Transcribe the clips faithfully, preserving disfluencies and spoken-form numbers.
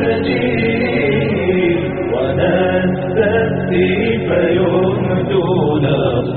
السبيل ونستفتي فيهدون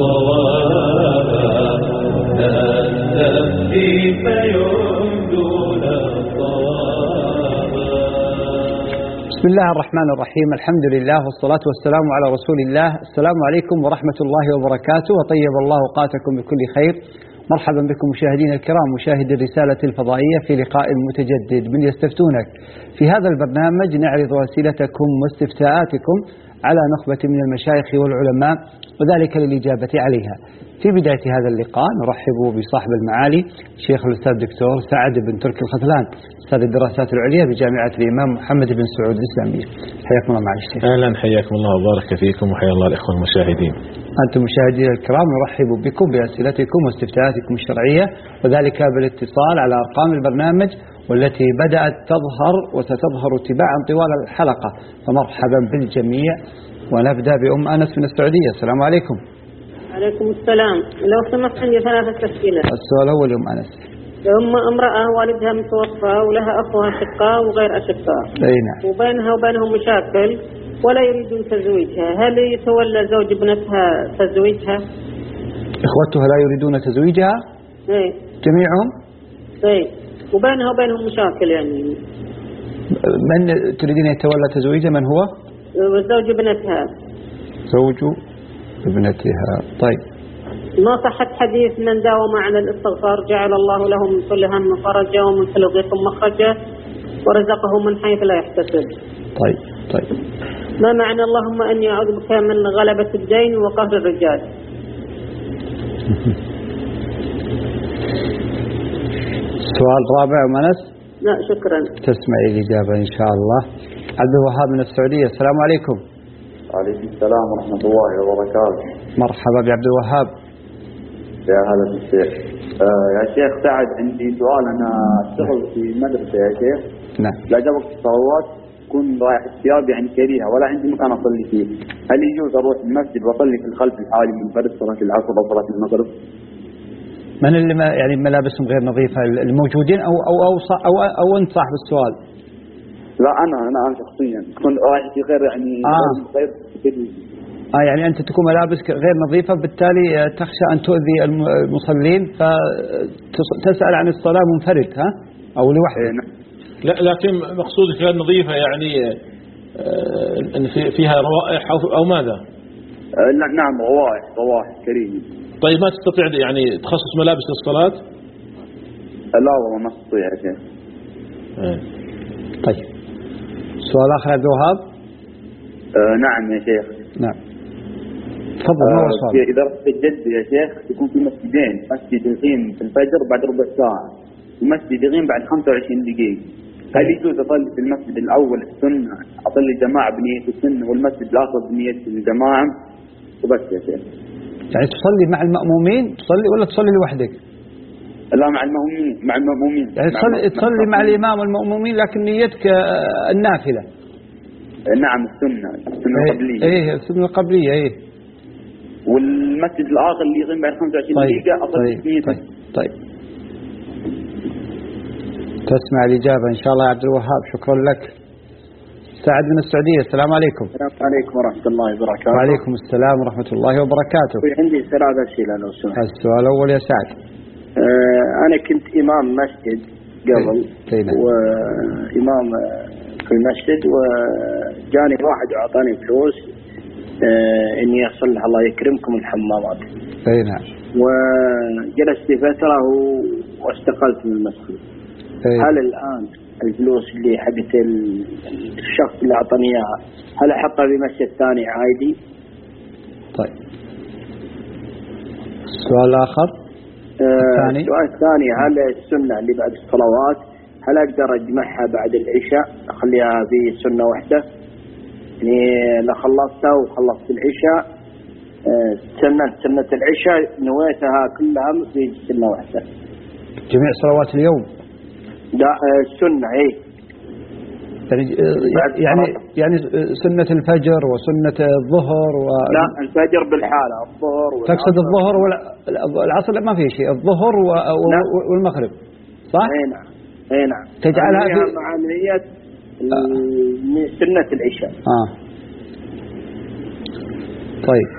الصواب نستفتي فيهدون الصواب. بسم الله الرحمن الرحيم، الحمد لله والصلاة والسلام على رسول الله. السلام عليكم ورحمة الله وبركاته، وطيب الله أوقاتكم بكل خير. مرحبا بكم مشاهدينا الكرام، مشاهدي الرسالة الفضائية في لقاء متجدد من يستفتونك. في هذا البرنامج نعرض أسئلتكم واستفتاءاتكم على نخبة من المشايخ والعلماء، وذلك للإجابة عليها. في بداية هذا اللقاء نرحب بصاحب المعالي شيخ الأستاذ الدكتور سعد بن تركي الخذلان، أستاذ الدراسات العليا بجامعة الإمام محمد بن سعود الإسلامية. حياكم الله معالي الشيخ. أهلا، حياكم الله وبارك فيكم، وحيا الله الإخوة المشاهدين. أنتم مشاهدينا الكرام نرحب بكم بأسئلتكم واستفتاءاتكم الشرعية، وذلك بالاتصال على أرقام البرنامج والتي بدأت تظهر وستظهر تباعا طوال الحلقة، فمرحبا بالجميع. ونبدأ بأم أنس من السعودية. السلام عليكم. عليكم السلام. لو سمحت عندي ثلاثة أسئلة. السؤال الأول أم أنس. أم امرأة والدها متوفى ولها أخوها أشقاء وغير أشقاء، أي نعم، وبينها وبينهم مشاكل ولا يريدون تزويجها، هل يتولى زوج ابنتها تزويجها؟ إخوتها لا يريدون تزويجها؟ إيه جميعهم؟ إيه، وبينها وبينهم مشاكل. يعني من تريدين يتولى تزويجها؟ من هو؟ زوج ابنتها. زوج ابنتها. طيب، ما صحت حديث من داوم على الاستغفار جعل الله له من كل هم فرجا ومن كل ضيق مخرجا ورزقه من حيث لا يحتسب. طيب طيب ما معنى اللهم اني اعوذ بك من غلبة الدين وقهر الرجال؟ السؤال الرابع أم أنس؟ لا شكرا. تسمعي الإجابة إن شاء الله. عبد الوهاب من السعودية. السلام عليكم. وعليكم السلام ورحمة الله وبركاته. مرحبا بعبد الوهاب. يا هلا بالشيخ. آه يا شيخ سعد، عندي سؤال. أنا أشتغل في مدرسة يا شيخ. نعم. لا جاب وقت الصلوات كون رايح الثياب يعني كريهة ولا عندي مكان أصلي فيه، هل يجوز أروح المسجد وأصلي في الخلف الحالي من فرد صلاة العصر أو صلاة المغرب؟ من اللي ما يعني ملابسهم غير نظيفة الموجودين أو أو أو أو, أو أنت صاحب السؤال؟ لا أنا أنا أنا شخصيا تكون رايح في غير يعني آه. غير كذي. آه يعني أنت تكون ملابس غير نظيفة، بالتالي تخشى أن تؤذي المصلين فتسأل عن الصلاة منفرد، ها؟ أو لوحدك؟ إيه نعم. لا، لكن مقصودك غير نظيفة يعني أن فيها روائح أو ماذا؟ لا نعم، روائح روائح كريمة. طيب ما تستطيع يعني تخصص ملابس للصلاة؟ لا والله ما استطيع يا شيخ. آه. طيب، سؤال آخر عبد الوهاب. آه نعم يا شيخ. نعم تفضل. ما هو السؤال؟ إذا رحت الجد يا شيخ يكون في مسجدين، مسجد يغيم في الفجر بعد ربع ساعة ومسجد يغيم بعد خمسة وعشرين دقيقة، هل يجوز أصلي في المسجد الأول السنة أصلي جماعة بنية السنة والمسجد الآخر بنية الجماعة وبس يا شيخ؟ يعني تصلي مع المأمومين تصلي ولا تصلي لوحدك؟ لا مع المأمومين. مع المأمومين يعني تصلي تصلي مع الإمام والمأمومين لكن نيتك النافلة. نعم السنة السنة القبلية. إيه السنة القبلية. إيه والمسجد الآخر اللي يغيب بعد خمسة وعشرين طيب دقيقة أصلي طيب طيب, طيب طيب تسمع الإجابة إن شاء الله يا عبد الوهاب. شكرا لك. سعد من السعودية. السلام عليكم. السلام عليكم ورحمة الله وبركاته. وعليكم السلام ورحمة الله وبركاته. عندي ثلاث أسئلة لو سمحت. السؤال الأول يا سعد. آه أنا كنت إمام مسجد قبل، وإمام في المسجد، وجاني واحد وأعطاني فلوس آه إني أصلح الله يكرمكم الحمامات. أي نعم. وجلست فترة واستقلت من المسجد. أي. هل الآن الفلوس اللي حقت الشخص اللي أعطاني إياها هل أحطها في مسجد ثاني عادي؟ طيب، السؤال الآخر. الثاني. السؤال الثاني، هل السنة اللي بعد الصلوات هل أقدر أجمعها بعد العشاء أخليها في سنة واحدة؟ يعني لو خلصتها وخلصت العشاء سنة سنة العشاء نويتها كلها في سنة واحدة. جميع صلوات اليوم؟ لا السنة إيه. يعني يعني يعني سنة الفجر وسنة الظهر و... لا الفجر بالحالة، الظهر تقصد الظهر والعصر؟ لا ما في شيء، الظهر و... والمغرب صح؟ اي نعم اي نعم. تجعلها في مع نية من سنة العشاء. آه طيب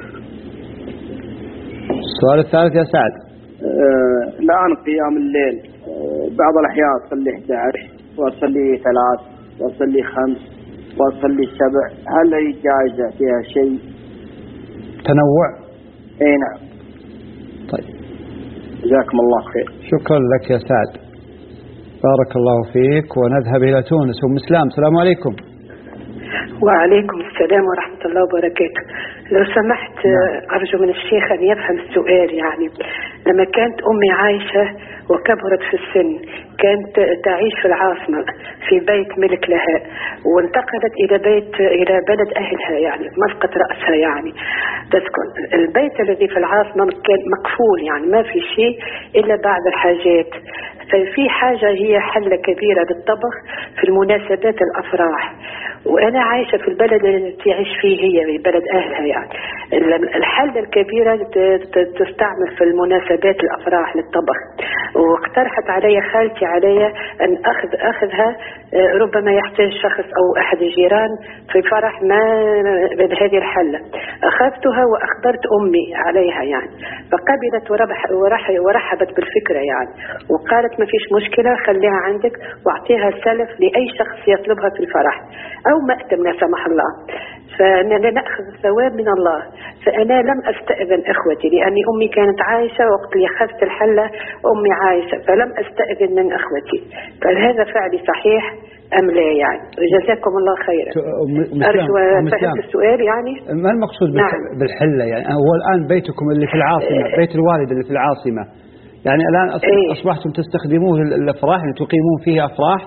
السؤال الثالث يا سعد. آه الآن قيام الليل آه بعض الأحيان أصلي أحد عشر وأصلي ثلاث وأصلي خمس وأصلي سبع، هل هي جائزة فيها شيء؟ تنوع؟ اي نعم. طيب جزاكم الله خير. شكرا لك يا سعد، بارك الله فيك. ونذهب إلى تونس. أم إسلام السلام عليكم. وعليكم السلام ورحمة الله وبركاته. لو سمحت أرجو من الشيخ أن يفهم السؤال. يعني لما كانت أمي عايشة وكبرت في السن كانت تعيش في العاصمة في بيت ملك لها، وانتقلت إلى بيت إلى بلد أهلها يعني مسقط رأسها يعني تسكن. البيت الذي في العاصمة كان مقفول يعني ما في شيء إلا بعض الحاجات، ففي حاجة هي حلة كبيرة للطبخ في المناسبات الأفراح، وأنا عايشة في البلد اللي تعيش فيه هي بلد أهلها يعني الحلة الكبيرة تستعمل في المناسبات الأفراح للطبخ، واقترحت علي خالتي علي أن أخذ أخذها ربما يحتاج شخص أو أحد الجيران في فرح ما بهذه الحلة. أخذتها وأخبرت أمي عليها يعني، فقبلت وربح ورح ورحبت بالفكرة يعني، وقالت ما فيش مشكلة خليها عندك واعطيها سلف لأي شخص يطلبها في الفرح أو مأتم لا سمح الله، فأنا نأخذ الثواب من الله. فأنا لم أستأذن إخوتي لأني أمي كانت عايشة وقت اللي أخذت الحلة أمي عايشة، فلم أستأذن من إخوتي. فهذا فعلي صحيح أم لا يعني؟ جزاكم الله خيرا. أرجو فهمت السؤال يعني. ما المقصود نعم. بالحلة يعني هو الآن بيتكم اللي في العاصمة بيت الوالد اللي في العاصمة يعني الآن أصبحتم تستخدموه للأفراح يعني تقيمون فيه أفراح؟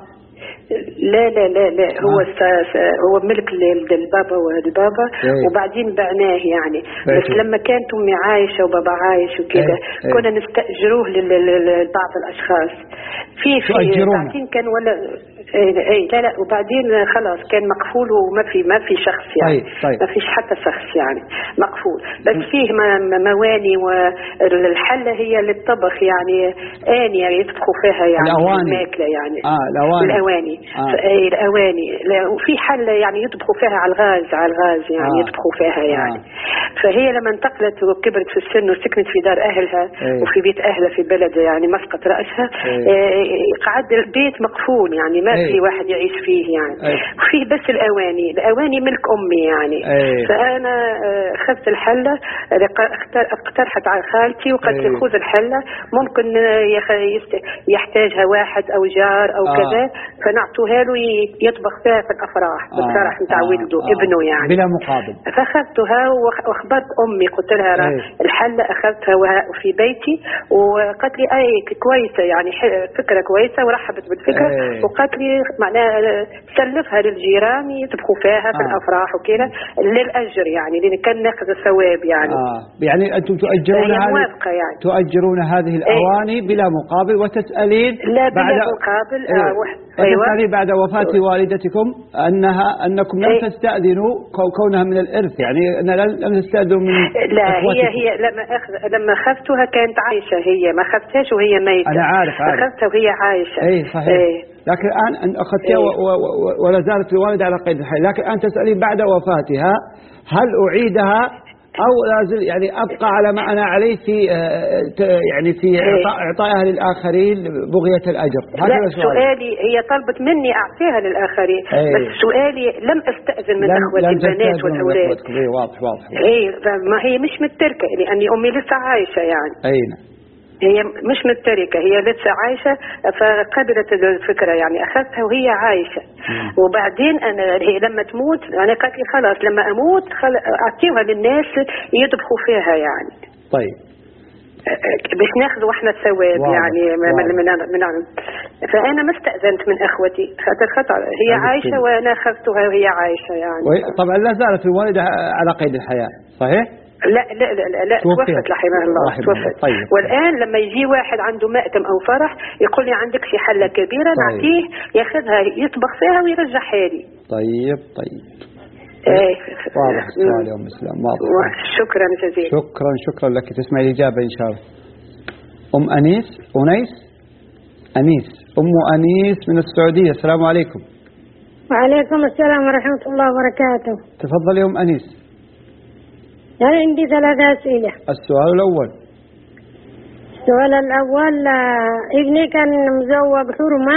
لا لا لا لا هو آه. هو ملك للبابا والبابا ايه. وبعدين بعناه يعني ايه. بس لما كانت امي عايشه وبابا عايش وكذا ايه. كنا نستاجروه لبعض الاشخاص في في بعدين كان ولا اي اي لا لا وبعدين خلاص كان مقفول وما في ما في شخص يعني طيب. طيب. ما فيش حتى شخص يعني مقفول، بس فيه مواني والحله هي للطبخ يعني آنية يطبخوا فيها يعني الماكله يعني اه الاواني الاواني آه. الاواني وفي حله يعني يطبخوا فيها على الغاز على الغاز يعني آه. يطبخوا فيها يعني آه. فهي لما انتقلت وكبرت في السن وسكنت في دار اهلها ايه. وفي بيت اهلها في بلد يعني مسقط راسها ايه. قعد البيت مقفول يعني ما ايه. في واحد يعيش فيه يعني ايه. وفيه بس الاواني الاواني ملك امي يعني ايه. فانا اخذت الحله اقترحت على خالتي وقالت لي خذ الحله ممكن يحتاجها واحد او جار او آه. كذا فنعطوها له يطبخ فيها في الافراح في الفرح نتاع آه. ولده آه. ابنه يعني بلا مقابل. فاخذتها واخبرت امي قلت لها ايه. الحله اخذتها في بيتي وقالت لي اي كويسه يعني فكره كويسه ورحبت بالفكره ايه. وقالت لي معناها سلفها للجيران يطبخوا فيها في آه. الافراح وكذا للاجر يعني لان كان ناخذ الثواب يعني آه. يعني انتم تؤجرون هذه يعني. تؤجرون هذه الاواني ايه. بلا مقابل وتسالين لا بعد بلا مقابل ايه. آه. وتسالين بعد وفاه والدتكم انها انكم لم ايه. تستاذنوا كونها من الارث يعني ان لم تستاذنوا من لا أخوتكم. هي هي لما أخذ لما اخذتها كانت عايشه هي ما اخذتهاش وهي ميته. انا عارف عارف اخذتها وهي عايشه اي صحيح ايه. لكن الان ان اخذتها ايه. ولا زالت الوالده على قيد الحياه لكن انت تسالين بعد وفاتها هل اعيدها أو لازل يعني أبقى على ما أنا عليه في يعني في إعطائها للآخرين بغية الأجر. لا سؤالي هي طلبت مني أعطيها للآخرين ايه. بس سؤالي لم أستأذن من أخوتي البنات والأولاد. ايه واضح واضح. إيه ما هي مش متركة لأني أمي لسه عايشة يعني. أين. هي مش متركة هي لسه عايشة فقبلت الفكرة يعني أخذتها وهي عايشة مم. وبعدين أنا هي لما تموت أنا قالت لي خلاص لما أموت أعطيها للناس يطبخوا فيها يعني. طيب. باش ناخذ واحنا الثواب يعني من من من فأنا ما استأذنت من أخوتي خاطر خطأ هي عايشة وأنا أخذتها وهي عايشة يعني. طبعا لا زالت الوالدة على قيد الحياة صحيح؟ لا لا لا لا توفت رحمها الله توفت. طيب. والآن لما يجي واحد عنده مأتم أو فرح يقول لي عندك في حلة كبيرة طيب. نعطيه ياخذها يطبخ فيها ويرجعها لي. طيب طيب. ايه واضح السؤال يا ام اسلام واضح. شكرا جزيلا. شكرا شكرا لك تسمعي الإجابة إن شاء الله. أم أنيس أنيس أنيس أم أنيس من السعودية السلام عليكم. وعليكم السلام ورحمة الله وبركاته. تفضل يا أم أنيس. أنا عندي ثلاث أسئلة. السؤال الأول. السؤال الأول، ابني كان مزوج حرمة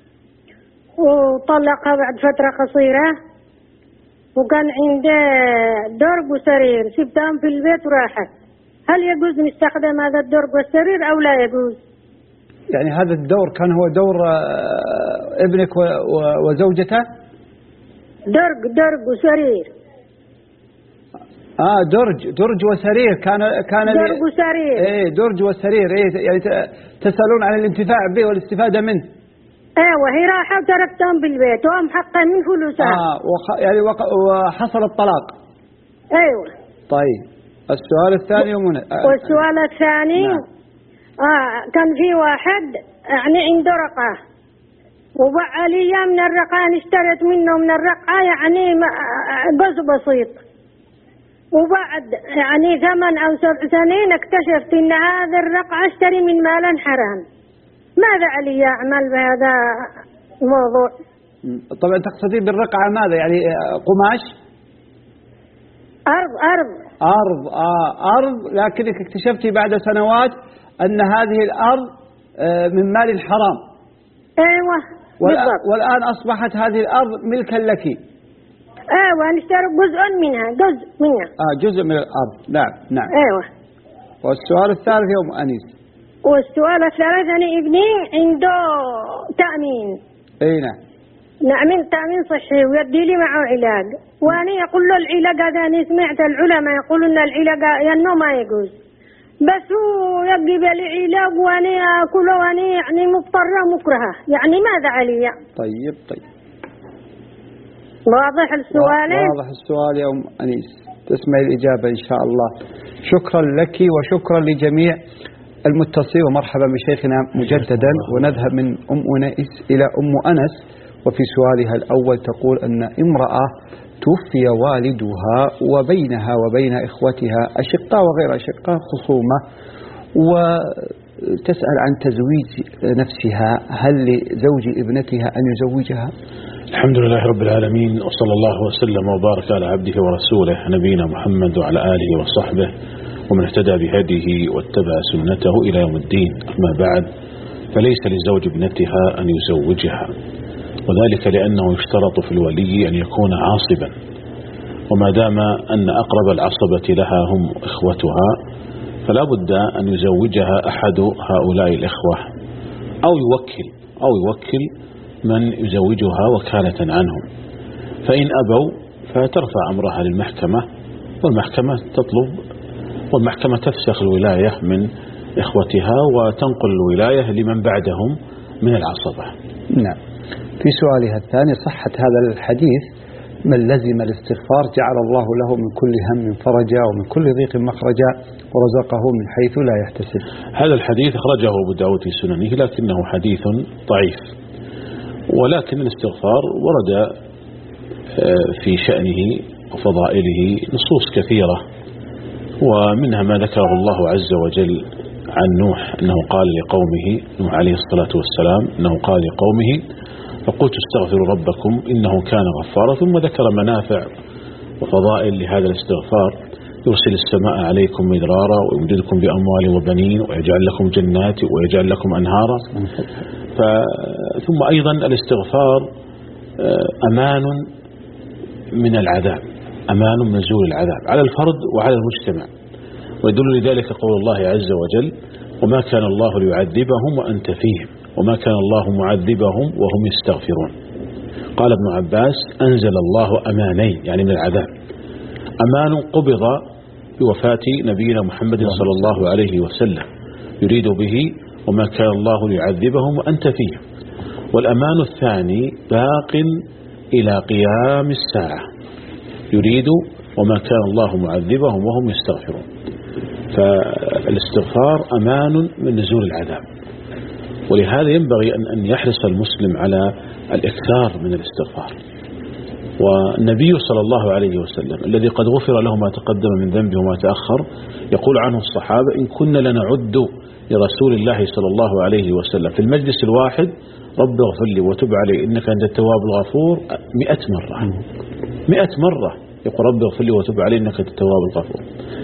وطلقها بعد فترة قصيرة، وكان عنده درج وسرير، سبتهم في البيت وراحت. هل يجوز نستخدم هذا الدرج والسرير أو لا يجوز؟ يعني هذا الدور كان هو دور ابنك وزوجته؟ درج درج وسرير. اه درج درج وسرير كان كان درج وسرير. ايه درج وسرير، ايه يعني تسألون عن الانتفاع به والاستفادة منه. ايوه، هي راحت وتركتهم بالبيت وهم حقا من فلوسها. اه وخ... يعني وق... وحصل الطلاق. ايوه. طيب السؤال الثاني ومن... والسؤال الثاني نعم. اه كان في واحد يعني عنده رقعة، وباع لي من الرقعة، اشتريت منه من الرقعة يعني جزء بسيط، وبعد يعني ثمان أو سبع سنين اكتشفت إن هذا الرقعة اشتري من مال حرام. ماذا علي أعمل بهذا الموضوع؟ طبعا تقصدين بالرقعة ماذا؟ يعني قماش؟ أرض أرض أرض آه أرض، لكنك اكتشفتي بعد سنوات أن هذه الأرض من مال حرام. أيوة بالضبط. والآن أصبحت هذه الأرض ملكا لك. ايوه نشتري جزء منها جزء منها اه جزء من الارض. نعم نعم. ايوه. والسؤال الثالث يا ام انيس. والسؤال الثالث، انا ابني عنده تامين. اي نعم. نعم تامين صحي ويدي لي معه علاج، وانا يقول له العلاج هذا، انا سمعت العلماء يقولون ان العلاج انه ما يجوز، بس هو يجيب لي علاج وانا اكله وانا يعني مضطره مكرهه، يعني ماذا علي؟ طيب طيب واضح السؤال؟ واضح السؤال يا أم أنيس، تسمعي الإجابة إن شاء الله. شكرا لك وشكرا لجميع المتصلين، ومرحبا بشيخنا مجددا. ونذهب من أم أنيس إلى أم أنس، وفي سؤالها الأول تقول أن امرأة توفي والدها وبينها وبين إخوتها أشقاء وغير أشقاء خصومة، وتسأل عن تزويج نفسها، هل لزوج ابنتها أن يزوجها؟ الحمد لله رب العالمين، وصلى الله وسلم وبارك على عبده ورسوله نبينا محمد وعلى آله وصحبه ومن اهتدى بهديه واتبع سنته إلى يوم الدين. أما بعد، فليس لزوج ابنتها أن يزوجها، وذلك لأنه يشترط في الولي أن يكون عاصبا، وما دام أن أقرب العصبة لها هم إخوتها فلا بد أن يزوجها أحد هؤلاء الإخوة، أو يوكل أو يوكل من يزوجها وكالة عنهم. فإن أبوا فترفع أمرها للمحكمة، والمحكمة تطلب والمحكمة تفسخ الولاية من إخوتها وتنقل الولاية لمن بعدهم من العصبة. نعم. في سؤالها الثاني، صحة هذا الحديث: من لزم الاستغفار جعل الله له من كل هم فرجا ومن كل ضيق مخرجا ورزقه من حيث لا يحتسب. هذا الحديث أخرجه أبو داود في سننه، لكنه حديث ضعيف، ولكن الاستغفار ورد في شأنه وفضائله نصوص كثيرة، ومنها ما ذكره الله عز وجل عن نوح أنه قال لقومه، نوح عليه الصلاة والسلام أنه قال لقومه: فقلت استغفروا ربكم إنه كان غفارا. ثم ذكر منافع وفضائل لهذا الاستغفار: يرسل السماء عليكم مدرارا ويمددكم بأموال وبنين ويجعل لكم جنات ويجعل لكم أنهارا. ثم أيضا الاستغفار أمان من العذاب، أمان من نزول العذاب على الفرد وعلى المجتمع، ويدل لذلك قول الله عز وجل: وما كان الله ليعذبهم وأنت فيهم وما كان الله معذبهم وهم يستغفرون. قال ابن عباس: أنزل الله أمانين، يعني من العذاب، أمان قبض بوفاة نبينا محمد صلى الله عليه وسلم يريد به وما كان الله ليعذبهم وأنت فيهم، والأمان الثاني باق إلى قيام الساعة يريد وما كان الله معذبهم وهم يستغفرون. فالاستغفار أمان من نزول العذاب، ولهذا ينبغي أن يحرص المسلم على الإكثار من الاستغفار. والنبي صلى الله عليه وسلم الذي قد غفر له ما تقدم من ذنبه وما تأخر يقول عنه الصحابة: إن كنا لنعد لرسول الله صلى الله عليه وسلم في المجلس الواحد رب اغفر لي وتب علي إنك أنت التواب الغفور مئة مرة مئة مرة يقول رب اغفر لي وتب علي إنك أنت التواب الغفور.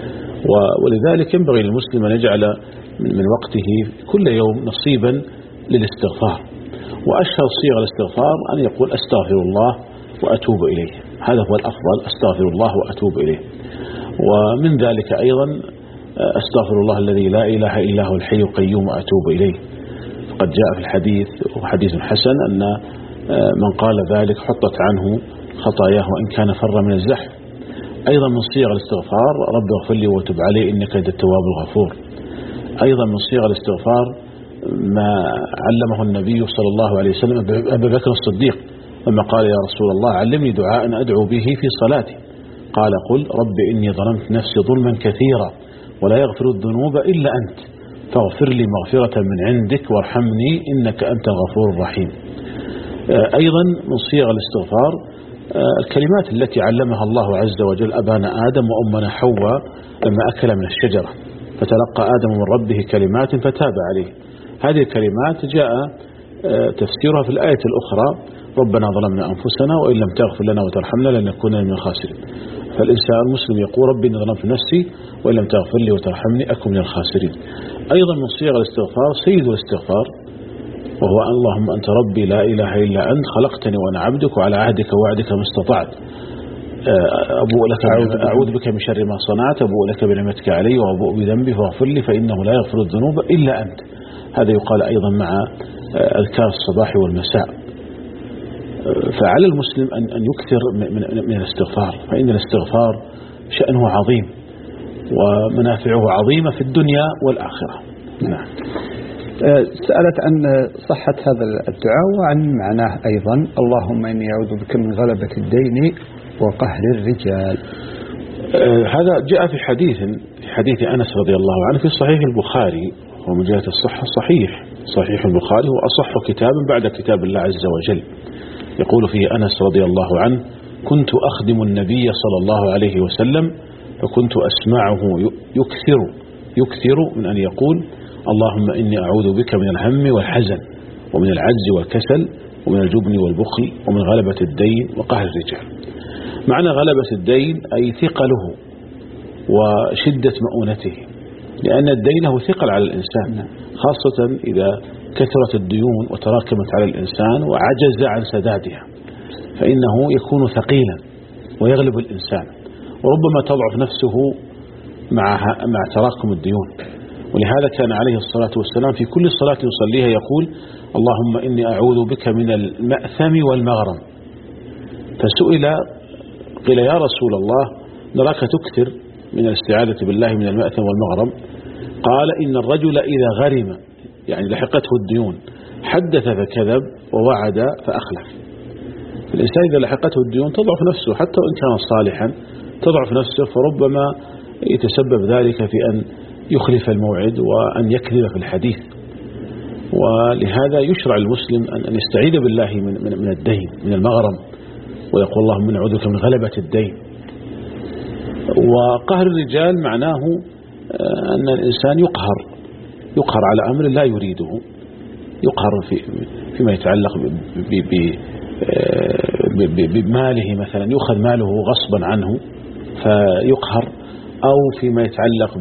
ولذلك ينبغي للمسلم أن يجعل من وقته كل يوم نصيبا للاستغفار، وأشهر صيغ الاستغفار أن يقول أستغفر الله وأتوب إليه، هذا هو الأفضل، أستغفر الله وأتوب إليه. ومن ذلك أيضا أستغفر الله الذي لا إله إلا هو الحي القيوم وأتوب إليه، فقد جاء في الحديث وحديث حسن أن من قال ذلك حطت عنه خطاياه وإن كان فر من الزحف. أيضا من صيغ الاستغفار رب اغفر لي وتب علي إنك أنت التواب الغفور. أيضا من صيغ الاستغفار ما علمه النبي صلى الله عليه وسلم أبا بكر الصديق لما قال يا رسول الله علمني دعاء أدعو به في صلاتي، قال قل رب إني ظلمت نفسي ظلما كثيرا ولا يغفر الذنوب إلا أنت فاغفر لي مغفرة من عندك وارحمني إنك أنت الغفور الرحيم. أيضا من صيغ الاستغفار الكلمات التي علمها الله عز وجل أبانا آدم وأمنا حواء لما أكل من الشجرة فتلقى آدم من ربه كلمات فتاب عليه. هذه الكلمات جاء تفسيرها في الآية الأخرى ربنا ظلمنا أنفسنا وإن لم تغفر لنا وترحمنا لنكون من الخاسرين. فالإنسان المسلم يقول ربي إني ظلمت نفسي وإن لم تغفر لي وترحمني أكون من الخاسرين. أيضا من صيغ الاستغفار سيد الاستغفار وهو اللهم أنت ربي لا إله إلا أنت خلقتني وأنا عبدك وعلى عهدك ووعدك ما استطعت أبوء لك أعوذ بك من شر ما صنعت أبوء لك بنعمتك علي وأبوء بذنبي فاغفر لي فإنه لا يغفر الذنوب إلا أنت. هذا يقال أيضا مع أذكار الصباح والمساء. فعلى المسلم أن يكثر من الاستغفار، فإن الاستغفار شأنه عظيم ومنافعه عظيمة في الدنيا والآخرة. نعم. سألت عن صحة هذا الدعاء وعن معناه أيضا اللهم إني أعوذ بك من غلبة الدين وقهر الرجال. هذا جاء في حديث في حديث أنس رضي الله عنه في صحيح البخاري، ومن جهة الصحة صحيح صحيح البخاري هو أصح كتاب بعد كتاب الله عز وجل. يقول فيه أنس رضي الله عنه كنت أخدم النبي صلى الله عليه وسلم فكنت أسمعه يكثر يكثر من أن يقول اللهم إني أعوذ بك من الهم والحزن ومن العجز والكسل ومن الجبن والبخل ومن غلبة الدين وقهر الرجال. معنى غلبة الدين أي ثقله وشدة مؤونته، لأن الدين هو ثقل على الإنسان خاصة إذا كثرت الديون وتراكمت على الإنسان وعجز عن سدادها فإنه يكون ثقيلا ويغلب الإنسان، وربما تضعف نفسه مع مع تراكم الديون. ولهذا كان عليه الصلاة والسلام في كل صلاة يصليها يقول اللهم إني أعوذ بك من المأثم والمغرم. فسئل قيل يا رسول الله نراك تكثر من الاستعاذة بالله من المأثم والمغرم، قال إن الرجل إذا غرم يعني لحقته الديون حدث فكذب ووعد فأخلف. الإنسان إذا لحقته الديون تضعف نفسه حتى وإن كان صالحا تضعف نفسه، فربما يتسبب ذلك في أن يخلف الموعد وأن يكذب في الحديث. ولهذا يشرع المسلم أن يستعيذ بالله من من الدين من المغرم ويقول اللهم إني أعوذ بك من غلبة الدين. وقهر الرجال معناه أن الإنسان يقهر يقهر على أمر لا يريده، يقهر في فيما يتعلق بماله مثلا يؤخذ ماله غصبا عنه فيقهر، أو فيما يتعلق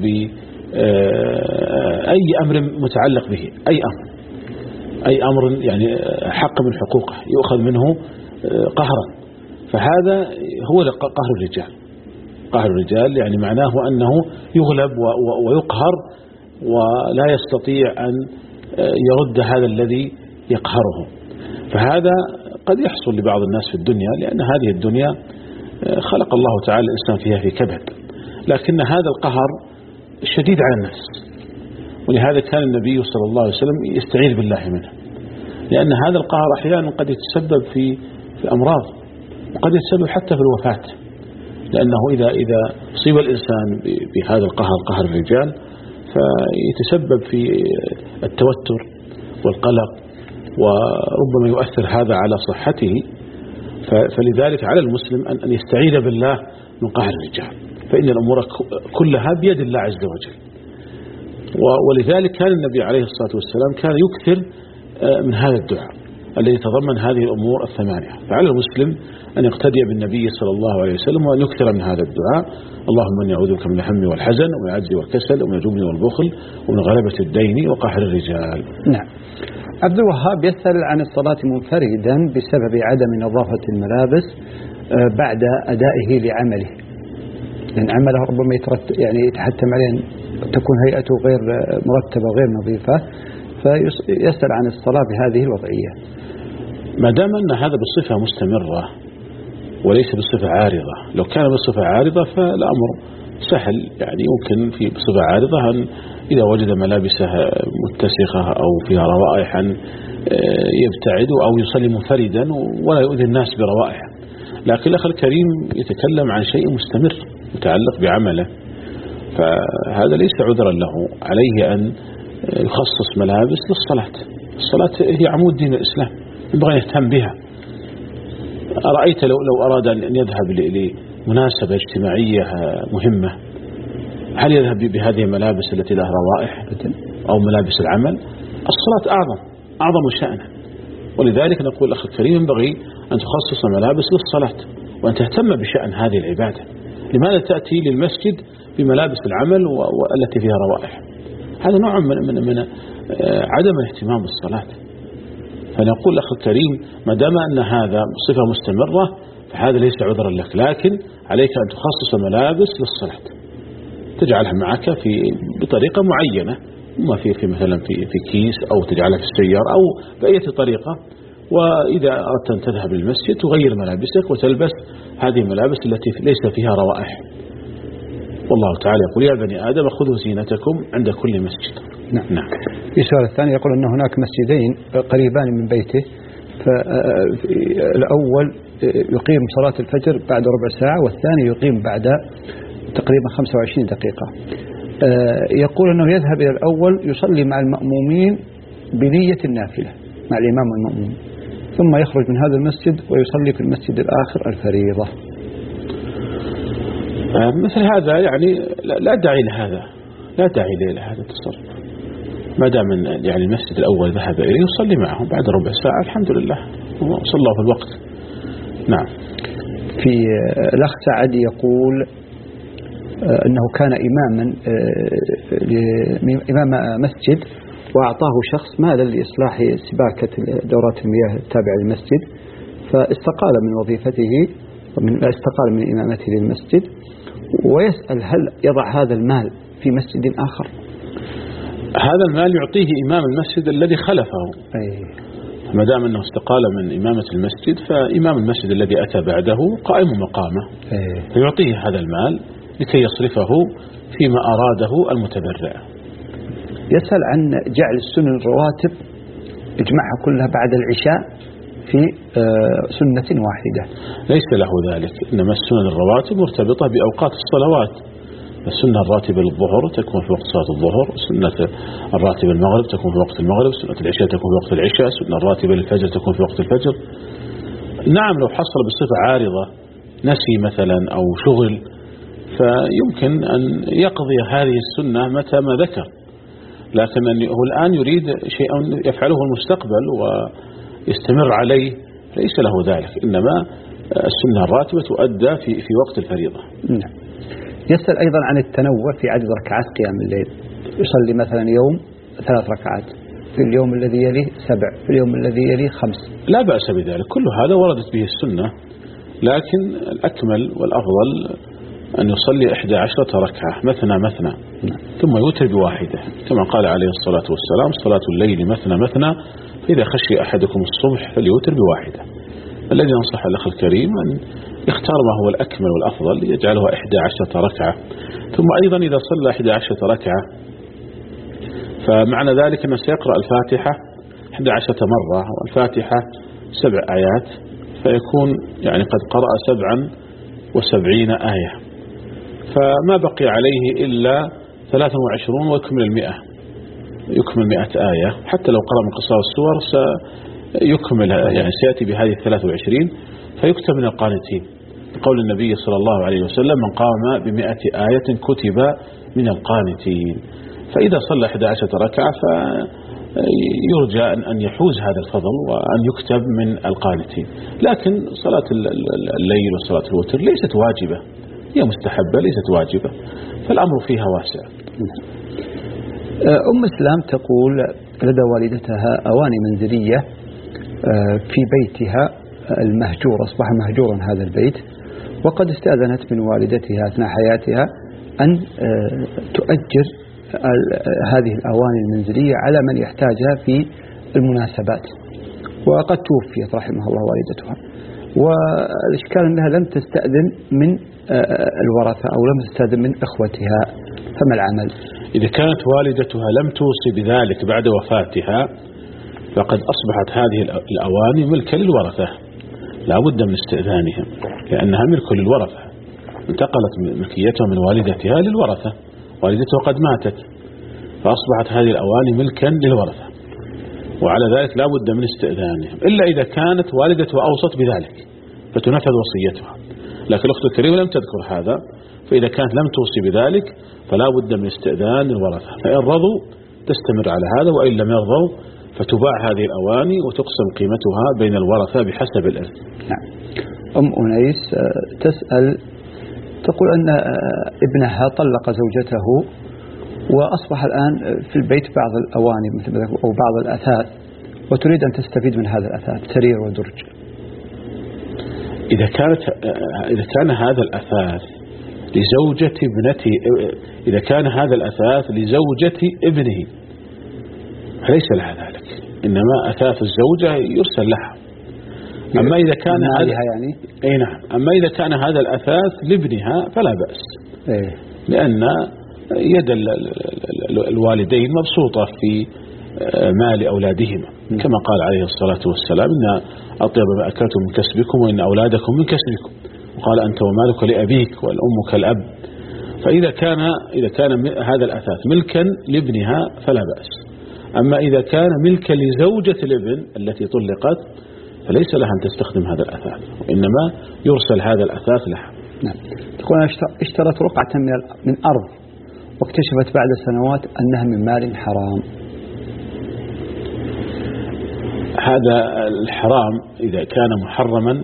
بأي أمر متعلق به أي أمر أي أمر يعني حق من حقوقه يؤخذ منه قهرا. فهذا هو قهر الرجال. قهر الرجال يعني معناه أنه يغلب ويقهر ولا يستطيع أن يرد هذا الذي يقهره. فهذا قد يحصل لبعض الناس في الدنيا، لأن هذه الدنيا خلق الله تعالى الإنسان فيها في كبد، لكن هذا القهر شديد على الناس. ولهذا كان النبي صلى الله عليه وسلم يستعيذ بالله منه، لأن هذا القهر أحيانا قد يتسبب في في أمراض وقد يتسبب حتى في الوفاة، لأنه إذا إذا أصيب الإنسان بهذا القهر قهر الرجال فيتسبب في التوتر والقلق وربما يؤثر هذا على صحته. فلذلك على المسلم أن يستعيذ بالله من قهر الرجال، فإن الأمور كلها بيد الله عز وجل. ولذلك كان النبي عليه الصلاة والسلام كان يكثر من هذا الدعاء الذي يتضمن هذه الأمور الثمانية. فعلى المسلم أن يقتدي بالنبي صلى الله عليه وسلم وأن يكثر من هذا الدعاء: اللهم إني أعوذ بك من الهم والحزن ومن العجز والكسل ومن الجبن والبخل ومن غلبة الدين وقهر الرجال. نعم. عبد الوهاب يسأل عن الصلاة منفردا بسبب عدم نظافة الملابس بعد أدائه لعمله، لأن عمله ربما يترتب يعني يتحتم عليه أن تكون هيئته غير مرتبة غير نظيفة، فيسأل عن الصلاة بهذه الوضعية. ما دام أن هذا بصفة مستمرة وليس بصفة عارضة. لو كان بصفة عارضة فالأمر سهل، يعني يمكن في بصفة عارضة أن إذا وجد ملابسها متسخة أو فيها روائح يبتعد أو يصلي منفردا ولا يؤذي الناس بروائح. لكن الأخ الكريم يتكلم عن شيء مستمر متعلق بعمله، فهذا ليس عذرا له. عليه أن يخصص ملابس للصلاة. الصلاة هي عمود دين الإسلام، ينبغي أن يهتم بها. أرأيت لو لو أراد أن يذهب لمناسبة اجتماعية مهمة، هل يذهب بهذه الملابس التي لها روائح أو ملابس العمل؟ الصلاة أعظم أعظم شأنها، ولذلك نقول الأخ الكريم ينبغي أن تخصص ملابس للصلاة وأن تهتم بشأن هذه العبادة. لماذا تأتي للمسجد بملابس العمل والتي فيها روائح؟ هذا نوع من, من, من عدم الاهتمام بالصلاة. فنقول الأخ الكريم ما دام أن هذا صفة مستمرة فهذا ليس عذرا لك، لكن عليك أن تخصص ملابس للصلاة، تجعلها معك في بطريقة معينة، ما في في مثلا في في كيس أو تجعلها في السيارة أو بأي طريقة. وإذا أردت أن تذهب للمسجد تغير ملابسك وتلبس هذه الملابس التي ليس فيها روائح. والله تعالى يقول: يا بني آدم خذوا زينتكم عند كل مسجد. نعم. نعم. في السؤال الثاني يقول أن هناك مسجدين قريبان من بيته، فالأول يقيم صلاة الفجر بعد ربع ساعة والثاني يقيم بعد تقريبا خمسة وعشرين دقيقة. يقول أنه يذهب إلى الأول يصلي مع المأمومين بنية النافلة مع الإمام والمأموم، ثم يخرج من هذا المسجد ويصلي في المسجد الآخر الفريضة. مثل هذا يعني لا داعي لهذا، لا داعي لهذا التصرف. ما دام يعني المسجد الأول ذهب إليه يصلي معهم بعد ربع ساعة الحمد لله وصلى في الوقت. نعم. في الأخ سعد يقول أنه كان إماما إمام مسجد وأعطاه شخص مالا لإصلاح سباكة دورات المياه التابعة للمسجد، فاستقال من وظيفته ومن استقال من إمامته للمسجد، ويسأل هل يضع هذا المال في مسجد آخر؟ هذا المال يعطيه إمام المسجد الذي خلفه. أي. ما دام أنه استقال من إمامة المسجد فإمام المسجد الذي أتى بعده قائم مقامه، أي. فيعطيه هذا المال لكي يصرفه فيما أراده المتبرع. يسأل عن جعل السنن الرواتب اجمعها كلها بعد العشاء في سنة واحدة. ليس له ذلك، إنما السنن الرواتب مرتبطة بأوقات الصلوات. السنة الراتبة للظهر تكون في وقت صلاة الظهر، السنة الراتبة للمغرب تكون في وقت المغرب، سنة العشاء تكون في وقت العشاء، السنة الراتبة للفجر تكون في وقت الفجر. نعم لو حصل بصفة عارضة نسي مثلا أو شغل فيمكن أن يقضي هذه السنة متى ما ذكر، لكن هو الآن يريد شيئا يفعله المستقبل ويستمر عليه، ليس له ذلك، إنما السنة الراتبة تؤدى في في وقت الفريضة. نعم. يسأل أيضا عن التنوع في عدد ركعات قيام الليل، يصلي مثلا يوم ثلاث ركعات، في اليوم الذي يليه سبع، في اليوم الذي يليه خمس. لا بأس بذلك، كل هذا وردت به السنة، لكن الأكمل والأفضل أن يصلي إحدى عشرة ركعة مثنى مثنى ثم يوتر بواحدة، كما قال عليه الصلاة والسلام: صلاة الليل مثنى مثنى فإذا خشي أحدكم الصبح فليوتر بواحدة. الذي ينصح الأخ الكريم أن يختار ما هو الأكمل والأفضل يجعلها إحدى عشرة ركعة. ثم أيضا إذا صلى إحدى عشرة ركعة فمعنى ذلك أنه سيقرأ الفاتحة إحدى عشرة مرة والفاتحة سبع آيات، فيكون يعني قد قرأ سبعا وسبعين آية، فما بقي عليه إلا ثلاثة وعشرون ويكمل المئة، يكمل مئة آية. حتى لو قرأ من قصار السور سيكمل، يعني سيأتي بهذه الثلاثة وعشرين فيكتب من القانتين، قول النبي صلى الله عليه وسلم: من قام بمئة آية كتب من القانتين. فإذا صلى إحدى عشرة ركعة يرجى أن يحوز هذا الفضل وأن يكتب من القانتين. لكن صلاة الليل وصلاة الوتر ليست واجبة، هي مستحبة ليست واجبة، فالأمر فيها واسع. أم إسلام تقول لدى والدتها أواني منزلية في بيتها المهجور، أصبح مهجورا هذا البيت، وقد استأذنت من والدتها أثناء حياتها أن تؤجر هذه الأواني المنزلية على من يحتاجها في المناسبات، وقد توفيت رحمها الله والدتها، والإشكال أنها لم تستأذن من الورثة أو لم تستأذن من إخوتها، فما العمل؟ إذا كانت والدتها لم توصي بذلك بعد وفاتها فقد أصبحت هذه الأواني ملكا للورثة، لا بد من استئذانهم لأنها ملك للورثة، انتقلت ملكيتها من والدتها للورثة، والدتها قد ماتت فأصبحت هذه الأواني ملكا للورثة، وعلى ذلك لا بد من استئذانهم، إلا إذا كانت والدتها أوصت بذلك فتنفذ وصيتها. لكن الأخت الكريمة لم تذكر هذا، فإذا كانت لم توصي بذلك فلا بد من استئذان الورثة، فإن رضوا تستمر على هذا، وإن لم يرضوا فتباع هذه الأواني وتقسم قيمتها بين الورثة بحسب الإرث. نعم. أم أنيس تسأل تقول أن ابنها طلق زوجته وأصبح الآن في البيت بعض الأواني مثل أو بعض الأثاث، وتريد أن تستفيد من هذا الأثاث سرير ودرج. إذا كانت إذا كان هذا الأثاث لزوجة ابنته، إذا كان هذا الأثاث لزوجة ابنه فليس لها ذلك، إنما أثاث الزوجة يرسل لها. أما إذا كان هذا يعني أي نعم، أما إذا كان هذا الأثاث لابنها فلا بأس، إيه؟ لأن يد الوالدين مبسوطة في مال أولادهما، كما قال عليه الصلاة والسلام إن أطيب ما أكلتم من كسبكم وإن أولادكم من كسبكم، وقال أنت ومالك لأبيك والأم كالأب. فإذا كان إذا كان هذا الأثاث ملكا لابنها فلا بأس، أما إذا كان ملكا لزوجة الابن التي طلقت فليس لها أن تستخدم هذا الأثاث، وإنما يرسل هذا الأثاث لها. نعم. تقول اشترت رقعة من أرض واكتشفت بعد سنوات أنها من مال حرام. هذا الحرام إذا كان محرما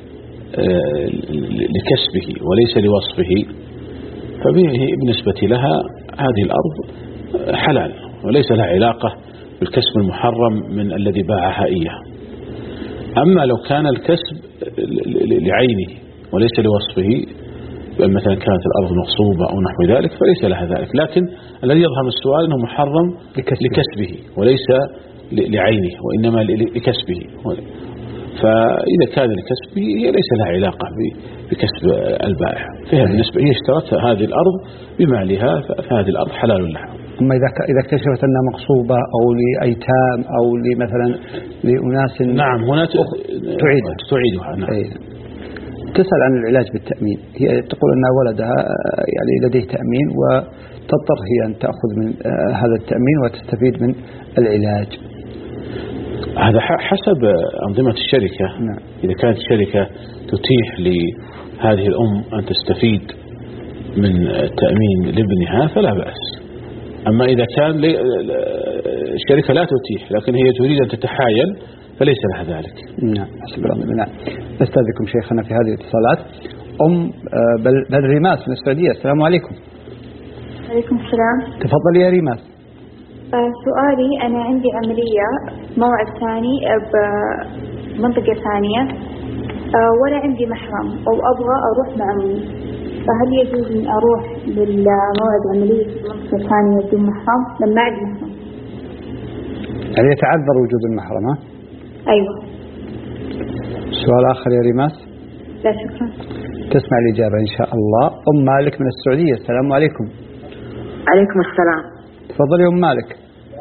لكسبه وليس لوصفه فبالنسبة لها هذه الأرض حلال وليس لها علاقة بالكسب المحرم من الذي باعها إياه. أما لو كان الكسب لعينه وليس لوصفه، مثلا كانت الأرض مغصوبة أو نحو ذلك فليس لها ذلك، لكن الذي يظهر من السؤال أنه محرم لكسبه وليس لعينه وإنما لكسبه، فإذا كان لكسبه هي ليس لها علاقة بكسب البائع، فهي بالنسبة هي اشترت هذه الأرض بمالها فهذه الأرض حلال لها. أما إذا إذا اكتشفت أنها مغصوبة أو لأيتام أو لمثلا لأناس نعم هنا تعيدها تعيدها نعم. أي. تسأل عن العلاج بالتأمين، هي تقول أن ولدها يعني لديه تأمين وتضطر هي أن تأخذ من هذا التأمين وتستفيد من العلاج. هذا حسب أنظمة الشركة. نعم. إذا كانت الشركة تتيح لهذه الأم أن تستفيد من التأمين لابنها فلا بأس. أما إذا كان الشركة لا تتيح لكن هي تريد أن تتحايل فليس لها ذلك. نعم حسب الله. نعم. نستأذنكم شيخنا في هذه الاتصالات. أم بل ريماس من السعودية، السلام عليكم. عليكم السلام. تفضلي يا ريماس. آه سؤالي أنا عندي عملية موعد ثاني بمنطقة ثانية آه ولا عندي محرم أو أبغى أروح مع أمي، فهل يجوز أن أروح بالموعد عملية في منطقة ثانية بدون محرم لما عندي محرم؟ يعني يتعذر وجود المحرم ها؟ أيوة. سؤال آخر يا ريماس؟ لا شكرا. تسمع الإجابة إن شاء الله. أم مالك من السعودية، السلام عليكم. عليكم السلام. تفضلي أم مالك.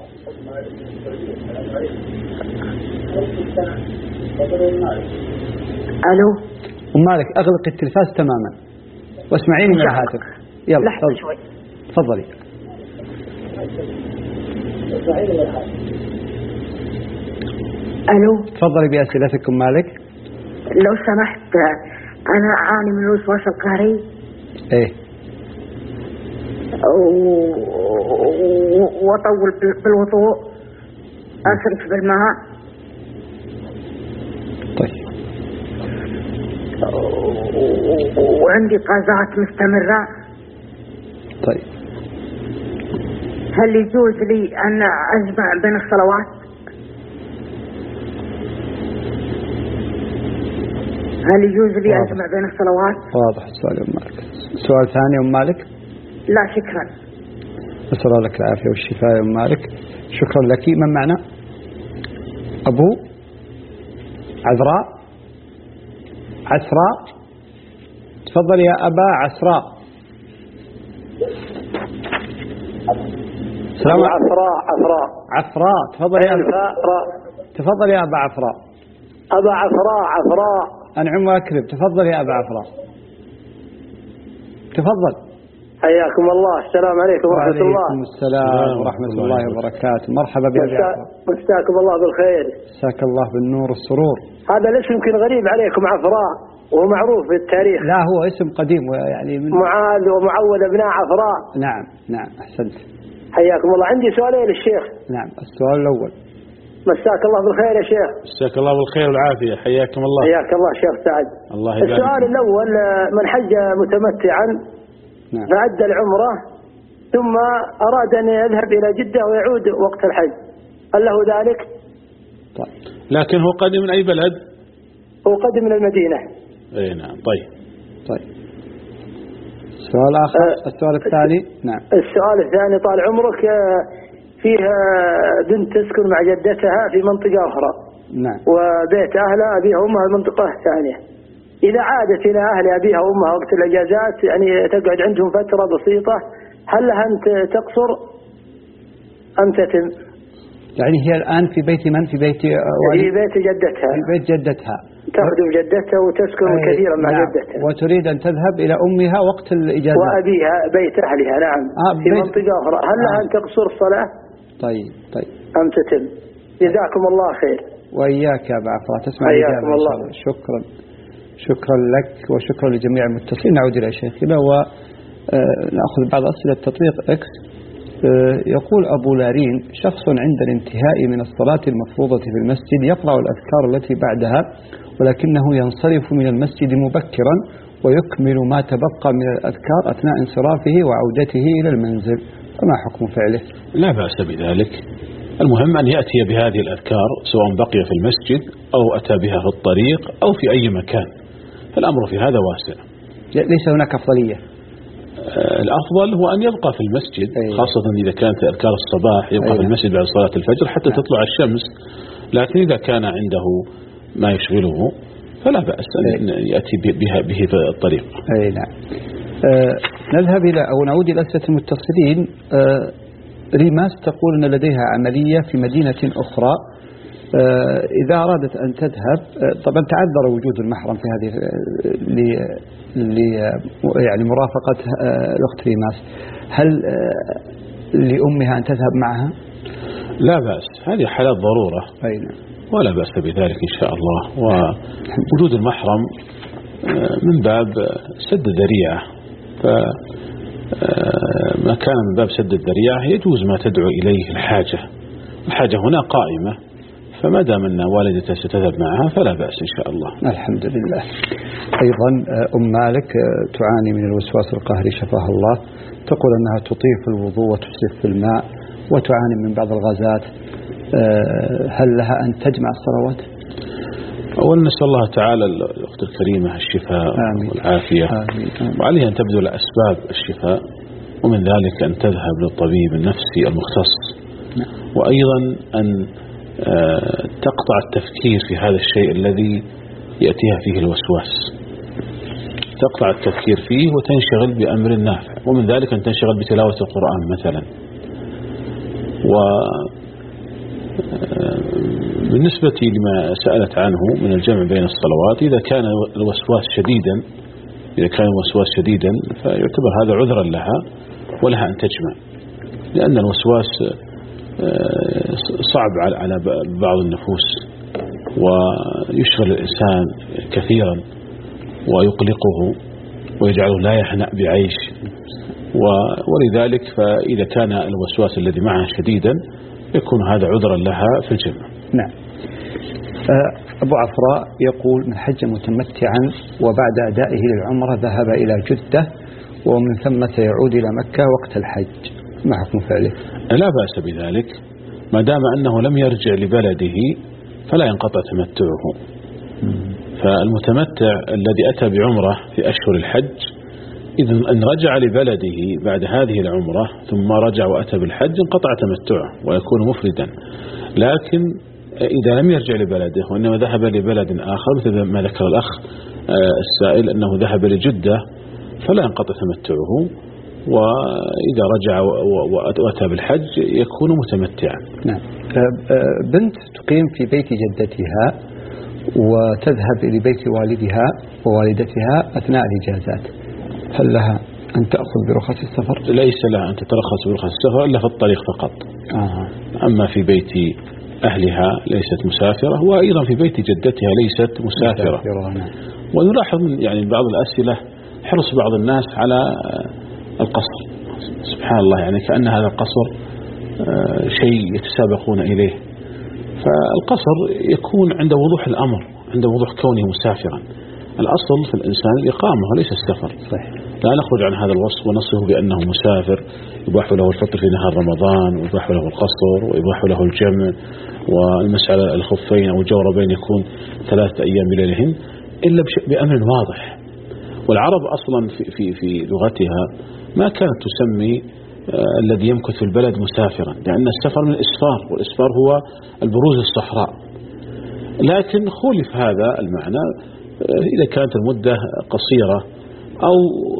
ألو. أم مالك أغلق التلفاز تماما واسمعيني من الهاتف. يلا لحظة شوي. تفضلي. ألو. تفضلي بأسئلتك أم مالك. لو سمحت أنا أعاني من الوسواس القهري. إيه. وأطول بالوضوء أصرف بالماء. طيب. وعندي قازات مستمرة. طيب. هل يجوز لي أن أجمع بين الصلوات؟ هل يجوز لي واضح. أجمع بين الصلوات؟ واضح السؤال يا أم مالك. سؤال ثاني يا أم مالك؟ لا شكرا. أسأل الله لك العافية والشفاء يا أم مالك. شكرا لك. من معنا؟ أبو عذراء عسراء. تفضل يا أبا عسراء. سلام. عفراء عفراء عفراء. تفضل يا أبا. تفضل يا أبا عفراء. أبا عفراء عفراء. أنعم وأكرم. تفضل يا أبا عفراء. تفضل. حياكم الله. السلام عليكم ورحمة الله. وعليكم السلام ورحمة الله وبركاته. مرحبا بأبي عفراء. مساكم الله بالخير. مساك الله بالنور والسرور. هذا الاسم يمكن غريب عليكم عفراء وهو معروف في التاريخ. لا هو اسم قديم يعني من معاذ ومعوذ ابناء عفراء. نعم نعم أحسنت. حياكم الله. عندي سؤالين للشيخ. نعم. السؤال الأول. مساك الله بالخير يا شيخ. مساك الله بالخير والعافية. حياكم الله. حياك الله شيخ سعد. الله يبارك. السؤال الأول من حج متمتعا نعم. فأدى العمرة ثم أراد أن يذهب إلى جدة ويعود وقت الحج هل له ذلك؟ طيب. لكن هو قادم من أي بلد؟ هو قادم من المدينة. اي نعم. طيب. طيب. سؤال آخر. أه السؤال الثاني. نعم. السؤال الثاني طال عمرك فيها بنت تسكن مع جدتها في منطقة أخرى. نعم. وبيت أهلها أبيها وأمها المنطقة الثانية. إذا عادت إلى أهل أبيها وأمها وقت الإجازات يعني تقعد عندهم فترة بسيطة هل لها أن تقصر أم تتم؟ يعني هي الآن في بيت من؟ في بيت في بيت جدتها. في بيت جدتها. تخدم جدتها وتسكن كثيرا مع نعم. جدتها. وتريد أن تذهب إلى أمها وقت الإجازات. وأبيها بيت أهلها. نعم. آه في بيت... منطقة أخرى هل لها آه. أن تقصر الصلاة؟ طيب طيب. أم تتم؟ جزاكم الله خير. وإياك يا أبا عفراء. تسمع الإجابة إن شاء الله. شكرا. شكرا لك وشكرا لجميع المتصلين. نعود إلى شيخنا ونأخذ بعض أسئلة تطبيق إكس. يقول أبو لارين شخص عند الانتهاء من الصلاة المفروضة في المسجد يقرأ الأذكار التي بعدها ولكنه ينصرف من المسجد مبكرا ويكمل ما تبقى من الأذكار أثناء انصرافه وعودته إلى المنزل فما حكم فعله؟ لا بأس بذلك. المهم أن يأتي بهذه الأذكار سواء بقي في المسجد أو أتى بها في الطريق أو في أي مكان. الأمر في هذا واسع. ليس هناك أفضلية. الأفضل هو أن يبقى في المسجد. أيه. خاصة إذا كانت أذكار الصباح يبقى أيه. في المسجد بعد صلاة الفجر حتى أيه. تطلع الشمس. لكن إذا كان عنده ما يشغله فلا بأس أن أيه. يأتي بها به في الطريق. أي نعم. آه نذهب إلى أو نعود إلى أسئلة المتصلين. آه ريماس تقول أن لديها عملية في مدينة أخرى. آه إذا أرادت أن تذهب آه طبعا تعذر وجود المحرم في هذه ل يعني مرافقة آه الأخت ريماس. هل آه لأمها أن تذهب معها؟ لا بأس. هذه حالات ضرورة. أي نعم. ولا بأس بذلك إن شاء الله. ووجود المحرم آه من باب سد ذريعة. ف ما كان من باب سد الذريعة يجوز ما تدعو إليه الحاجة. الحاجة هنا قائمة فما دام أن والدتها ستذهب معها فلا بأس إن شاء الله. الحمد لله. أيضا أم مالك تعاني من الوسواس القهري شفاها الله. تقول أنها تطيف الوضوء وتسرف في الماء وتعاني من بعض الغازات. هل لها أن تجمع الصلوات؟ أولا نسأل الله تعالى الأخت الكريمة الشفاء آمين. والعافية آمين. آمين. وعليها أن تبذل أسباب الشفاء ومن ذلك أن تذهب للطبيب النفسي المختص. نعم. وأيضا أن تقطع التفكير في هذا الشيء الذي يأتيها فيه الوسواس. تقطع التفكير فيه وتنشغل بأمر نافع ومن ذلك أن تنشغل بتلاوة القرآن مثلا. و بالنسبة لما سألت عنه من الجمع بين الصلوات إذا كان الوسواس شديدا إذا كان الوسواس شديدا فيعتبر هذا عذرا لها ولها أن تجمع لأن الوسواس صعب على بعض النفوس ويشغل الإنسان كثيرا ويقلقه ويجعله لا يهنأ بعيش ولذلك فإذا كان الوسواس الذي معه شديدا يكون هذا عذرا لها في الجمع. نعم. أبو عفراء يقول: من حج متمتعا وبعد أدائه للعمرة ذهب إلى جدة ومن ثم سيعود إلى مكة وقت الحج، ما حكم فعله؟ لا بأس بذلك ما دام أنه لم يرجع لبلده فلا ينقطع تمتعه. فالمتمتع الذي أتى بعمرة في أشهر الحج إذا أن رجع لبلده بعد هذه العمرة ثم رجع وأتى بالحج انقطع تمتعه ويكون مفردا. لكن إذا لم يرجع لبلده وإنما ذهب لبلد آخر مثل ما ذكر الأخ السائل أنه ذهب لجدة فلا ينقطع تمتعه، وإذا رجع وأتى بالحج يكون متمتعا. نعم. بنت تقيم في بيت جدتها وتذهب إلى بيت والدها ووالدتها أثناء الإجازات، هل لها أن تأخذ برخص السفر؟ ليس لها أن تترخص برخص السفر إلا في الطريق فقط. آه. أما في بيت أهلها ليست مسافرة، وأيضا في بيت جدتها ليست مسافرة. مسافرة. ونلاحظ يعني بعض الأسئلة حرص بعض الناس على القصر، سبحان الله، يعني كأن هذا القصر شيء يتسابقون إليه. فالقصر يكون عند وضوح الأمر، عند وضوح كونه مسافرا. الأصل في الإنسان الإقامة وليس السفر. صحيح. لا نخرج عن هذا الوصف ونصفه بأنه مسافر يباح له الفطر في نهار رمضان ويباح له القصر ويباح له الجمع والمسح على الخفين أو الجوربين يكون ثلاثة أيام بليلهن إلا بأمر واضح. والعرب أصلا في, في, في لغتها ما كانت تسمي آه الذي يمكث في البلد مسافرا، لأن السفر من الإسفار، والإسفار هو البروز الصحراء. لكن خولف هذا المعنى إذا كانت المدة قصيرة أو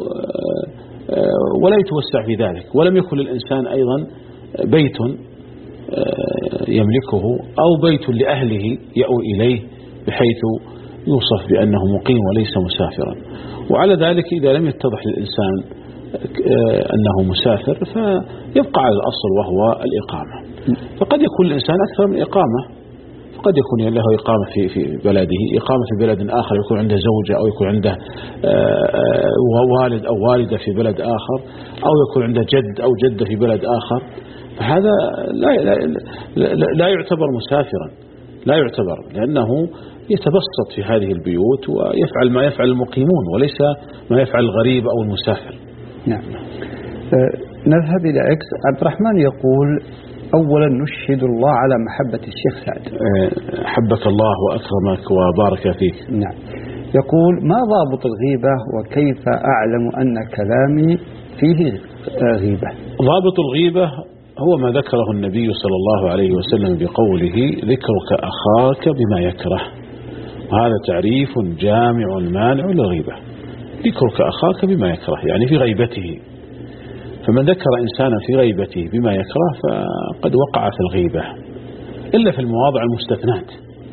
ولا يتوسع في ذلك، ولم يكن للإنسان أيضا بيت يملكه أو بيت لأهله يأوي إليه بحيث يوصف بأنه مقيم وليس مسافرا. وعلى ذلك إذا لم يتضح للإنسان أنه مسافر فيبقى على الأصل وهو الإقامة. فقد يكون الإنسان أكثر من إقامة، قد يكون له إقامة في في بلده، إقامة في بلد آخر، يكون عنده زوجة أو يكون عنده والد أو والدة في بلد آخر، أو يكون عنده جد أو جدة في بلد آخر. فهذا لا لا لا يعتبر مسافرا، لا يعتبر، لأنه يتبسط في هذه البيوت ويفعل ما يفعل المقيمون وليس ما يفعل الغريب أو المسافر. نعم. نذهب إلى إكس. عبد الرحمن يقول: أولا نشهد الله على محبة الشيخ سعد. حبك الله وأكرمك وبارك فيك. نعم. يقول: ما ضابط الغيبة وكيف أعلم أن كلامي فيه غيبة؟ ضابط الغيبة هو ما ذكره النبي صلى الله عليه وسلم بقوله: ذكرك أخاك بما يكره. وهذا تعريف جامع مانع للغيبة. ذكرك أخاك بما يكره يعني في غيبته. فمن ذكر إنسانا في غيبته بما يكره فقد وقع في الغيبة، إلا في المواضع المستثنات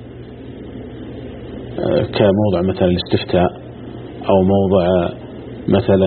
كموضع مثلا الاستفتاء أو موضع مثلا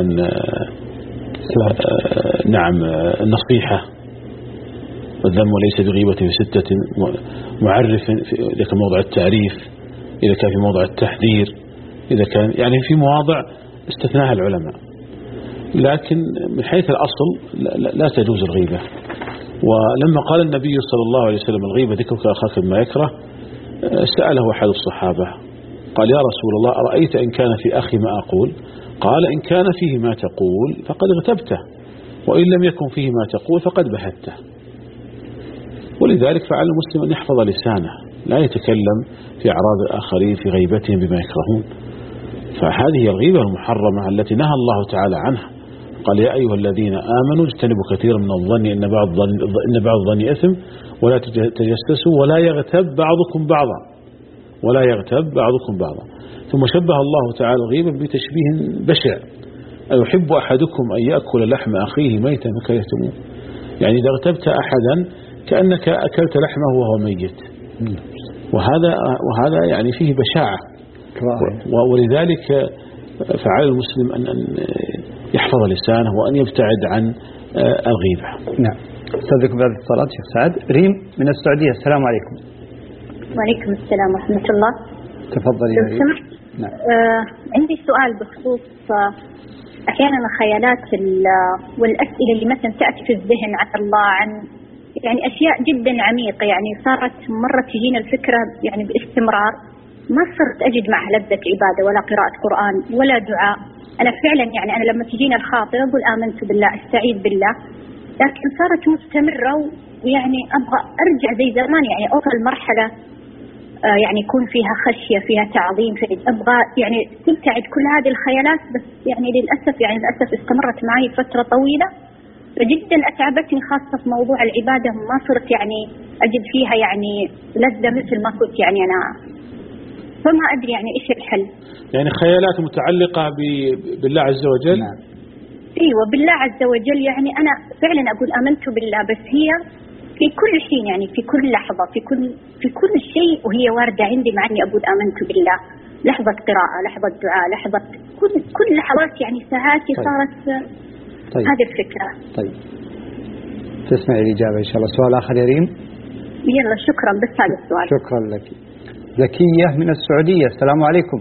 نعم النصيحة، والذم ليس بغيبة في ستة، معرف إذا كان موضع التعريف، إذا كان في موضع التحذير، إذا كان يعني في مواضع استثناها العلماء. لكن من حيث الأصل لا تجوز الغيبة. ولما قال النبي صلى الله عليه وسلم: الغيبة ذكرك أخاك بما يكره، سأله أحد الصحابة قال: يا رسول الله أرأيت إن كان في أخي ما أقول؟ قال: إن كان فيه ما تقول فقد اغتبته، وإن لم يكن فيه ما تقول فقد بهته. ولذلك فعلى المسلم أن يحفظ لسانه، لا يتكلم في أعراض الآخرين في غيبتهم بما يكرهون. فهذه الغيبة المحرمة التي نهى الله تعالى عنها. قال: يا أيها الذين آمنوا اجتنبوا كثيرا من الظن إن بعض الظن إن بعض الظن إثم ولا تجسسوا ولا يغتب بعضكم بعضا ولا يغتب بعضكم بعضا. ثم شبه الله تعالى الغيبة بتشبيه بشع: أيحب أحدكم أن يأكل لحم أخيه ميتا فكرهتموه. يعني إذا اغتبت أحدا كأنك أكلت لحمه وهو ميت. وهذا وهذا يعني فيه بشاعة. ولذلك فعلى المسلم أن يحفظ لسانه وأن يبتعد عن الغيبة. نعم. استاذكم بعد الصلاة شيخ سعد. ريم من السعودية، السلام عليكم. وعليكم السلام ورحمة الله. تفضلي يا ريم. نعم. آه عندي سؤال بخصوص آه أحيانا الخيالات والأسئلة اللي مثلا تأتي في الذهن عن الله، عن يعني أشياء جدا عميقة، يعني صارت مرة تجينا الفكرة يعني باستمرار، ما صرت أجد معها لذة عبادة ولا قراءة قرآن ولا دعاء. أنا فعلا يعني أنا لما تجينا الخاطر أقول آمنت بالله أستعيذ بالله، لكن صارت مستمرة ويعني أبغى أرجع زي زمان، يعني أوصل مرحلة آه يعني يكون فيها خشية فيها تعظيم، أبغى يعني تبتعد كل هذه الخيالات. بس يعني للأسف يعني للأسف استمرت معي فترة طويلة فجدا أتعبتني، خاصة في موضوع العبادة ما صرت يعني أجد فيها يعني لذة مثل ما كنت يعني أنا، فما أدري يعني إيش الحل. يعني خيالات متعلقة بالله عز وجل. نعم. ايوه بالله عز وجل، يعني انا فعلا اقول امنت بالله، بس هي في كل حين يعني في كل لحظه في كل في كل شيء وهي وارده عندي، مع اني اقول امنت بالله. لحظه قراءه، لحظه دعاء، لحظه كل كل لحظات يعني ساعاتي طيب. صارت طيب. هذه الفكره. طيب تسمعي الاجابه ان شاء الله. سؤال اخر يا ريم. يلا شكرا، بس هذا السؤال. شكرا لك. زكيه من السعوديه، السلام عليكم.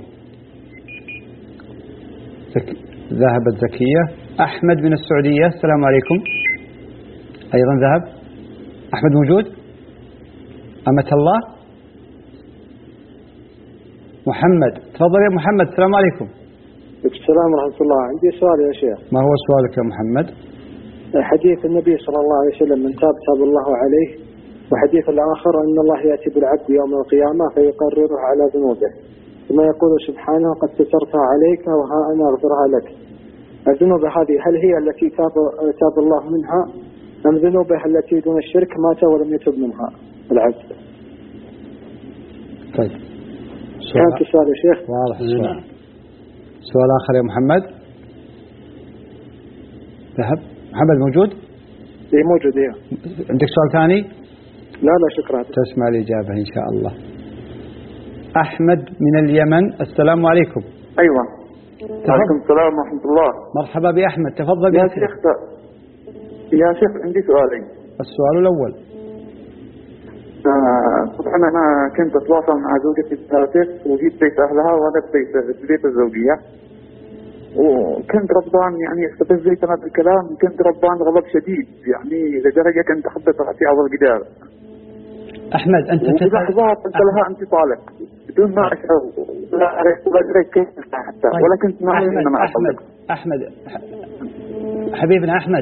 زك... ذهبت زكيه. أحمد من السعودية، السلام عليكم. أيضا ذهب. أحمد موجود؟ أمة الله. محمد، تفضل يا محمد. السلام عليكم. السلام ورحمة الله. عندي سؤال يا شيخ. ما هو سؤالك يا محمد؟ حديث النبي صلى الله عليه وسلم من تاب تاب الله عليه، وحديث الآخر أن الله يأتي بالعبد يوم القيامة فيقرره على ذنوبه ثم يقول سبحانه قد سترتها عليك وها أنا أغفرها لك. الذنوب هذه هل هي التي تاب, تاب الله منها أم ذنوبه التي دون الشرك مات ولم يتب منها العبد؟ طيب كانت السؤال يا شيخ. واضح السؤال. سؤال آخر يا محمد. ذهب. محمد موجود؟ اي موجود. ايه عندك سؤال ثاني؟ لا لا شكرا. تسمع الإجابة إن شاء الله. أحمد من اليمن، السلام عليكم. أيوة. وعليكم السلام ورحمة الله. مرحبا بأحمد، تفضل يا شيخ. يا شيخ عندي سؤالين. السؤال الأول. آه طبعا أنا كنت أتواصل مع زوجتي بالهاتف وجيت بيت أهلها وأنا بيت بيت الزوجية، وكنت ربان يعني استفزيت أنا بالكلام، كنت ربان غضب شديد يعني لدرجة كنت حبيت رأسي على الجدار. أحمد أنت في لحظات قلت لها أنت طالق بدون ما أشعر لا أعرف ولا أدري كيف حتى طيب. ولا كنت معي أحمد أنا أحمد أحمد حبيبنا أحمد.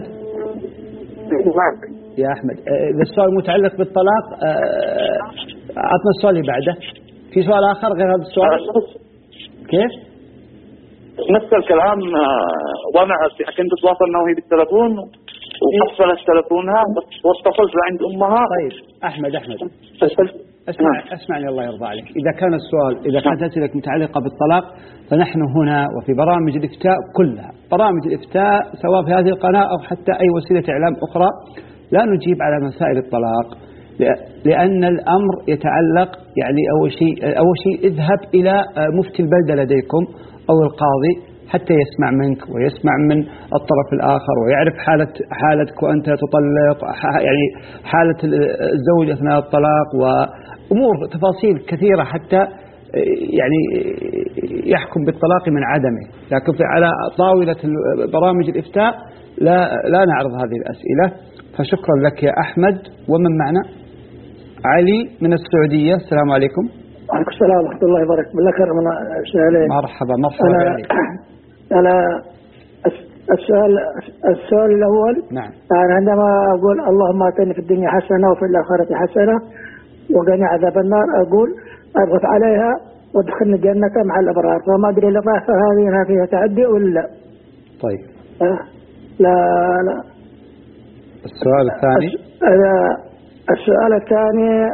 يا أحمد إذا السؤال متعلق بالطلاق أعطنا السؤال اللي بعده. في سؤال آخر غير هذا السؤال؟ كيف؟ نفس الكلام. وأنا كنت أتواصل معه بالتلفون وحصلت تلفونها واتصلت عند أمها. طيب أحمد أحمد اسمع اسمعني الله يرضى عليك. إذا كان السؤال إذا كانت أسئلة متعلقة بالطلاق فنحن هنا وفي برامج الإفتاء كلها، برامج الإفتاء سواء في هذه القناة أو حتى أي وسيلة إعلام أخرى، لا نجيب على مسائل الطلاق، لأن الأمر يتعلق يعني أول شيء أول شيء اذهب إلى مفتي البلدة لديكم أو القاضي حتى يسمع منك ويسمع من الطرف الآخر ويعرف حالة حالتك وأنت تطلق، يعني حالة الزوج أثناء الطلاق وأمور تفاصيل كثيرة حتى يعني يحكم بالطلاق من عدمه. لكن على طاولة برامج الإفتاء لا لا نعرض هذه الأسئلة. فشكرا لك يا أحمد. ومن معنا؟ علي من السعودية، السلام عليكم. وعليكم السلام ورحمة الله وبركاته. بالله من سؤالين. مرحبا مرحبا. أنا, أنا السؤال السؤال الأول. نعم. أنا عندما أقول اللهم آتني في الدنيا حسنة وفي الآخرة حسنة وقني عذاب النار، أقول أضغط عليها وادخلني الجنة مع الأبرار، فما أدري الإضافة هذه فيها تعدي ولا لا؟ طيب. أه لا لا. السؤال الثاني. السؤال الثاني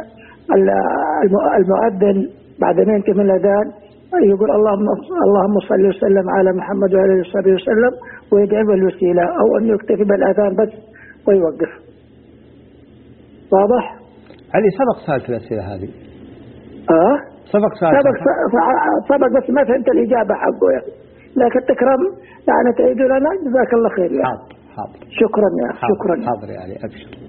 المؤذن بعد ما ينتهي من الأذان يقول اللهم اللهم صل وسلم على محمد وعلى اله وصحبه وسلم ويدعي بالوسيله، او انه يكتفي بالاذان بس ويوقف. واضح؟ علي سبق سالت الاسئله هذه. اه سبق سالت. سبق سبق بس ما فهمت الاجابه حقه يعني. لكن تكرم يعني تعيد لنا جزاك الله خير يعني. حاضر حاضر. شكرا يا حاضر. شكرا. حاضر يا علي ابشر.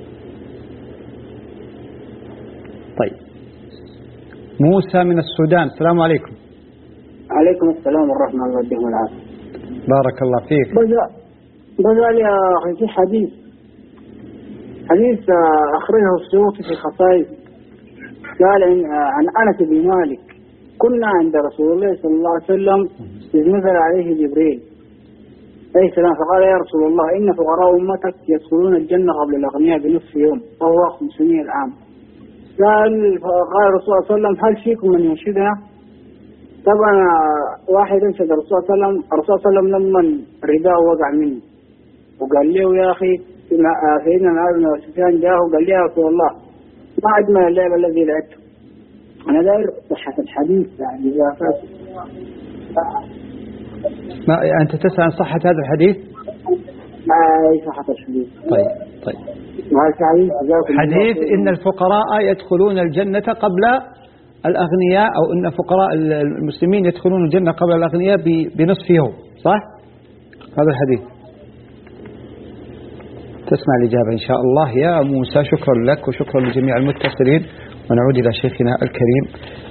طيب موسى من السودان، السلام عليكم. عليكم السلام ورحمة الله وبركاته. بارك الله فيك. بقى بقى يا أخي في حديث حديث أخرجه السيوطي في خصائص، قال عن أنس بن مالك كنا عند رسول الله صلى الله عليه وسلم إذ نزل عليه جبريل عليه السلام فقال يا رسول الله إن فقراء أمتك يدخلون الجنة قبل الأغنياء بنصف يوم وهو خمسمائة عام. قال فقال الرسول صلى الله عليه وسلم هل فيكم من ينشدنا؟ طبعا واحد انشد الرسول صلى الله عليه وسلم، الرسول صلى الله عليه وسلم لما رداء وقع منه وقال له يا أخي سيدنا معاذ بن سفيان جاءه وقال لي يا رسول الله ما أجمل اللعب الذي لعبته. أنا داير صحة الحديث يعني إذا فات ما أنت تسأل عن صحة هذا الحديث؟ أي صحة الحديث. طيب طيب. حديث إن الفقراء يدخلون الجنة قبل الأغنياء، أو إن فقراء المسلمين يدخلون الجنة قبل الأغنياء بنصف يوم، صح؟ هذا الحديث. تسمع الإجابة إن شاء الله يا موسى. شكرا لك وشكرا لجميع المتصلين، ونعود إلى شيخنا الكريم.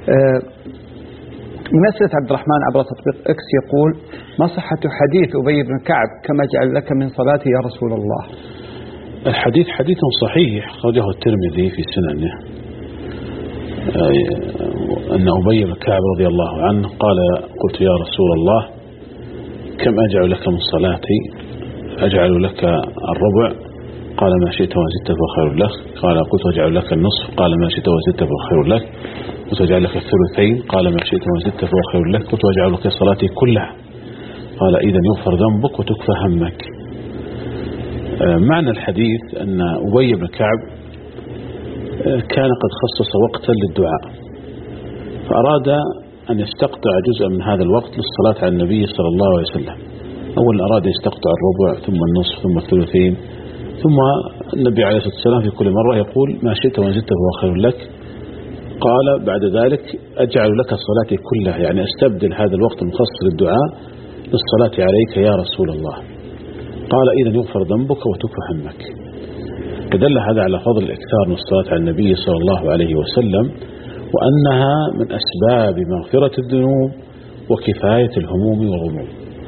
من أسئلة عبد الرحمن عبر تطبيق إكس يقول: ما صحة حديث أبي بن كعب كما جعل لك من صلاته يا رسول الله؟ الحديث حديث صحيح خرجه الترمذي في سننه، أن أبي بن كعب رضي الله عنه قال: قلت يا رسول الله كم أجعل لك من صلاتي؟ أجعل لك الربع؟ قال ما شئت وزدت فخير لك. قال قلت أجعل لك النصف؟ قال ما شئت وزدت فخير لك. قلت أجعل لك الثلثين؟ قال ما شئت وزدت فخير لك. قلت أجعل لك صلاتي كلها؟ قال إذا يغفر ذنبك وتكفى همك. معنى الحديث أن أبي بن كعب كان قد خصص وقتا للدعاء، فأراد أن يستقطع جزءا من هذا الوقت للصلاة على النبي صلى الله عليه وسلم. أولا أراد يستقطع الربع، ثم النصف، ثم الثلثين، ثم النبي عليه الصلاة والسلام في كل مرة يقول ما شئت وإن زدت فهو خير لك. قال بعد ذلك أجعل لك صلاتي كلها، يعني أستبدل هذا الوقت المخصص للدعاء للصلاة عليك يا رسول الله. قال إذا يغفر ذنبك وتكفى همك. فدل هذا على فضل الإكثار من الصلاة على النبي صلى الله عليه وسلم، وأنها من أسباب مغفرة الذنوب وكفاية الهموم والغموم.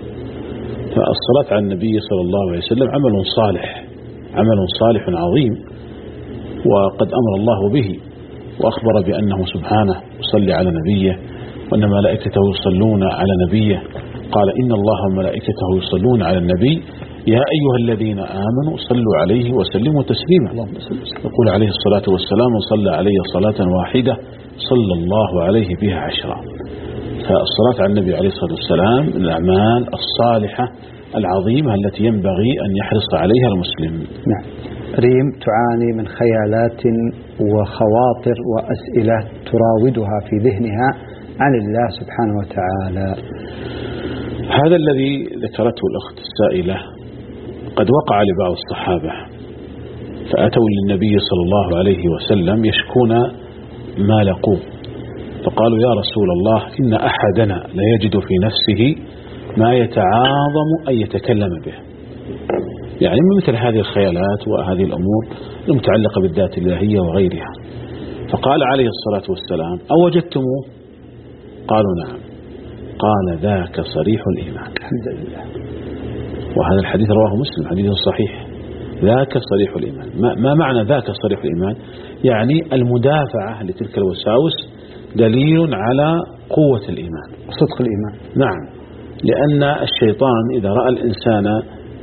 فالصلاة على النبي صلى الله عليه وسلم عمل صالح، عمل صالح عظيم، وقد أمر الله به وأخبر بأنه سبحانه يصلي على نبيه، وأن ملائكته يصلون على نبيه. قال إن الله وملائكته يصلون على النبي يا أيها الذين آمنوا صلوا عليه وسلموا تسليما. يقول عليه الصلاة والسلام: صلى عليه صلاة واحدة صلى الله عليه بها عشرا. فالصلاة على النبي عليه الصلاة والسلام من الأعمال الصالحة العظيمة التي ينبغي أن يحرص عليها المسلم. نعم. ريم تعاني من خيالات وخواطر وأسئلة تراودها في ذهنها عن الله سبحانه وتعالى. هذا الذي ذكرته الأخت السائلة قد وقع لبعض الصحابة، فأتوا للنبي صلى الله عليه وسلم يشكون ما لقوه، فقالوا يا رسول الله إن أحدنا لا يجد في نفسه ما يتعاظم أن يتكلم به، يعني مثل هذه الخيالات وهذه الأمور المتعلقة بالذات الإلهية وغيرها. فقال عليه الصلاة والسلام: أوجدتموه؟ قالوا نعم. قال ذاك صريح الإيمان. الحمد لله. وهذا الحديث رواه مسلم، حديث صحيح. ذاك صريح الإيمان. ما, ما معنى ذاك صريح الإيمان؟ يعني المدافعة لتلك الوساوس دليل على قوة الإيمان، صدق الإيمان. نعم، لأن الشيطان إذا رأى الإنسان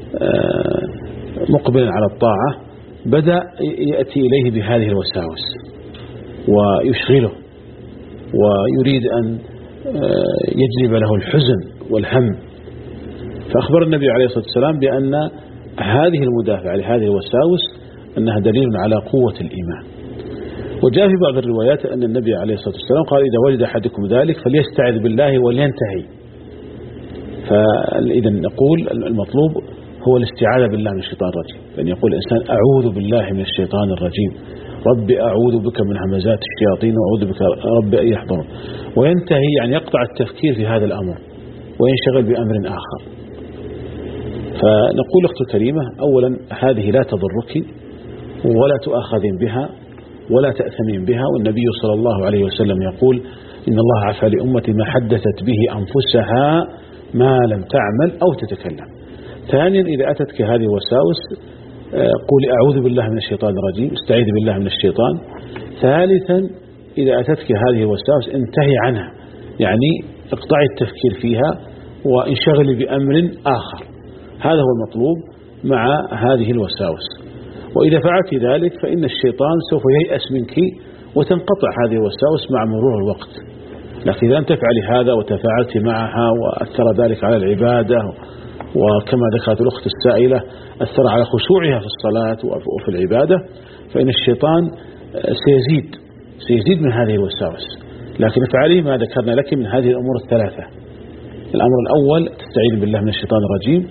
مقبلا على الطاعة بدأ يأتي إليه بهذه الوساوس ويشغله، ويريد أن يجلب له الحزن والهم. فأخبر النبي عليه الصلاة والسلام بأن هذه المدافعة لهذه الوساوس أنها دليل على قوة الإيمان. وجاء في بعض الروايات أن النبي عليه الصلاة والسلام قال: إذا وجد أحدكم ذلك فليستعذ بالله ولينتهي. فإذا نقول المطلوب هو الاستعاذة بالله من الشيطان الرجيم، لأن يقول الإنسان: أعوذ بالله من الشيطان الرجيم، رب أعوذ بك من همزات الشياطين وأعوذ بك رب أن يحضرون. وينتهي يعني يقطع التفكير في هذا الأمر وينشغل بأمر آخر. فنقول أختي الكريمة: أولا هذه لا تضرك ولا تؤاخذين بها ولا تأثمين بها، والنبي صلى الله عليه وسلم يقول: إن الله عفى لأمتي ما حدثت به أنفسها ما لم تعمل أو تتكلم. ثانيا إذا أتتك هذه الوساوس قولي أعوذ بالله من الشيطان الرجيم، استعيذ بالله من الشيطان. ثالثا إذا أتتك هذه الوساوس انتهي عنها، يعني اقطعي التفكير فيها وانشغلي بأمر آخر، هذا هو المطلوب مع هذه الوساوس. وإذا فعلت ذلك فإن الشيطان سوف ييأس منك وتنقطع هذه الوساوس مع مرور الوقت. لكن إذا لم تفعلي هذا وتفاعلت معها وأثر ذلك على العبادة، وكما ذكرت الأخت السائلة أثر على خشوعها في الصلاة وفي العبادة، فإن الشيطان سيزيد سيزيد من هذه الوساوس. لكن افعلي ما ذكرنا لك من هذه الأمور الثلاثة. الأمر الأول تستعيذ بالله من الشيطان الرجيم.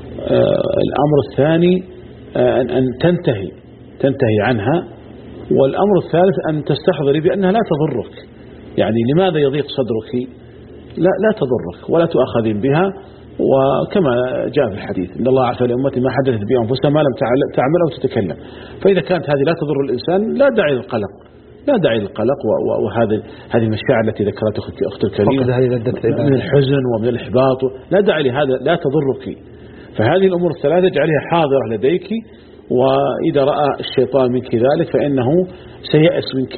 الأمر الثاني أن تنتهي تنتهي عنها. والأمر الثالث أن تستحضري بأنها لا تضرك. يعني لماذا يضيق صدرك؟ لا لا تضرك ولا تؤاخذين بها. وكما جاء في الحديث إن الله عفى لأمتي ما حدثت به أنفسها ما لم تعمل أو تتكلم. فإذا كانت هذه لا تضر الإنسان لا داعي للقلق لا داعي للقلق. وهذه هذه المشاعر التي ذكرت أختي أخت الكريمة من الحزن ومن الإحباط لا داعي لهذا، لا تضرك. فهذه الأمور الثلاثة اجعليها حاضرة لديك، وإذا رأى الشيطان منك ذلك فإنه سيأس منك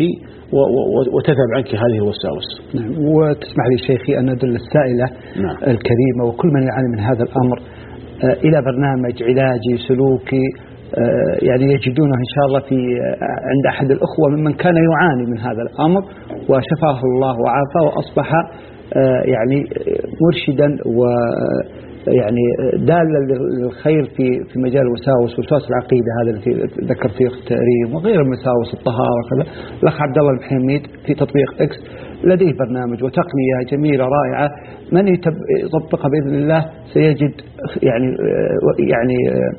وتذهب عنك هذه الوساوس. نعم. وتسمح لي شيخي أن أدل السائلة نعم. الكريمة وكل من يعاني من هذا الأمر إلى برنامج علاجي سلوكي يعني يجدونه إن شاء الله في عند أحد الأخوة ممن كان يعاني من هذا الأمر وشفاه الله وعافاه وأصبح يعني مرشدا و يعني دالة للخير في في مجال الوساوس وسواس العقيدة، هذا الذي ذكر فيه التأريم وغير المساوس الطهارة وكذا. الأخ عبد الله الحميد في تطبيق إكس لديه برنامج وتقنية جميلة رائعة، من يطبقها بإذن الله سيجد يعني يعني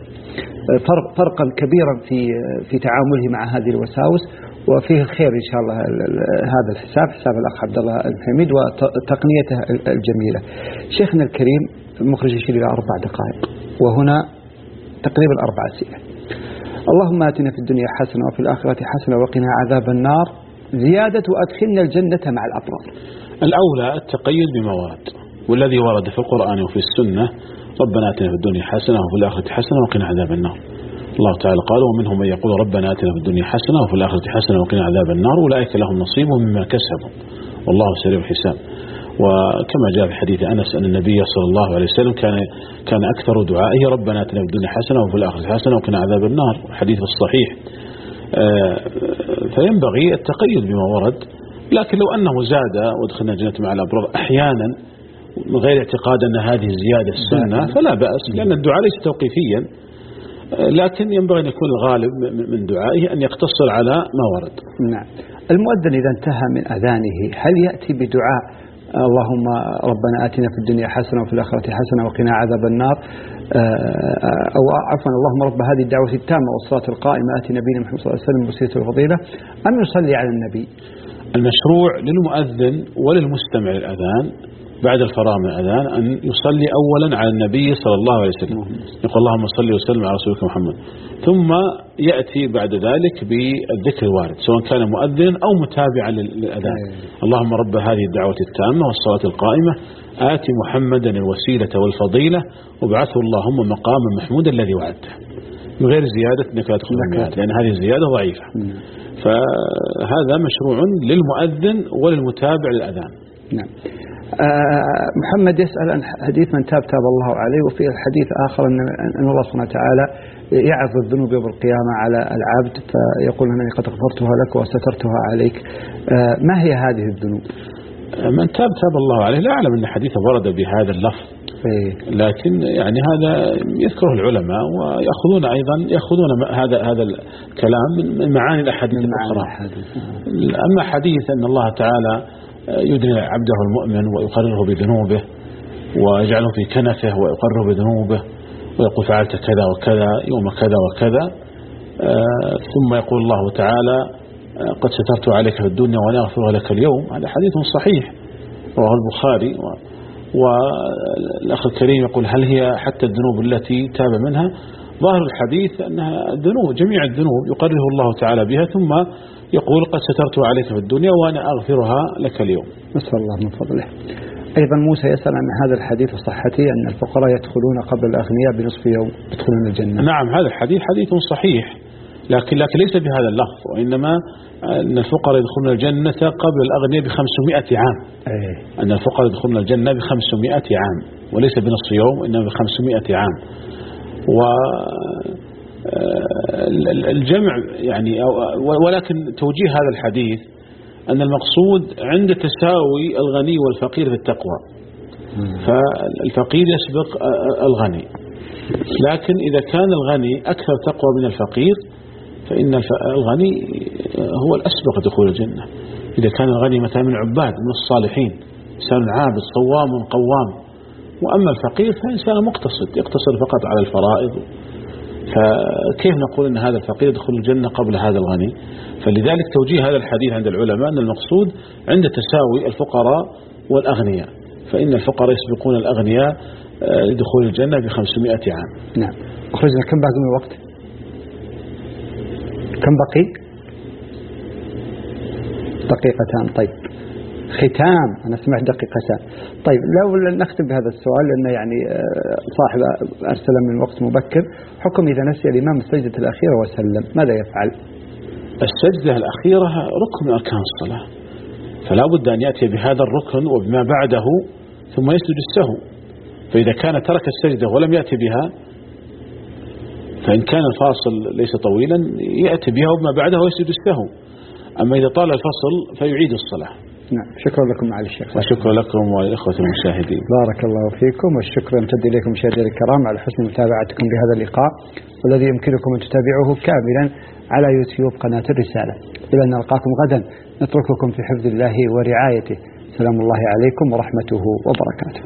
فرق فرقا كبيرا في في تعامله مع هذه الوساوس، وفيه الخير إن شاء الله. هذا الحساب حساب الأخ عبد الله الحميد وتقنيته الجميلة. شيخنا الكريم المخرج يشير إلى أربع دقائق وهنا تقريبا أربع أسئلة. اللهم آتنا في الدنيا حسنة وفي الآخرة حسنة وقنا عذاب النار، زيادة وأدخلنا الجنة مع الأبرار. الأولى التقيد بما ورد، والذي ورد في القرآن وفي السنة ربنا آتنا في الدنيا حسنة وفي الآخرة حسنة وقنا عذاب النار. الله تعالى قال ومنهم من يقول ربنا آتنا في الدنيا حسنة وفي الآخرة حسنة وقنا عذاب النار أولئك لهم نصيب مما كسبوا والله سريع الحساب. وكما جاء في حديث أنس أن النبي صلى الله عليه وسلم كان كان أكثر دعائه ربنا آتنا في الدنيا حسنة وفي الآخرة حسنة وقنا عذاب النار، حديث الصحيح. فينبغي التقيد بما ورد، لكن لو أنه زاد وادخلنا الجنة مع الأبرار أحيانا من غير اعتقاد أن هذه الزيادة السنة فلا بأس، لأن الدعاء ليس توقيفيا، لكن ينبغي أن يكون الغالب من دعائه أن يقتصر على ما ورد. نعم. المؤذن إذا انتهى من أذانه هل يأتي بدعاء اللهم ربنا آتنا في الدنيا حسنة وفي الآخرة حسنة وقنا عذاب النار، أو عفوا اللهم رب هذه الدعوة التامة والصلاة القائمة آتي نبينا محمد صلى الله عليه وسلم بوسيلة الفضيلة، أم يصلي على النبي؟ المشروع للمؤذن وللمستمع للأذان بعد الفراغ من الأذان أن يصلي أولا على النبي صلى الله عليه وسلم، يقول اللهم صل وسلم على رسولك محمد، ثم يأتي بعد ذلك بالذكر الوارد سواء كان مؤذن أو متابعا للأذان. اللهم رب هذه الدعوة التامة والصلاة القائمة آتي محمدا الوسيلة والفضيلة وابعثه اللهم مقاما محمودا الذي وعدته، من غير زيادة أنك لا تدخل الميعاد، لأن هذه الزيادة ضعيفة. فهذا مشروع للمؤذن وللمتابع للأذان. نعم. آه محمد يسأل عن حديث من تاب تاب الله عليه، وفي الحديث آخر أن, أن الله سبحانه وتعالى يعرض الذنوب يوم القيامة على العبد فيقول أنني قد غفرتها لك وسترتها عليك. آه ما هي هذه الذنوب؟ من تاب تاب الله عليه لا أعلم أن حديث ورد بهذا اللفظ، لكن يعني هذا يذكره العلماء ويأخذون أيضا يأخذون هذا هذا الكلام من معاني الأحاديث الأخرى. أما حديث أن الله تعالى يدني عبده المؤمن ويقرره بذنوبه ويجعله في كنفه ويقرره بذنوبه ويقول فعلت كذا وكذا يوم كذا وكذا، ثم يقول الله تعالى قد سترت عليك في الدنيا ولا أغفرها لك اليوم. هذا حديث صحيح رواه البخاري. والأخ الكريم يقول هل هي حتى الذنوب التي تاب منها؟ ظاهر الحديث أنها الذنوب جميع الذنوب يقرره الله تعالى بها، ثم يقول قد سترت عليك في الدنيا وأنا أغفرها لك اليوم. نسأل الله من فضله. أيضا موسى يسأل عن هذا الحديث وصحته أن الفقراء يدخلون قبل الأغنياء بنصف يوم يدخلون الجنة. نعم هذا الحديث حديث صحيح، لكن لكن ليس بهذا اللفظ، وإنما أن الفقراء يدخلون الجنة قبل الأغنياء بخمسمائة عام. أيه. أن الفقراء يدخلون الجنة بخمسمائة عام وليس بنصف يوم، إنما بخمسمائة عام. والجمع يعني ولكن توجيه هذا الحديث أن المقصود عند تساوي الغني والفقير في التقوى، فالفقير يسبق الغني، لكن إذا كان الغني أكثر تقوى من الفقير فإن الغني هو الأسبق دخول الجنة. إذا كان الغني مثلا من عباد من الصالحين، إنسان عابد صوام قوام، وأما الفقير فإنسان مقتصد يقتصر فقط على الفرائض، فكيف نقول أن هذا الفقير يدخل الجنة قبل هذا الغني؟ فلذلك توجيه هذا الحديث عند العلماء أن المقصود عند تساوي الفقراء والأغنياء، فإن الفقراء يسبقون الأغنياء لدخول الجنة بخمسمائة عام. نعم. أخرجنا كم باقي من الوقت؟ كم بقي؟ دقيقتان. طيب ختام، أنا سمعت دقيقتان. طيب لو نختم بهذا السؤال لأن يعني صاحب أرسل من وقت مبكر، حكم إذا نسي الإمام السجدة الأخيرة وسلم ماذا يفعل؟ السجدة الأخيرة ركن من أركان الصلاة، فلا بد أن يأتي بهذا الركن وبما بعده ثم يسجد السهو. فإذا كان ترك السجدة ولم يأتي بها، فإن كان الفاصل ليس طويلا يأتي بها وبما بعده ويسجد السهو، أما إذا طال الفصل فيعيد الصلاة. نعم. شكرا لكم معالي الشيخ. وشكرا لكم والإخوة المشاهدين. بارك الله فيكم، والشكر يمتد إليكم مشاهدينا الكرام على حسن متابعتكم لهذا اللقاء، والذي يمكنكم أن تتابعوه كاملا على يوتيوب قناة الرسالة. إلى أن نلقاكم غدا نترككم في حفظ الله ورعايته. سلام الله عليكم ورحمته وبركاته.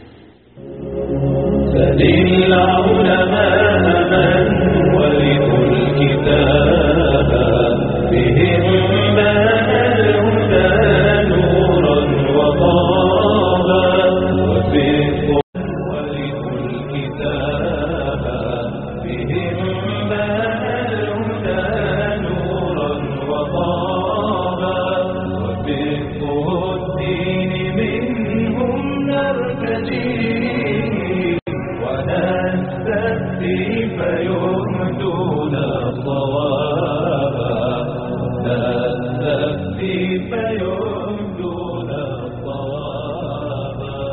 فللعلماء من ورثوا الكتاب بهم بان الهدى نورا وطابا، وفقه ورثوا الكتاب بهم بان الهدى نورا وطابا، وفقه الدين منهم نرتجي ونستفتي فيهدون صوابا، نستفتي فيهدون صوابا.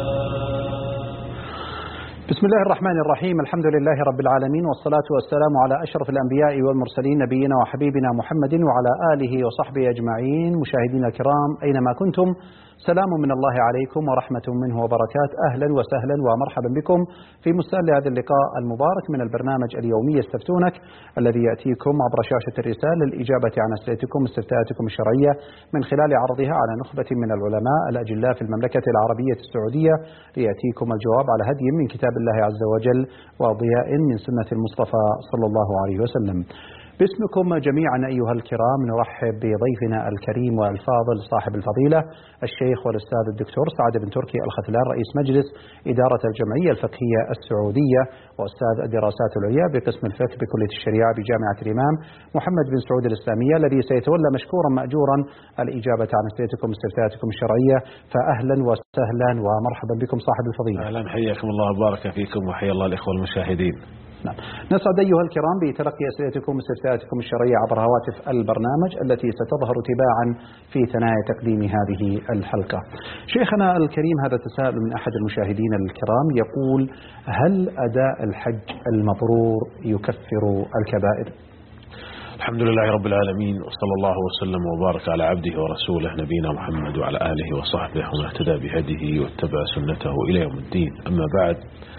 بسم الله الرحمن الرحيم، الحمد لله رب العالمين، والصلاة والسلام على أشرف الأنبياء والمرسلين نبينا وحبيبنا محمد وعلى آله وصحبه أجمعين. مشاهدينا الكرام أينما كنتم، سلام من الله عليكم ورحمة منه وبركات. أهلا وسهلا ومرحبا بكم في مستهل هذا اللقاء المبارك من البرنامج اليومي يستفتونك، الذي يأتيكم عبر شاشة الرسالة للإجابة عن أسئلتكم واستفتاءاتكم الشرعية من خلال عرضها على نخبة من العلماء الأجلاء في المملكة العربية السعودية، ليأتيكم الجواب على هدي من كتاب الله عز وجل وضياء من سنة المصطفى صلى الله عليه وسلم. باسمكم جميعا أيها الكرام نرحب بضيفنا الكريم والفاضل صاحب الفضيلة الشيخ والأستاذ الدكتور سعد بن تركي الختلان، رئيس مجلس إدارة الجمعية الفقهية السعودية وأستاذ الدراسات العليا بقسم الفقه بكلية الشريعة بجامعة الإمام محمد بن سعود الإسلامية، الذي سيتولى مشكورا مأجورا الإجابة عن أسئلتكم واستفتاءاتكم الشرعية. فأهلا وسهلا ومرحبا بكم صاحب الفضيلة. أهلا، حياكم الله وبارك فيكم وحيا الله الإخوة المشاهدين. نعم. نسعد أيها الكرام بتلقي أسئلتكم واستفتاءاتكم الشرعية عبر هواتف البرنامج التي ستظهر تباعا في ثنايا تقديم هذه الحلقة. شيخنا الكريم، هذا تساؤل من أحد المشاهدين الكرام يقول: هل أداء الحج المبرور يكفر الكبائر؟ الحمد لله رب العالمين، وصلى الله وسلم وبارك على عبده ورسوله نبينا محمد وعلى آله وصحبه ومن اهتدى بهديه واتبع سنته إلى يوم الدين. أما بعد،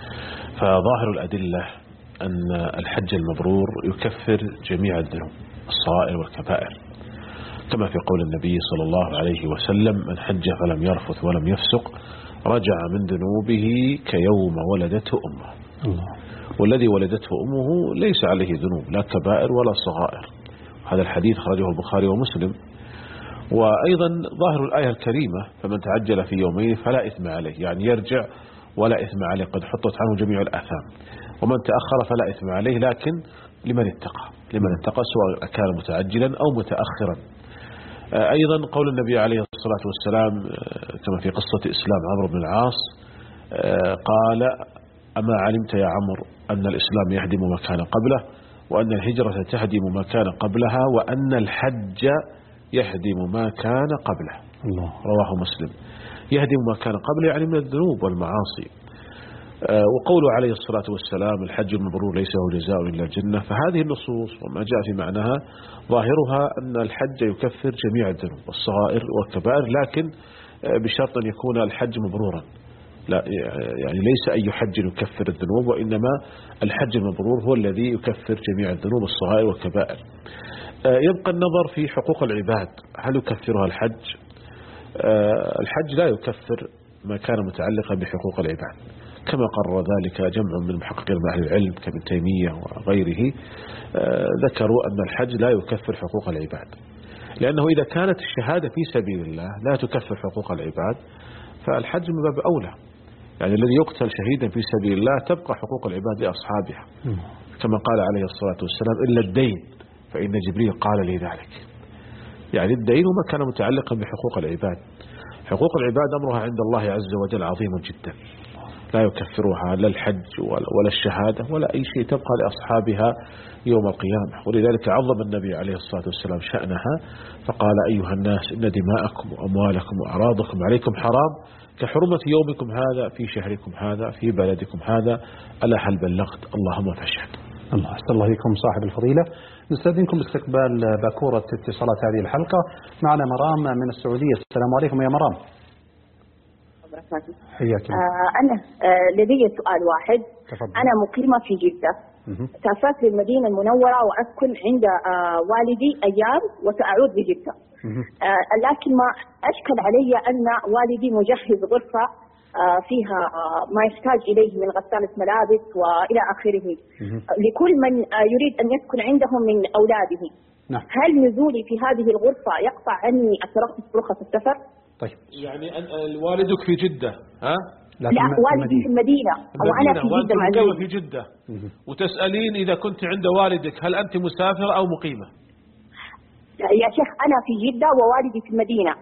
فظاهر الأدلة أن الحج المبرور يكفر جميع الذنوب الصغائر والكبائر، كما في قول النبي صلى الله عليه وسلم: من حج فلم يرفث ولم يفسق رجع من ذنوبه كيوم ولدته أمه. الله. والذي ولدته أمه ليس عليه ذنوب لا كبائر ولا صغائر. هذا الحديث خرجه البخاري ومسلم. وأيضا ظاهر الآية الكريمة: فمن تعجل في يومين فلا إثم عليه، يعني يرجع ولا إثم عليه، قد حطت عنه جميع الآثام. ومن تأخر فلا إثم عليه، لكن لمن اتقى، لمن اتقى سواء كان متعجلا أو متأخرا. أيضا قول النبي عليه الصلاة والسلام كما في قصة إسلام عمرو بن العاص قال: أما علمت يا عمرو أن الإسلام يهدم ما كان قبله، وأن الهجرة تهدم ما كان قبلها، وأن الحج يهدم ما كان قبله. الله. رواه مسلم. يهدم ما كان قبله يعني من الذنوب والمعاصي. وقوله عليه الصلاة والسلام: الحج المبرور ليس له جزاء إلا الجنة. فهذه النصوص وما جاء في معناها ظاهرها أن الحج يكفر جميع الذنوب والصغائر والكبائر، لكن بشرط أن يكون الحج مبرورا. لا يعني ليس أي حج يكفر الذنوب، وإنما الحج المبرور هو الذي يكفر جميع الذنوب الصغائر والكبائر. يبقى النظر في حقوق العباد، هل يكفرها الحج؟ الحج لا يكفر ما كان متعلقا بحقوق العباد، كما قرر ذلك جمع من محققين من أهل العلم كابن تيمية وغيره. ذكروا أن الحج لا يكفر حقوق العباد، لأنه إذا كانت الشهادة في سبيل الله لا تكفر حقوق العباد، فالحج من باب أولى. يعني الذي يقتل شهيدا في سبيل الله تبقى حقوق العباد لأصحابها، كما قال عليه الصلاة والسلام: إلا الدين فإن جبريل قال لي ذلك. يعني الدين ما كان متعلقا بحقوق العباد. حقوق العباد أمرها عند الله عز وجل عظيم جدا، لا يكفرها لا الحج ولا الشهادة ولا أي شيء، تبقى لأصحابها يوم القيامة. ولذلك عظم النبي عليه الصلاة والسلام شأنها، فقال: أيها الناس، إن دماءكم وأموالكم وأعراضكم عليكم حرام كحرمة يومكم هذا في شهركم هذا في بلدكم هذا، ألا هل بلغت؟ اللهم فاشهد. الله أحسن الله إليكم صاحب الفضيلة. نستأذنكم باستقبال باكورة اتصالات هذه الحلقة. معنا مرام من السعودية. السلام عليكم يا مرام. حياك الله. آه أنا آه لدي سؤال واحد. تفضل. أنا مقيمة في جدة، سافرت للمدينة المنورة وأسكن عند آه والدي أيام وسأعود لجدة. آه لكن ما أشكل علي أن والدي مجهز غرفة آه فيها آه ما يحتاج إليه من غسالة ملابس وإلى آخره لكل من آه يريد أن يسكن عندهم من أولاده. نعم. هل نزولي في هذه الغرفة يقطع عني الترخص برخص السفر؟ طيب. يعني والدك في جدة ها؟ لا, والدي في المدينة أو أنا في جدة مع زوجي. في جدة وتسألين إذا كنت عند والدك هل أنت مسافرة أو مقيمة؟ يا شيخ أنا في جدة ووالدي في المدينة.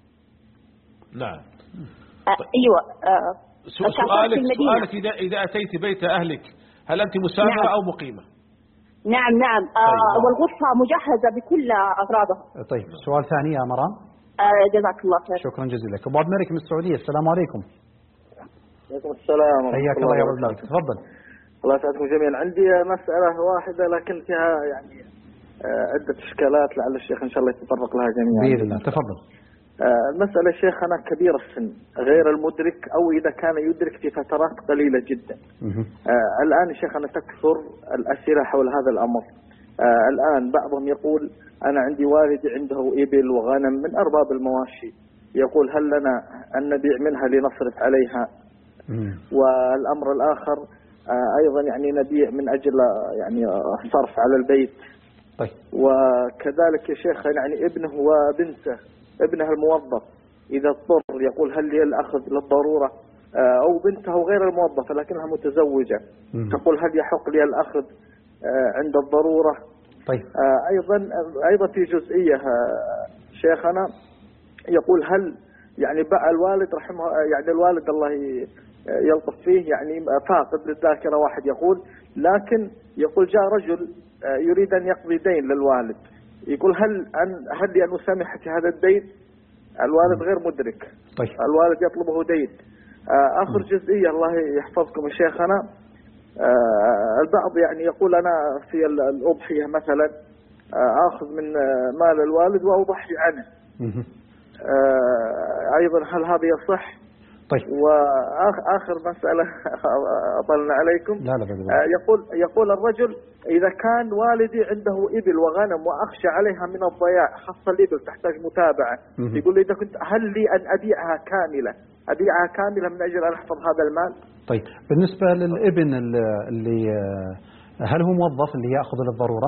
نعم. آه أيوة. آه سؤالك سؤالك إذا إذا أتيت بيت أهلك هل أنت مسافرة نعم. أو مقيمة؟ نعم نعم. آه طيب. والغرفة مجهزة بكل أغراضها. طيب سؤال ثاني يا مرام. آه جزاك الله خير. شكرا جزيلا. أبو عبد الملك من السعودية. السلام عليكم. وعليكم السلام. حياك الله يا رب. تفضل. الله يسعدكم جميعا. عندي مسألة واحدة لكن فيها يعني عدة إشكالات، لعل الشيخ إن شاء الله يتطرق لها جميعا بإذن الله. تفضل. المسألة الشيخ أنا كبير السن غير المدرك أو إذا كان يدرك في فترات قليلة جدا. آه الآن الشيخ أنا تكثر الأسئلة حول هذا الأمر. آه الآن بعضهم يقول أنا عندي والدي عنده إبل وغنم من أرباب المواشي، يقول هل لنا أن نبيع منها لنصرف عليها؟ والأمر الآخر آه أيضا يعني نبيع من أجل يعني صرف على البيت. طيب. وكذلك يا شيخ يعني ابنه وبنته، ابنها الموظف إذا اضطر يقول هل لي الأخذ للضرورة، أو بنته غير الموظفة لكنها متزوجة مم. تقول هل يحق لي الأخذ عند الضرورة. طيب. أيضا أيضا في جزئية شيخنا يقول هل يعني بقى الوالد رحمه يعني الوالد الله يلطف فيه يعني فاقد للذاكرة، واحد يقول لكن يقول جاء رجل يريد أن يقضي دين للوالد، يقول هل أن هل لي أن أسامح في هذا الدين؟ الوالد غير مدرك. طيب. الوالد يطلبه دين. آخر جزئية الله يحفظكم يا شيخنا، البعض يعني يقول أنا في الأضحية مثلا آخذ من مال الوالد وأضحي عنه. أيضا هل هذا يصح؟ طيب. وآخر مسألة أطلنا عليكم. لا لا بل. يقول يقول الرجل إذا كان والدي عنده إبل وغنم وأخشى عليها من الضياع، خاصة الإبل تحتاج متابعة، مم. يقول إذا كنت هل لي أن أبيعها كاملة أبيعها كاملة من أجل أن أحفظ هذا المال؟ طيب بالنسبة للابن اللي هل هو موظف اللي يأخذ للضرورة؟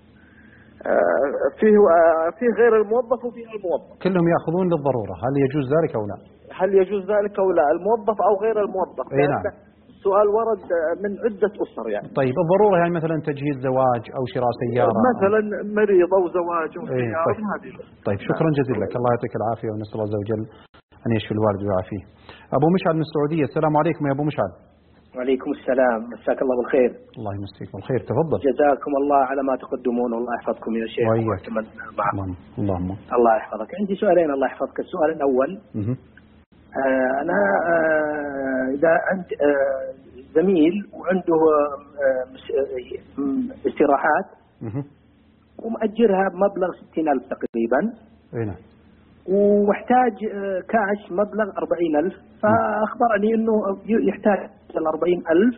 فيه فيه غير الموظف وفيه الموظف. كلهم يأخذون للضرورة، هل يجوز ذلك أو لا؟ هل يجوز ذلك أو لا؟ الموظف أو غير الموظف. أي نعم. سؤال ورد من عدة أسر يعني. طيب الضرورة يعني مثلا تجهيز زواج أو شراء سيارة مثلا مريض أو زواج أو إيه سيارة طيب. هذه. طيب شكرا جزيلا لك، الله يعطيك العافية ونسأل الله عز وجل أن يشفي الوالد ويعافيه. أبو مشعل من السعودية، السلام عليكم يا أبو مشعل. وعليكم السلام، مساك الله بالخير. الله يمسيك بالخير، تفضل. جزاكم الله على ما تقدمون والله يحفظكم يا شيخ. وإياك. اللهم اللهم الله يحفظك. عندي سؤالين الله يحفظك. السؤال الأول مه. آه أنا آه إذا عند آه زميل وعنده آه استراحات مه. ومأجرها بمبلغ ستين ألف تقريبا. أي نعم. ومحتاج كاش مبلغ أربعين ألف، فأخبرني أنه يحتاج الأربعين ألف،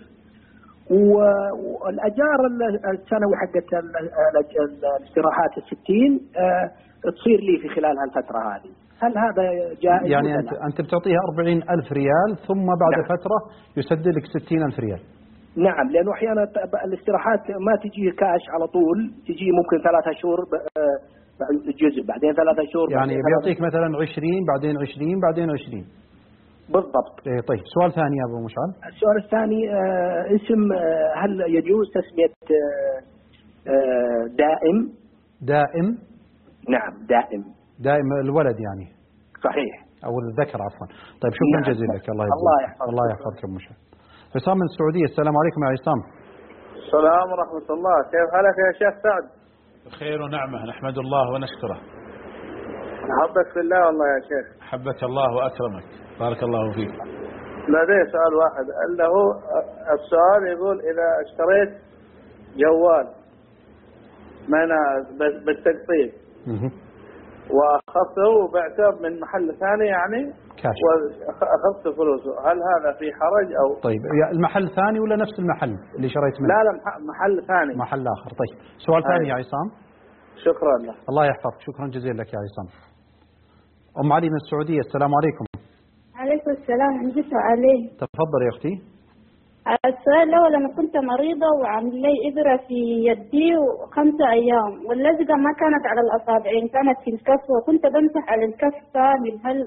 والأجار السنوي حقت الاستراحات الستين تصير لي في خلال هالفترة هذه. هل هذا جائز؟ يعني أنت, أنت بتعطيها أربعين ألف ريال ثم بعد نعم. فترة يسدد لك ستين ألف ريال. نعم، لأنه أحيانا الاستراحات ما تجي كاش على طول، تجي ممكن ثلاثة شهور جزء، بعدين ثلاثة شهور، يعني بيعطيك مثلا عشرين بعدين عشرين بعدين عشرين بالضبط. إيه طيب سؤال ثاني يا أبو مشعل. السؤال الثاني آه اسم آه هل يجوز تسمية آه آه دائم؟ دائم. نعم دائم. دائم الولد يعني. صحيح. أو الذكر عفوا. طيب شكرا نعم. جزيلا لك، الله الله يحفظك. الله يحفظك يا أبو مشعل. عصام من السعودية، السلام عليكم يا عصام. السلام ورحمة الله، كيف حالك يا شيخ سعد؟ خير ونعمة، نحمد الله ونشكره. أحبك في الله والله يا شيخ. حبك الله وأكرمك، بارك الله فيك. لدي سؤال واحد، اللي هو السؤال يقول إذا اشتريت جوال من بالتقسيط وأخذته وبعته من محل ثاني يعني كاش وأخذت فلوسه، هل هذا في حرج أو؟ طيب المحل ثاني ولا نفس المحل اللي شريت منه؟ لا لا محل ثاني. محل آخر. طيب سؤال هاي. ثاني يا عصام. شكرا لك. الله يحفظك، شكرا جزيلا لك يا عصام. أم علي من السعودية، السلام عليكم. عليكم السلام، عندي سؤالين. تفضل يا أختي. السؤال الأول، أنا كنت مريضة وعمل لي إبرة في يدي خمسة أيام، واللزقة ما كانت على الأصابعين، كانت في الكف، وكنت بمسح على الكف كامل. هل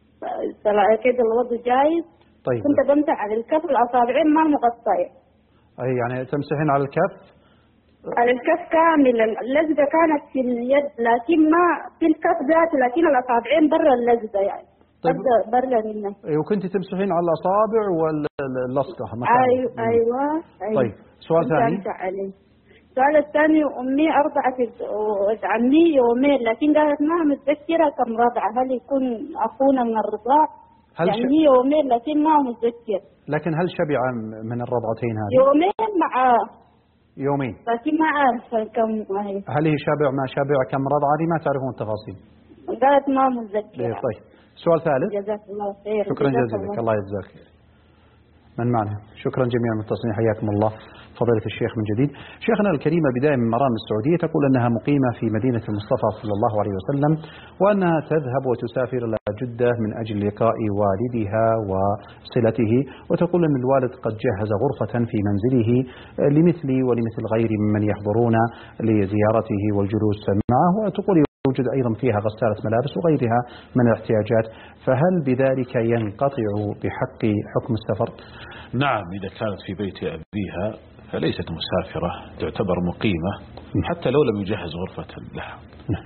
كده الوضع جايز؟ طيب كنت بمسح على الكف، الأصابعين ما مغطية. أي يعني تمسحين على الكف؟ على الكف كامل، اللزقة كانت في اليد لكن ما في الكف ذاته، لكن الأصابعين برا اللزقة يعني. طيب برا منه. أيوة، وكنت تمسحين على الأصابع واللصقة مثلا. أيوة أيوة أيوة. طيب سؤال ثاني. السؤال الثاني، أمي أرضعت عني يومين، لكن قالت ما متذكرة كم رضعة، هل يكون أخونا من الرضاع؟ يعني ش... يومين لكن ما متذكر. لكن هل شبع من الرضعتين هذه؟ يومين معاه. يومين. لكن ما عارفة كم هي. هل هي شبع ما شبع كم رضعة؟ دي ما تعرفون التفاصيل. قالت ما متذكرة. إيه طيب سؤال ثالث. جزاك الله خير. شكرا جزيلا، الله يجزاك. من معنا؟ شكرا جميع المتصلين، حياكم الله فضيلة الشيخ من جديد. شيخنا الكريمة بداية من مرام السعودية تقول أنها مقيمة في مدينة المصطفى صلى الله عليه وسلم، وأنها تذهب وتسافر إلى جدة من أجل لقاء والدها وصلته، وتقول أن الوالد قد جهز غرفة في منزله لمثلي ولمثل غيري ممن يحضرون لزيارته والجلوس معه، وتقول يوجد أيضا فيها غسالة ملابس وغيرها من الاحتياجات، فهل بذلك ينقطع بحق حكم السفر؟ نعم، إذا كانت في بيت أبيها فليست مسافرة، تعتبر مقيمة حتى لو لم يجهز غرفة لها،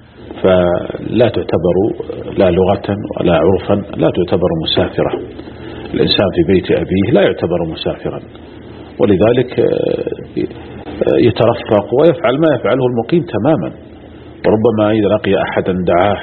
فلا تعتبر لا لغة ولا عرفا لا تعتبر مسافرة. الإنسان في بيت أبيه لا يعتبر مسافرا، ولذلك يترفق ويفعل ما يفعله المقيم تماما، وربما إذا لقي أحدا دعاه.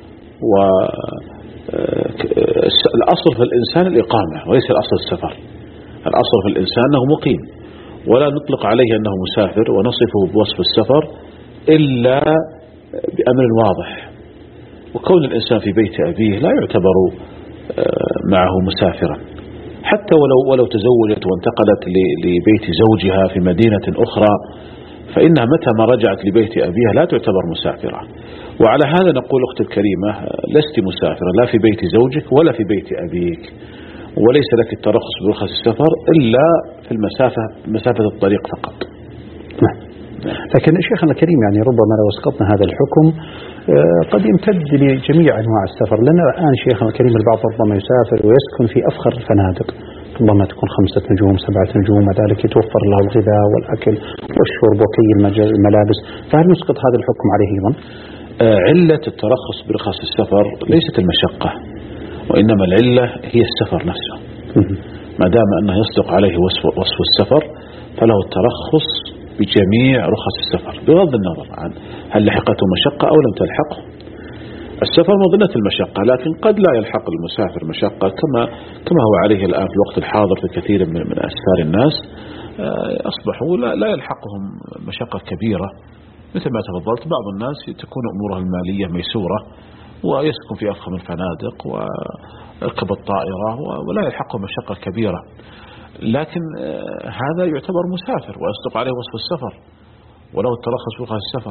والأصل في الإنسان الإقامة وليس الأصل السفر، الأصل في الإنسان أنه مقيم، ولا نطلق عليه أنه مسافر ونصفه بوصف السفر إلا بأمر واضح. وكون الإنسان في بيت أبيه لا يعتبر معه مسافرا، حتى ولو ولو تزوجت وانتقلت لبيت زوجها في مدينة أخرى، فإنها متى ما رجعت لبيت أبيها لا تعتبر مسافرة. وعلى هذا نقول أختي الكريمة، لست مسافرة لا في بيت زوجك ولا في بيت أبيك، وليس لك الترخص برخص السفر إلا في المسافة مسافة الطريق فقط. لكن شيخنا الكريم يعني ربما لو اسقطنا هذا الحكم قد يمتد لجميع أنواع السفر، لأن الآن شيخنا الكريم البعض ربما يسافر ويسكن في أفخر الفنادق، ربما تكون خمسة نجوم سبعة نجوم، وذلك يتوفر له الغذاء والأكل والشرب وكي الملابس، فهل نسقط هذا الحكم عليه أيضا؟ علة الترخص برخص السفر ليست المشقة، وإنما العلة هي السفر نفسه. ما دام أنه يصدق عليه وصف, وصف السفر فله الترخص بجميع رخص السفر بغض النظر عن هل لحقته مشقة أو لم تلحقه. السفر مظنة المشقة، لكن قد لا يلحق المسافر مشقة كما كما هو عليه الآن في الوقت الحاضر في كثير من, من أسفار الناس أصبحوا لا, لا يلحقهم مشقة كبيرة. مثل ما تفضلت، بعض الناس تكون أمورها المالية ميسورة ويسكن في أفخم الفنادق ويركب الطائرة ولا يلحقه مشقة كبيرة، لكن هذا يعتبر مسافر ويصدق عليه وصف السفر ولو الترخص في رخص السفر.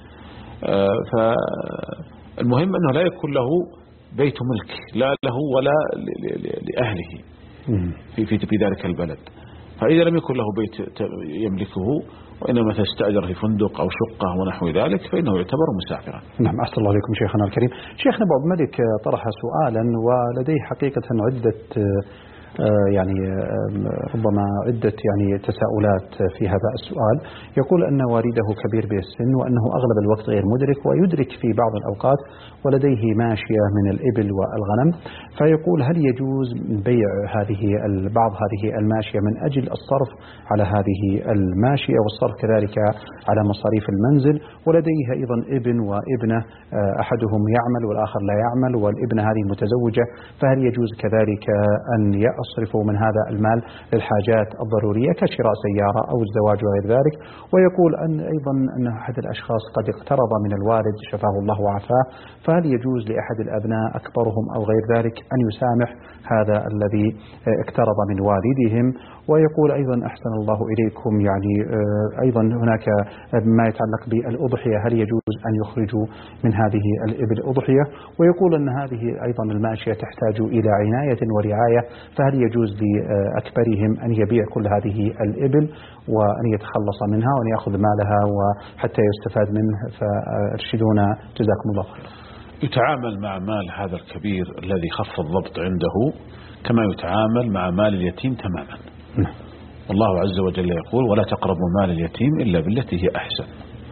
فالمهم أنه لا يكون له بيت ملك، لا له ولا لأهله في في في ذلك البلد. فإذا لم يكن له بيت يملكه وإنما تستأجر في فندق أو شقة ونحو ذلك فإنه يعتبر مسافرا. نعم، أحسن الله عليكم شيخنا الكريم. شيخنا أبو عبد الملك طرح سؤالا ولديه حقيقة عدة يعني ربما عدة يعني تساؤلات في هذا السؤال. يقول أن والده كبير بالسن وأنه أغلب الوقت غير مدرك، ويدرك في بعض الأوقات ولديه ماشية من الإبل والغنم، فيقول هل يجوز بيع هذه بعض هذه الماشية من أجل الصرف على هذه الماشية والصرف كذلك على مصاريف المنزل، ولديه أيضا ابن وابنة أحدهم يعمل والآخر لا يعمل والابنة هذه متزوجة، فهل يجوز كذلك أن يصرفوا من هذا المال للحاجات الضرورية كشراء سيارة أو الزواج وغير ذلك؟ ويقول أن أيضا أن أحد الأشخاص قد اقترض من الوالد شفاه الله وعافاه، فهل يجوز لأحد الأبناء أكبرهم أو غير ذلك أن يسامح هذا الذي اقترض من والدهم؟ ويقول أيضا أحسن الله إليكم يعني أيضا هناك ما يتعلق بالأضحية، هل يجوز أن يخرجوا من هذه الإبل أضحية؟ ويقول أن هذه أيضا الماشية تحتاج إلى عناية ورعاية، فهل يجوز لأكبرهم أن يبيع كل هذه الإبل وأن يتخلص منها وأن يأخذ مالها وحتى يستفاد منه؟ فأرشدونا جزاكم الله خير. يتعامل مع مال هذا الكبير الذي خف الضبط عنده كما يتعامل مع مال اليتيم تماما. والله عز وجل يقول ولا تقربوا مال اليتيم إلا بالتي هي أحسن،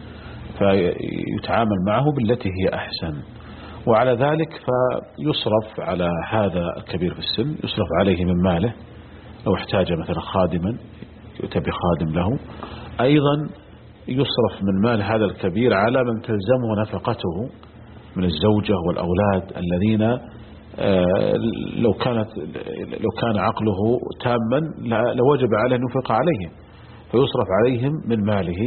فيتعامل معه بالتي هي أحسن. وعلى ذلك فيصرف على هذا الكبير في السن، يصرف عليه من ماله، لو احتاج مثلا خادما يؤتى بخادم له. أيضا يصرف من مال هذا الكبير على من تلزمه نفقته من الزوجة والأولاد الذين لو كانت لو كان عقله تاما لوجب عليه أن ينفق عليهم، فيصرف عليهم من ماله.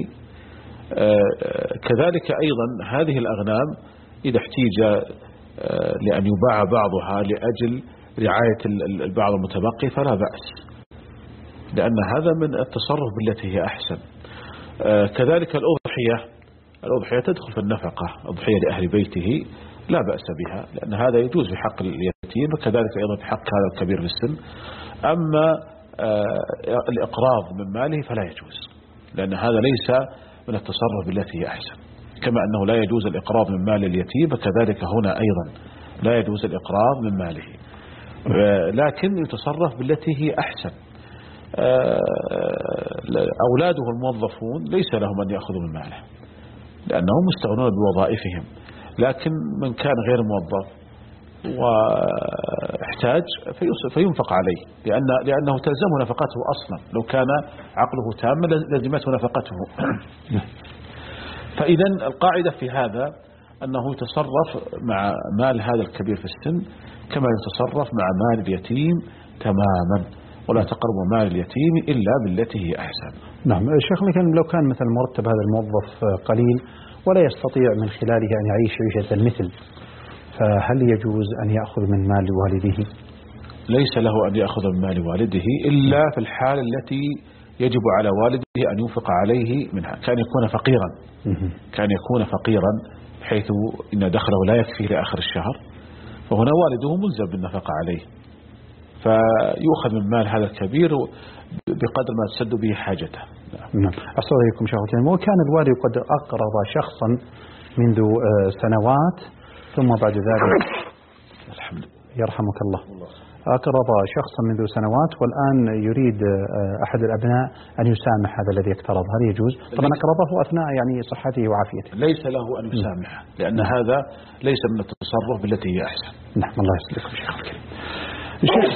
كذلك أيضا هذه الأغنام إذا احتيج لأن يباع بعضها لأجل رعاية البعض المتبقي فلا بأس، لأن هذا من التصرف بالتي هي أحسن. كذلك الأضحية الأضحية تدخل في النفقة، أضحية لأهل بيته لا بأس بها، لأن هذا يجوز في حق اليتيم وكذلك أيضا في حق هذا الكبير في السن. أما الإقراض من ماله فلا يجوز، لأن هذا ليس من التصرف بالتي هي أحسن. كما أنه لا يجوز الإقراض من مال اليتيم فكذلك هنا أيضا لا يجوز الإقراض من ماله، لكن يتصرف بالتي هي أحسن. أولاده الموظفون ليس لهم أن يأخذوا من ماله لأنهم مستغنون بوظائفهم، لكن من كان غير موظف واحتاج فينفق عليه، لأن لأنه تلزمه نفقته أصلا، لو كان عقله تاما لزمته نفقته. فإذا القاعدة في هذا أنه يتصرف مع مال هذا الكبير في السن كما يتصرف مع مال اليتيم تماما، ولا تقربوا مال اليتيم إلا بالتي هي أحسن. نعم شيخ، لكن لو كان مثلا مرتب هذا الموظف قليل ولا يستطيع من خلاله أن يعيش عيشة المثل، فهل يجوز أن يأخذ من مال والده؟ ليس له أن يأخذ من مال والده إلا في الحال التي يجب على والده أن ينفق عليه منها. كان يكون فقيرا كان يكون فقيرا حيث إن دخله لا يكفي لآخر الشهر، فهنا والده ملزم بالنفقة عليه، فيؤخذ من مال هذا الكبير بقدر ما تسد به حاجته. نعم. أحسن عليكم شيخ الكريم. وكان الوالد قد أقرض شخصا منذ سنوات ثم بعد ذلك الحمد يرحمك الله أقرض شخصا منذ سنوات والآن يريد أحد الأبناء أن يسامح هذا الذي اقترض، هل يجوز؟ طبعا أقرضه أثناء يعني صحته وعافيته. ليس له أن يسامح لأن هذا ليس من التصرف بالتي هي أحسن. نعم الله يسلمك شيخ الكريم. شيخ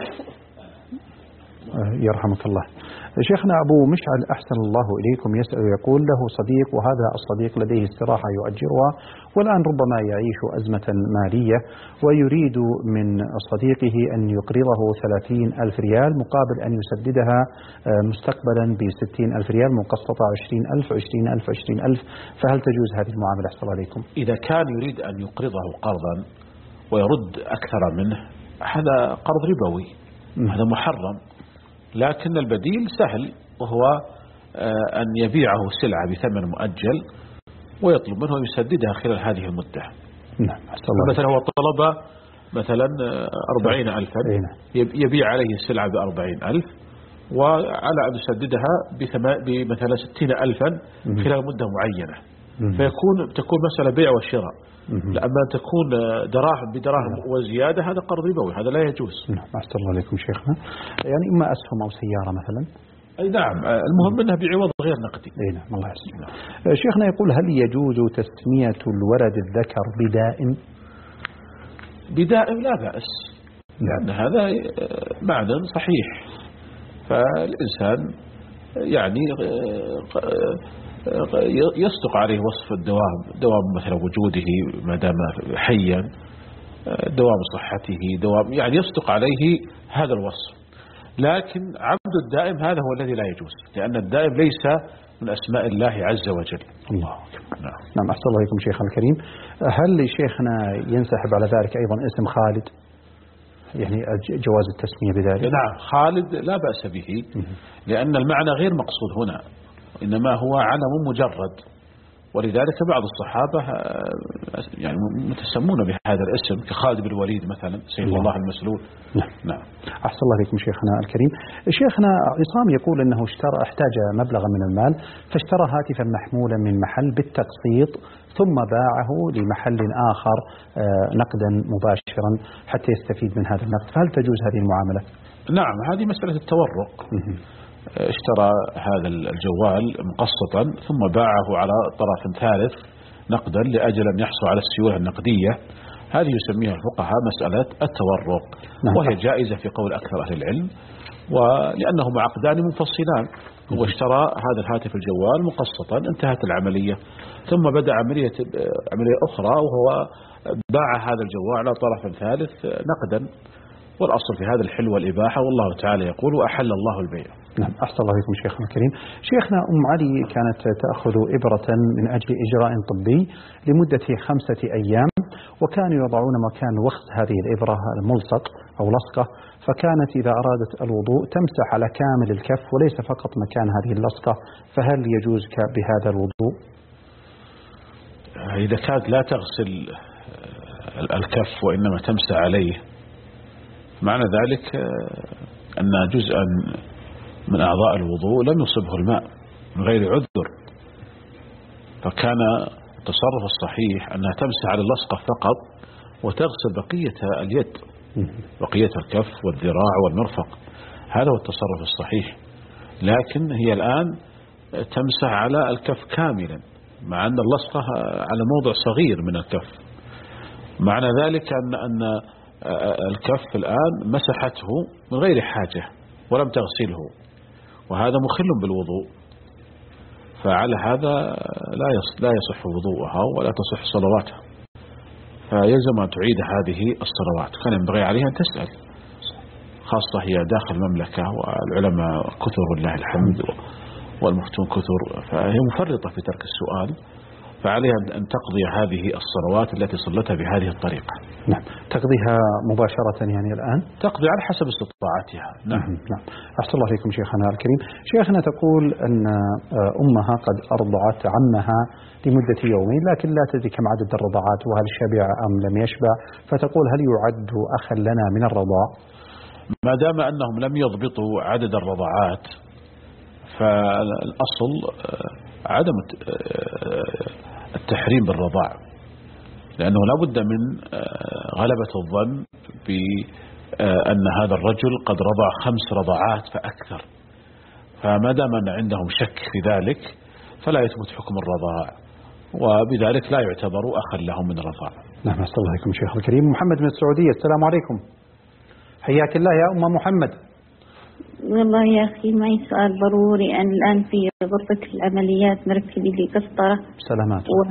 يرحمك الله. شيخنا أبو مشعل أحسن الله إليكم يسأل يقول له صديق وهذا الصديق لديه استراحة يؤجرها والآن ربما يعيش أزمة مالية ويريد من صديقه أن يقرضه ثلاثين ألف ريال مقابل أن يسددها مستقبلا بستين ألف ريال مقسطة عشرين ألف عشرين ألف عشرين ألف، فهل تجوز هذه المعاملة أحسن الله عليكم؟ إذا كان يريد أن يقرضه قرضا ويرد أكثر منه هذا قرض ربوي، هذا محرم. لكن البديل سهل وهو أن يبيعه سلعة بثمن مؤجل ويطلب منه يسددها خلال هذه المدة. نعم. مثلا هو طلب مثلا أربعين ألفا يبيع عليه السلعة بأربعين ألف وعلى أن يسددها بمثلا ستين ألفا خلال مدة معينة، فيكون تكون مسألة بيع وشراء. لما تكون دراهم بدراهم وزيادة هذا قرض ربوي، هذا لا يجوز. نعم أحسن الله عليكم شيخنا. يعني إما أسهم أو سيارة مثلا. أي نعم، المهم أنها بعوض غير نقدي. أي نعم الله يسلمك. شيخنا يقول هل يجوز تسمية الولد الذكر بدائم؟ بدائم لا بأس، لأن هذا معنى صحيح، فالإنسان يعني يصدق عليه وصف الدوام، دوام مثلا وجوده ما دام حيا، دوام صحته، دوام يعني يصدق عليه هذا الوصف. لكن عبد الدائم هذا هو الذي لا يجوز، لأن الدائم ليس من أسماء الله عز وجل. الله نعم. نعم أحسن الله عليكم شيخنا الكريم. هل شيخنا ينسحب على ذلك أيضا اسم خالد، يعني جواز التسمية بذلك؟ نعم خالد لا بأس به، لأن المعنى غير مقصود هنا، إنما هو علم مجرد، ولذلك بعض الصحابة يعني متسمون بهذا الاسم كخالد بن الوليد مثلا سيف الله المسلول. نعم. نعم أحسن الله عليكم شيخنا الكريم. شيخنا عصام يقول أنه اشترى احتاج مبلغا من المال فاشترى هاتفا محمولا من محل بالتقسيط ثم باعه لمحل آخر نقدا مباشرا حتى يستفيد من هذا النقد، فهل تجوز هذه المعاملة؟ نعم هذه مسألة التورق. اشترى هذا الجوال مقسطا ثم باعه على طرف ثالث نقدا لأجل أن يحصل على السيولة النقدية، هذه يسميها الفقهاء مسألة التورق. نعم. وهي جائزة في قول أكثر أهل العلم، ولأنهما عقدان منفصلان. هو اشترى هذا الهاتف الجوال مقسطا، انتهت العملية، ثم بدأ عملية عملية أخرى وهو باع هذا الجوال على طرف ثالث نقدا، والأصل في هذا الحل والإباحة، والله تعالى يقول وأحل الله البيع. نعم أحسن الله عليكم شيخنا الكريم. شيخنا أم علي كانت تأخذ إبرة من أجل إجراء طبي لمدة خمسة أيام، وكانوا يضعون مكان وخز هذه الإبرة الملصق أو لصقة، فكانت إذا أرادت الوضوء تمسح على كامل الكف وليس فقط مكان هذه اللصقة، فهل يجوز بهذا الوضوء؟ إذا كانت لا تغسل الكف وإنما تمسح عليه، معنى ذلك أن جزءا من أعضاء الوضوء لم يصبه الماء من غير عذر، فكان التصرف الصحيح أنها تمسح على اللصقة فقط وتغسل بقية اليد، بقية الكف والذراع والمرفق، هذا هو التصرف الصحيح. لكن هي الآن تمسح على الكف كاملا مع أن اللصقة على موضع صغير من الكف، معنى ذلك أن أن الكف الآن مسحته من غير حاجة ولم تغسله، وهذا مخل بالوضوء، فعلى هذا لا لا يصح وضوءها ولا تصح صلواتها، فيلزم أن تعيد هذه الصلوات. كان ينبغي عليها أن تسأل، خاصة هي داخل المملكة والعلماء كثر لله الحمد والمفتون كثر، فهي مفرطة في ترك السؤال، فعليها أن تقضي هذه الصلوات التي صلتها بهذه الطريقة. نعم تقضيها مباشرة يعني الآن؟ تقضي على حسب استطاعتها. نعم. نعم أحسن الله عليكم شيخنا الكريم. شيخنا تقول أن أمها قد أرضعت عمها لمدة يومين لكن لا تدري كم عدد الرضعات وهل شبع أم لم يشبع، فتقول هل يعد أخا لنا من الرضاع؟ ما دام أنهم لم يضبطوا عدد الرضعات فالأصل عدم التحريم بالرضاع، لأنه لا بد من غلبة الظن أن هذا الرجل قد رضع خمس رضعات فأكثر، فما دام أن عندهم شك في ذلك فلا يثبت حكم الرضاع، وبذلك لا يعتبر أخا لهم من الرضاع. نعم. أسأل الله عليكم شيخ الكريم. محمد من السعودية، السلام عليكم. حياك الله يا أم محمد. والله يا أخي معي سؤال ضروري. أنا الآن في غرفة العمليات مركب لي قسطرة. سلامات. و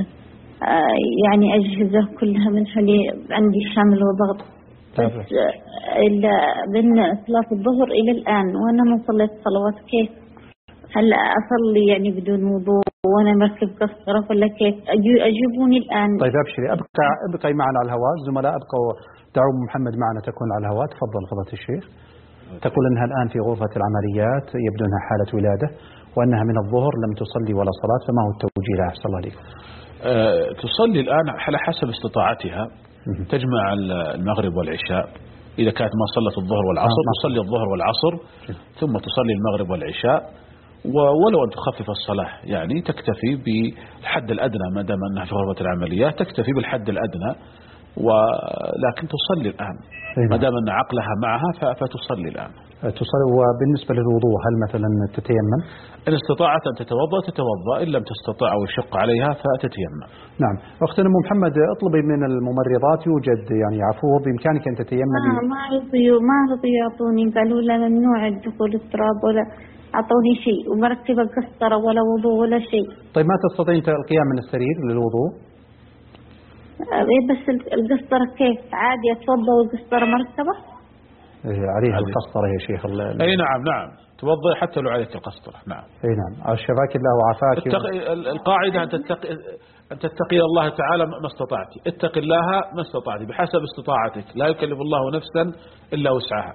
يعني أجهزة كلها من حلي عندي شامل وضغط، بس إلا بين صلاة الظهر إلى الآن وأنا ما صليت صلوات، كيف؟ هل أصلي يعني بدون وضوء وأنا مركب قسطرة ولا كيف؟ أجيبوني الآن. طيب أبشري، أبقى أبقي معنا على الهواء. الزملاء أبقوا دعوا محمد معنا تكون على الهواء. تفضل فضيلة الشيخ. تقول أنها الآن في غرفة العمليات، يبدو أنها حالة ولادة، وأنها من الظهر لم تصلي ولا صلاة، فما هو التوجيه لها؟ أحسن الله عليكم. أه تصلي الآن على حسب استطاعتها، تجمع المغرب والعشاء. إذا كانت ما صلت الظهر والعصر آه تصلي الظهر والعصر ثم تصلي المغرب والعشاء، ولو أن تخفف الصلاة يعني تكتفي بالحد الأدنى، ما دام أنها في غرفة العمليات تكتفي بالحد الأدنى، ولكن تصلي الآن ما دام أن عقلها معها فتصلي الآن. تصلي. وبالنسبة للوضوء هل مثلا تتيمم؟ إن استطاعت أن تتوضأ تتوضأ، إن لم تستطع أو يشق عليها فتتيمم. نعم. أختنا أم محمد، اطلبي من الممرضات، يوجد يعني عفور بإمكانك أن تتيممي. آه ما رضيوا ما رضيوا يعطوني، قالوا لا ممنوع دخول التراب ولا أعطوني شيء، ومركبة قسطرة ولا وضوء ولا شيء. طيب ما تستطيعين القيام من السرير للوضوء؟ إيه بس القسطرة كيف؟ عادي أتوضأ والقسطرة مركبة؟ إيه عليها القسطرة يا شيخ. أي نعم نعم توضأ حتى لو عليك القسطرة. نعم. أي نعم. شفاك الله وعافاك. التقي... القاعدة أن تتقي أن تتقي الله تعالى ما استطعت، اتق الله ما استطعت بحسب استطاعتك، لا يكلف الله نفسا إلا وسعها.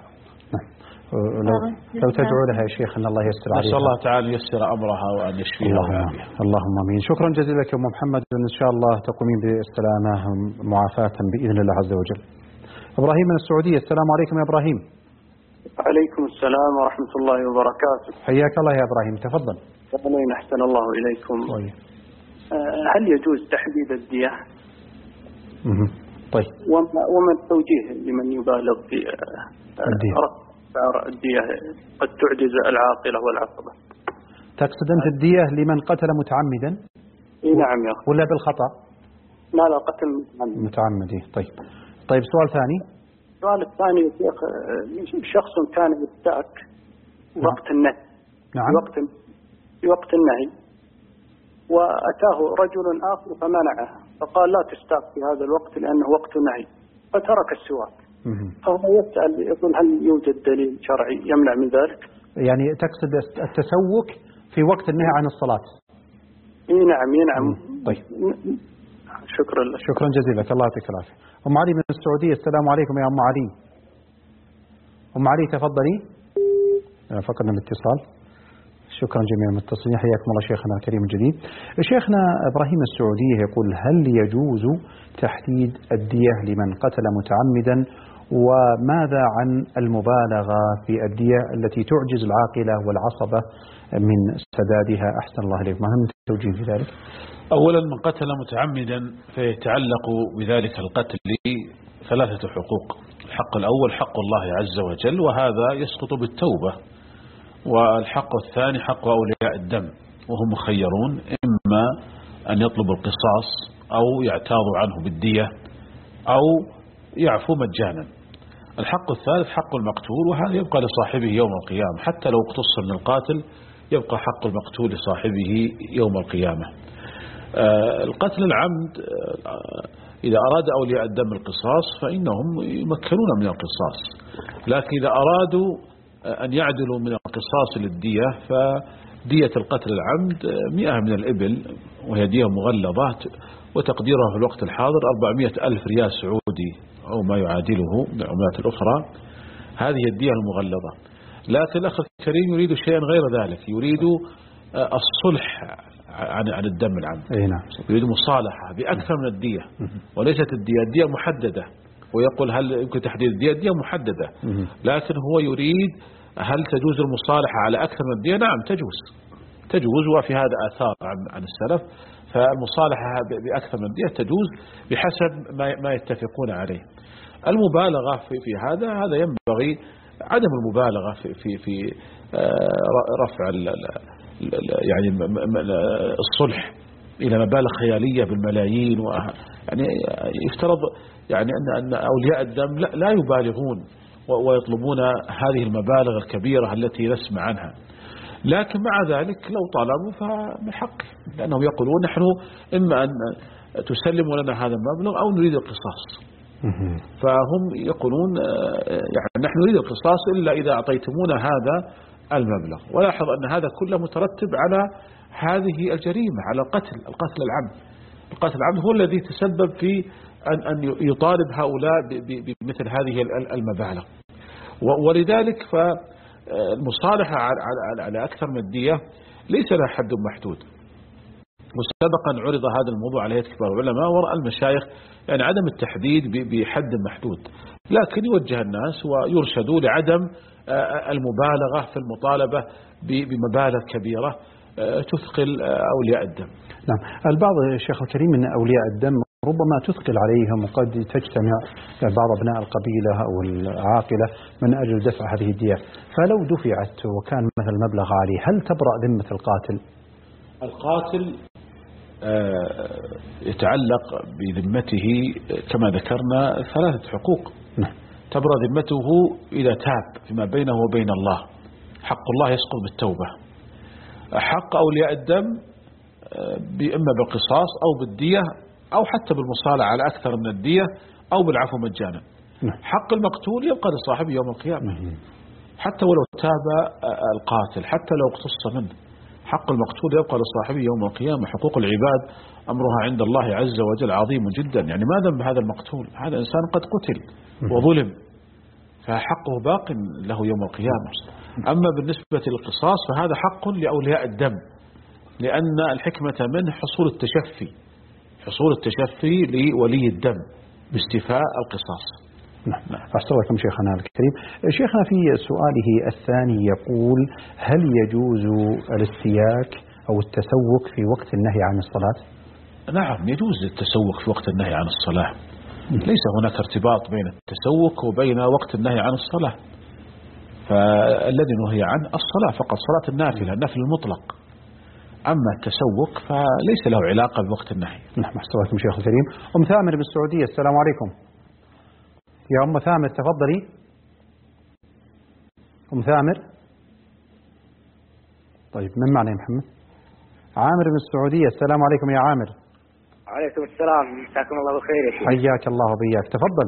لو, لو تدعو لها يا شيخ أن الله يسر عليها. نسأل الله تعالى يسر أمرها وأن يشفيها. اللهم, اللهم امين. شكرا جزيلا لك أم محمد، إن شاء الله تقومين بالسلامة معافاة بإذن الله عز وجل. إبراهيم من السعودية، السلام عليكم يا إبراهيم. عليكم السلام ورحمة الله وبركاته. حياك الله يا إبراهيم، تفضل. أهلا، أحسن الله إليكم. طيب. هل يجوز تحديد الدية؟ طيب. وما التوجيه لمن يبالغ في الدية؟ الدية قد تعجز العاقلة والعصبة. تقصد أنت الدية لمن قتل متعمدا؟ إيه نعم يا أخي. ولا بالخطأ؟ لا لا قتل متعمد. متعمد. طيب. طيب سؤال ثاني. السؤال الثاني يا شيخ، شخص كان يستاك وقت النهي. نعم. في وقت في وقت النهي، وأتاه رجل آخر فمنعه، فقال لا تستاك في هذا الوقت لأنه وقت نهي، فترك السواك. فهو يسأل يقول هل يوجد دليل شرعي يمنع من ذلك؟ يعني تقصد التسوك في وقت النهي عن الصلاة؟ اي نعم اي نعم. طيب. شكرا لك. شكرا جزيلا لك، الله يعطيك العافية. أم علي من السعودية، السلام عليكم يا أم علي. أم علي تفضلي. فقدنا الاتصال. شكرا جميع المتصلين، حياكم الله شيخنا الكريم الجديد. شيخنا إبراهيم السعودية يقول هل يجوز تحديد الدية لمن قتل متعمدا، وماذا عن المبالغة في الدية التي تعجز العاقلة والعصبة من سدادها؟ أحسن الله إليكم، ما هم التوجيه في ذلك؟ أولا من قتل متعمدا فيتعلق بذلك القتل ثلاثة حقوق. الحق الأول حق الله عز وجل، وهذا يسقط بالتوبة. والحق الثاني حق أولياء الدم، وهم مخيرون إما أن يطلبوا القصاص أو يعتاضوا عنه بالدية أو يعفو مجانا. الحق الثالث حق المقتول، وهذا يبقى لصاحبه يوم القيامة، حتى لو اقتص من القاتل يبقى حق المقتول لصاحبه يوم القيامة. آه القتل العمد آه إذا أراد أولياء الدم القصاص فإنهم يمكنون من القصاص، لكن إذا أرادوا أن يعدلوا من القصاص للدية فدية القتل العمد مئة من الإبل، وهي دية مغلظة، وتقديرها في الوقت الحاضر أربعمائة ألف ريال سعودي أو ما يعادله من العملات الأخرى. هذه الدية المغلظة. لكن الأخ الكريم يريد شيئا غير ذلك، يريد الصلح عن عن الدم العمد. أي نعم. يريد مصالحة بأكثر من الدية، وليست الدية الدية محددة. ويقول هل يمكن تحديد الدية؟ الدية محددة، لكن هو يريد هل تجوز المصالحة على أكثر من الدية؟ نعم تجوز تجوز وفي هذا آثار عن عن السلف، فالمصالحة بأكثر من الدية تجوز بحسب ما ما يتفقون عليه. المبالغة في في هذا هذا ينبغي عدم المبالغة في في في رفع يعني الصلح إلى مبالغ خيالية بالملايين، يعني يفترض يعني أن أن أولياء الدم لا, لا يبالغون ويطلبون هذه المبالغ الكبيرة التي نسمع عنها، لكن مع ذلك لو طالبوا فمن حقه، لأنهم يقولون نحن إما أن تسلموا لنا هذا المبلغ أو نريد القصاص. فهم يقولون يعني نحن نريد القصاص إلا إذا أعطيتمونا هذا المبلغ. ولاحظ أن هذا كله مترتب على هذه الجريمة، على القتل القتل العمد. القتل العمد هو الذي تسبب في أن أن يطالب هؤلاء بمثل هذه المبالغ. ولذلك فالمصالحة على أكثر من الدية ليس لها حد محدود. مسبقا عرض هذا الموضوع على هيئة كبار العلماء ورأى المشايخ يعني عدم التحديد بحد محدود، لكن يوجه الناس ويرشدوا لعدم المبالغة في المطالبة بمبالغ كبيرة تثقل أولياء الدم. نعم، البعض الشيخ الكريم من أولياء الدم ربما تثقل عليهم، وقد تجتمع بعض أبناء القبيلة أو العاقلة من أجل دفع هذه الدية، فلو دفعت وكان مثل المبلغ عالي هل تبرأ ذمة القاتل؟ القاتل يتعلق بذمته كما ذكرنا ثلاثة حقوق. نعم. تبرأ ذمته إذا تاب فيما بينه وبين الله، حق الله يسقط بالتوبة. حق أولياء الدم إما بالقصاص أو بالدية أو حتى بالمصالحة على أكثر من الدية أو بالعفو مجانا. نعم. حق المقتول يبقى لصاحبه يوم القيامة. نعم. حتى ولو تاب القاتل، حتى لو اقتص منه، حق المقتول يبقى لصاحبه يوم القيامة. حقوق العباد أمرها عند الله عز وجل عظيم جدا، يعني ما ذنب هذا المقتول؟ هذا إنسان قد قتل وظلم، فحقه باق له يوم القيامة. أما بالنسبة للقصاص فهذا حق لأولياء الدم، لأن الحكمة منه حصول التشفي، حصول التشفي لولي الدم باستيفاء القصاص. نعم. أحسن لكم شيخنا الكريم. شيخنا في سؤاله الثاني يقول: هل يجوز الاستياك أو التسوق في وقت النهي عن الصلاة؟ نعم، يجوز التسوق في وقت النهي عن الصلاة. ليس هناك ارتباط بين التسوق وبين وقت النهي عن الصلاة، فالذي نهي عنه الصلاة فقط، صلاة النافلة، النفل المطلق. أما التسوق فليس له علاقة بوقت النهي. نعم، أحسن لكم شيخ الكريم. أم ثامر بالسعودية، السلام عليكم. يا أم ثامر تفضلي. أم ثامر. طيب، من معنا يا محمد؟ عامر من السعودية، السلام عليكم يا عامر. عليكم السلام، مساكم الله بالخير يا شيخ. حياك الله وبياك، تفضل.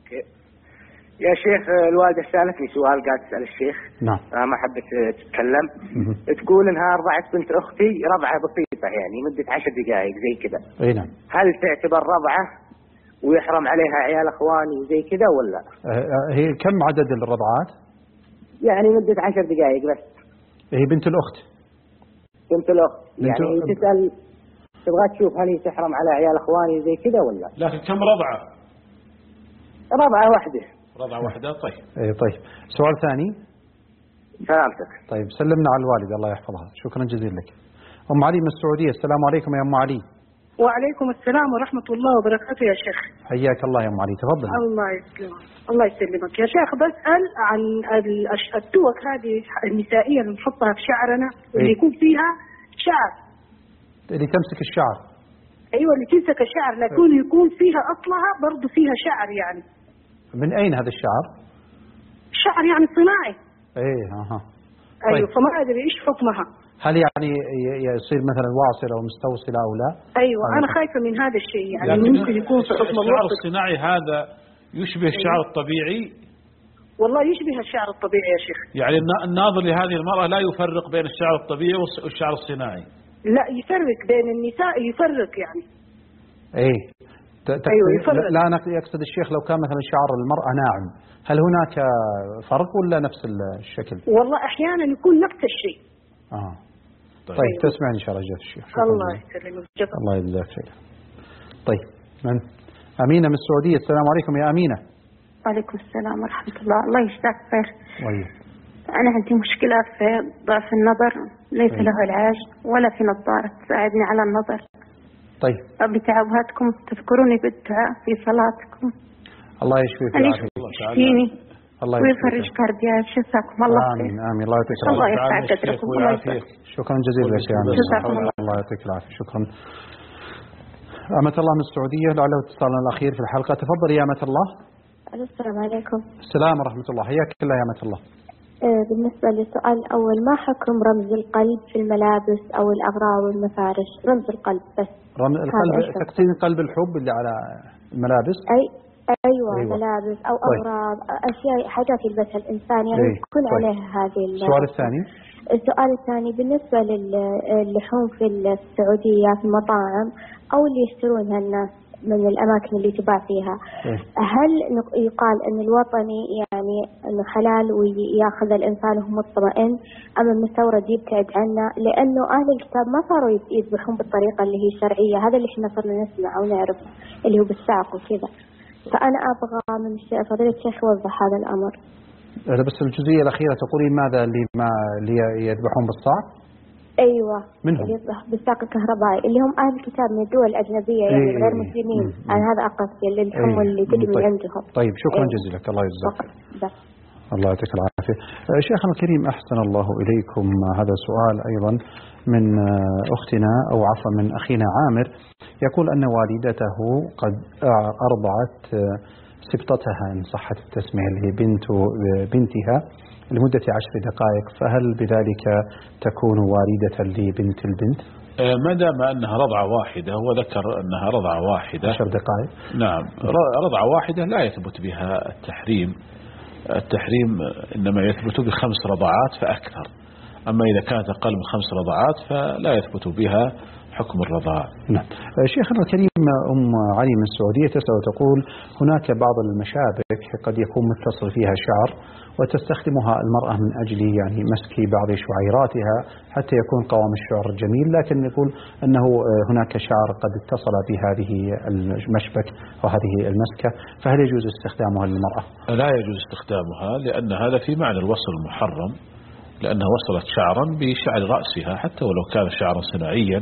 يا شيخ، الوالدة سألتني سؤال قاعد تسأل الشيخ. نعم. ما حبيت تتكلم. تقول انها رضعت بنت اختي رضعة بسيطة، يعني مدة عشر دقائق زي كذا. اي نعم. هل تعتبر رضعة ويحرم عليها عيال اخواني زي كذا ولا؟ هي كم عدد الرضعات؟ يعني مدة عشر دقائق بس. هي بنت الأخت. بنت الأخت. بنت يعني الأخت. تسأل، تبغى تشوف هل هي تحرم على عيال اخواني زي كذا ولا؟ لكن كم رضعة؟ رضعة واحدة. رضعة واحدة. طيب. اي طيب. سؤال ثاني. سلامتك. طيب، سلمنا على الوالدة الله يحفظها، شكرا جزيلا لك. أم علي من السعودية، السلام عليكم يا أم علي. وعليكم السلام ورحمة الله وبركاته يا شيخ. حياك الله يا أم علي، تفضل. الله يسلمك. الله يسلمك يا شيخ. بسأل عن التوك هذه النسائية اللي نحطها في شعرنا، اللي يكون فيها شعر. اللي تمسك الشعر. أيوة، اللي تمسك الشعر، لكن يكون فيها أصلها برضو فيها شعر يعني. من أين هذا الشعر؟ شعر يعني صناعي. ايه اها. أيوة، فما أدري إيش حكمها. هل يعني يصير مثلا واصلة أو مستوصلة أو لا؟ أيوة، أنا خايفة من هذا الشيء، يعني ممكن يكون في حكم الشعر الصناعي هذا يشبه الشعر أيوة. الطبيعي. والله يشبه الشعر الطبيعي يا شيخ. يعني الناظر لهذه المرأة لا يفرق بين الشعر الطبيعي والشعر الصناعي. لا، يفرق بين النساء، يفرق يعني. ايه. أيوة، يفرق. لا، أنا يقصد الشيخ لو كان مثلا شعر المرأة ناعم، هل هناك فرق ولا نفس الشكل؟ والله أحيانا يكون نفس الشيء. آه. طيب, طيب تسمعني إن شاء الله جزاك الشيخ. الله يسلمك. الله يجزاك خير. طيب، من؟ أمينة من السعودية، السلام عليكم يا أمينة. وعليكم السلام ورحمة الله. الله يجزاك خير. طيب. أنا عندي مشكلة في ضعف النظر، ليس طيب. له علاج ولا في نظارة تساعدني على النظر. طيب. بتعوهاتكم تذكروني بالدعاء في صلاتكم. الله يشفيك ويعافيك الله ويفرج كربي. جزاكم الله خير. آمين آمين. الله يعطيك الله العافية. يرفع قدركم. الله يسعدك. شكرا جزيلا لك يا عمي. الله يعطيك العافية. شكرا. أمة الله من السعودية لعله اتصالنا الأخير في الحلقة. تفضل يا أمة الله. السلام عليكم. السلام ورحمة الله. حياك الله يا أمة الله. بالنسبة للسؤال الأول، ما حكم رمز القلب في الملابس أو الأغراض والمفارش؟ رمز القلب بس. رمز القلب تقصدين قلب الحب اللي على الملابس؟ أي أيوة, أيوة. ملابس أو طيب. أغراض أشياء حاجات يلبسها الإنسان يعني أيه. تكون طيب. عليها هذه. السؤال الثاني. السؤال الثاني بالنسبة للحوم في السعودية في المطاعم أو اللي يشترونها الناس من الأماكن اللي تباع فيها، أيه. هل يقال أن الوطني يعني أنه حلال ويأخذ الإنسان وهو مطمئن، أما المستورد يبتعد عنه؟ لأنه أهل الكتاب ما صاروا يذبحون بالطريقة اللي هي شرعية، هذا اللي احنا صرنا نسمع ونعرف اللي هو بالساق وكذا. فأنا أبغى من فضيلة الشيخ يوضح هذا الأمر. بس الجزئية الأخيرة تقولين ماذا اللي ما اللي يذبحون بالصاع؟ أيوة. منهم؟ اللي يذبح بالساق الكهربائي اللي هم أهل الكتاب من الدول الأجنبية يعني أيه. غير مسلمين. أنا هذا أقصد اللحم أيه. اللي تجي من طيب. عندهم. طيب شكرا أيه. جزيلا الله يجزاك. بس. الله يعطيك العافية. شيخنا الكريم أحسن الله إليكم، هذا سؤال أيضا من أختنا أو عفوا من أخينا عامر، يقول أن والدته قد أرضعت سبطتها إن صحت التسمية اللي هي بنت بنتها لمدة عشر دقائق، فهل بذلك تكون والدة لبنت البنت؟ ما دام أنها رضعة واحدة، هو ذكر أنها رضعة واحدة عشر دقائق. نعم، رضعة واحدة لا يثبت بها التحريم. التحريم إنما يثبت بخمس رضعات فأكثر، أما إذا كانت أقل من خمس رضعات فلا يثبت بها حكم الرضاعة. نعم. شيخنا الكريم أم علي من السعودية تسأل وتقول هناك بعض المشابك قد يكون متصل فيها شعر وتستخدمها المرأة من أجل يعني مسك بعض شعيراتها حتى يكون قوام الشعر جميل، لكن يقول أنه هناك شعر قد اتصل بهذه المشبك أو هذه المسكة، فهل يجوز استخدامها للمرأة؟ لا يجوز استخدامها، لأن هذا في معنى الوصل المحرم، لأنها وصلت شعرا بشعر رأسها حتى ولو كان شعرا صناعيا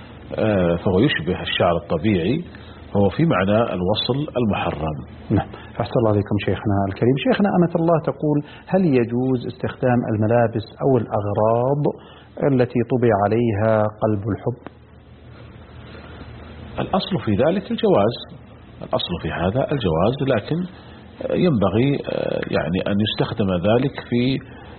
فهو يشبه الشعر الطبيعي، هو في معنى الوصل المحرم. نعم. أحسن الله عليكم شيخنا الكريم. شيخنا أمة الله تقول هل يجوز استخدام الملابس أو الأغراض التي طبع عليها قلب الحب؟ الأصل في ذلك الجواز، الأصل في هذا الجواز، لكن ينبغي يعني أن يستخدم ذلك في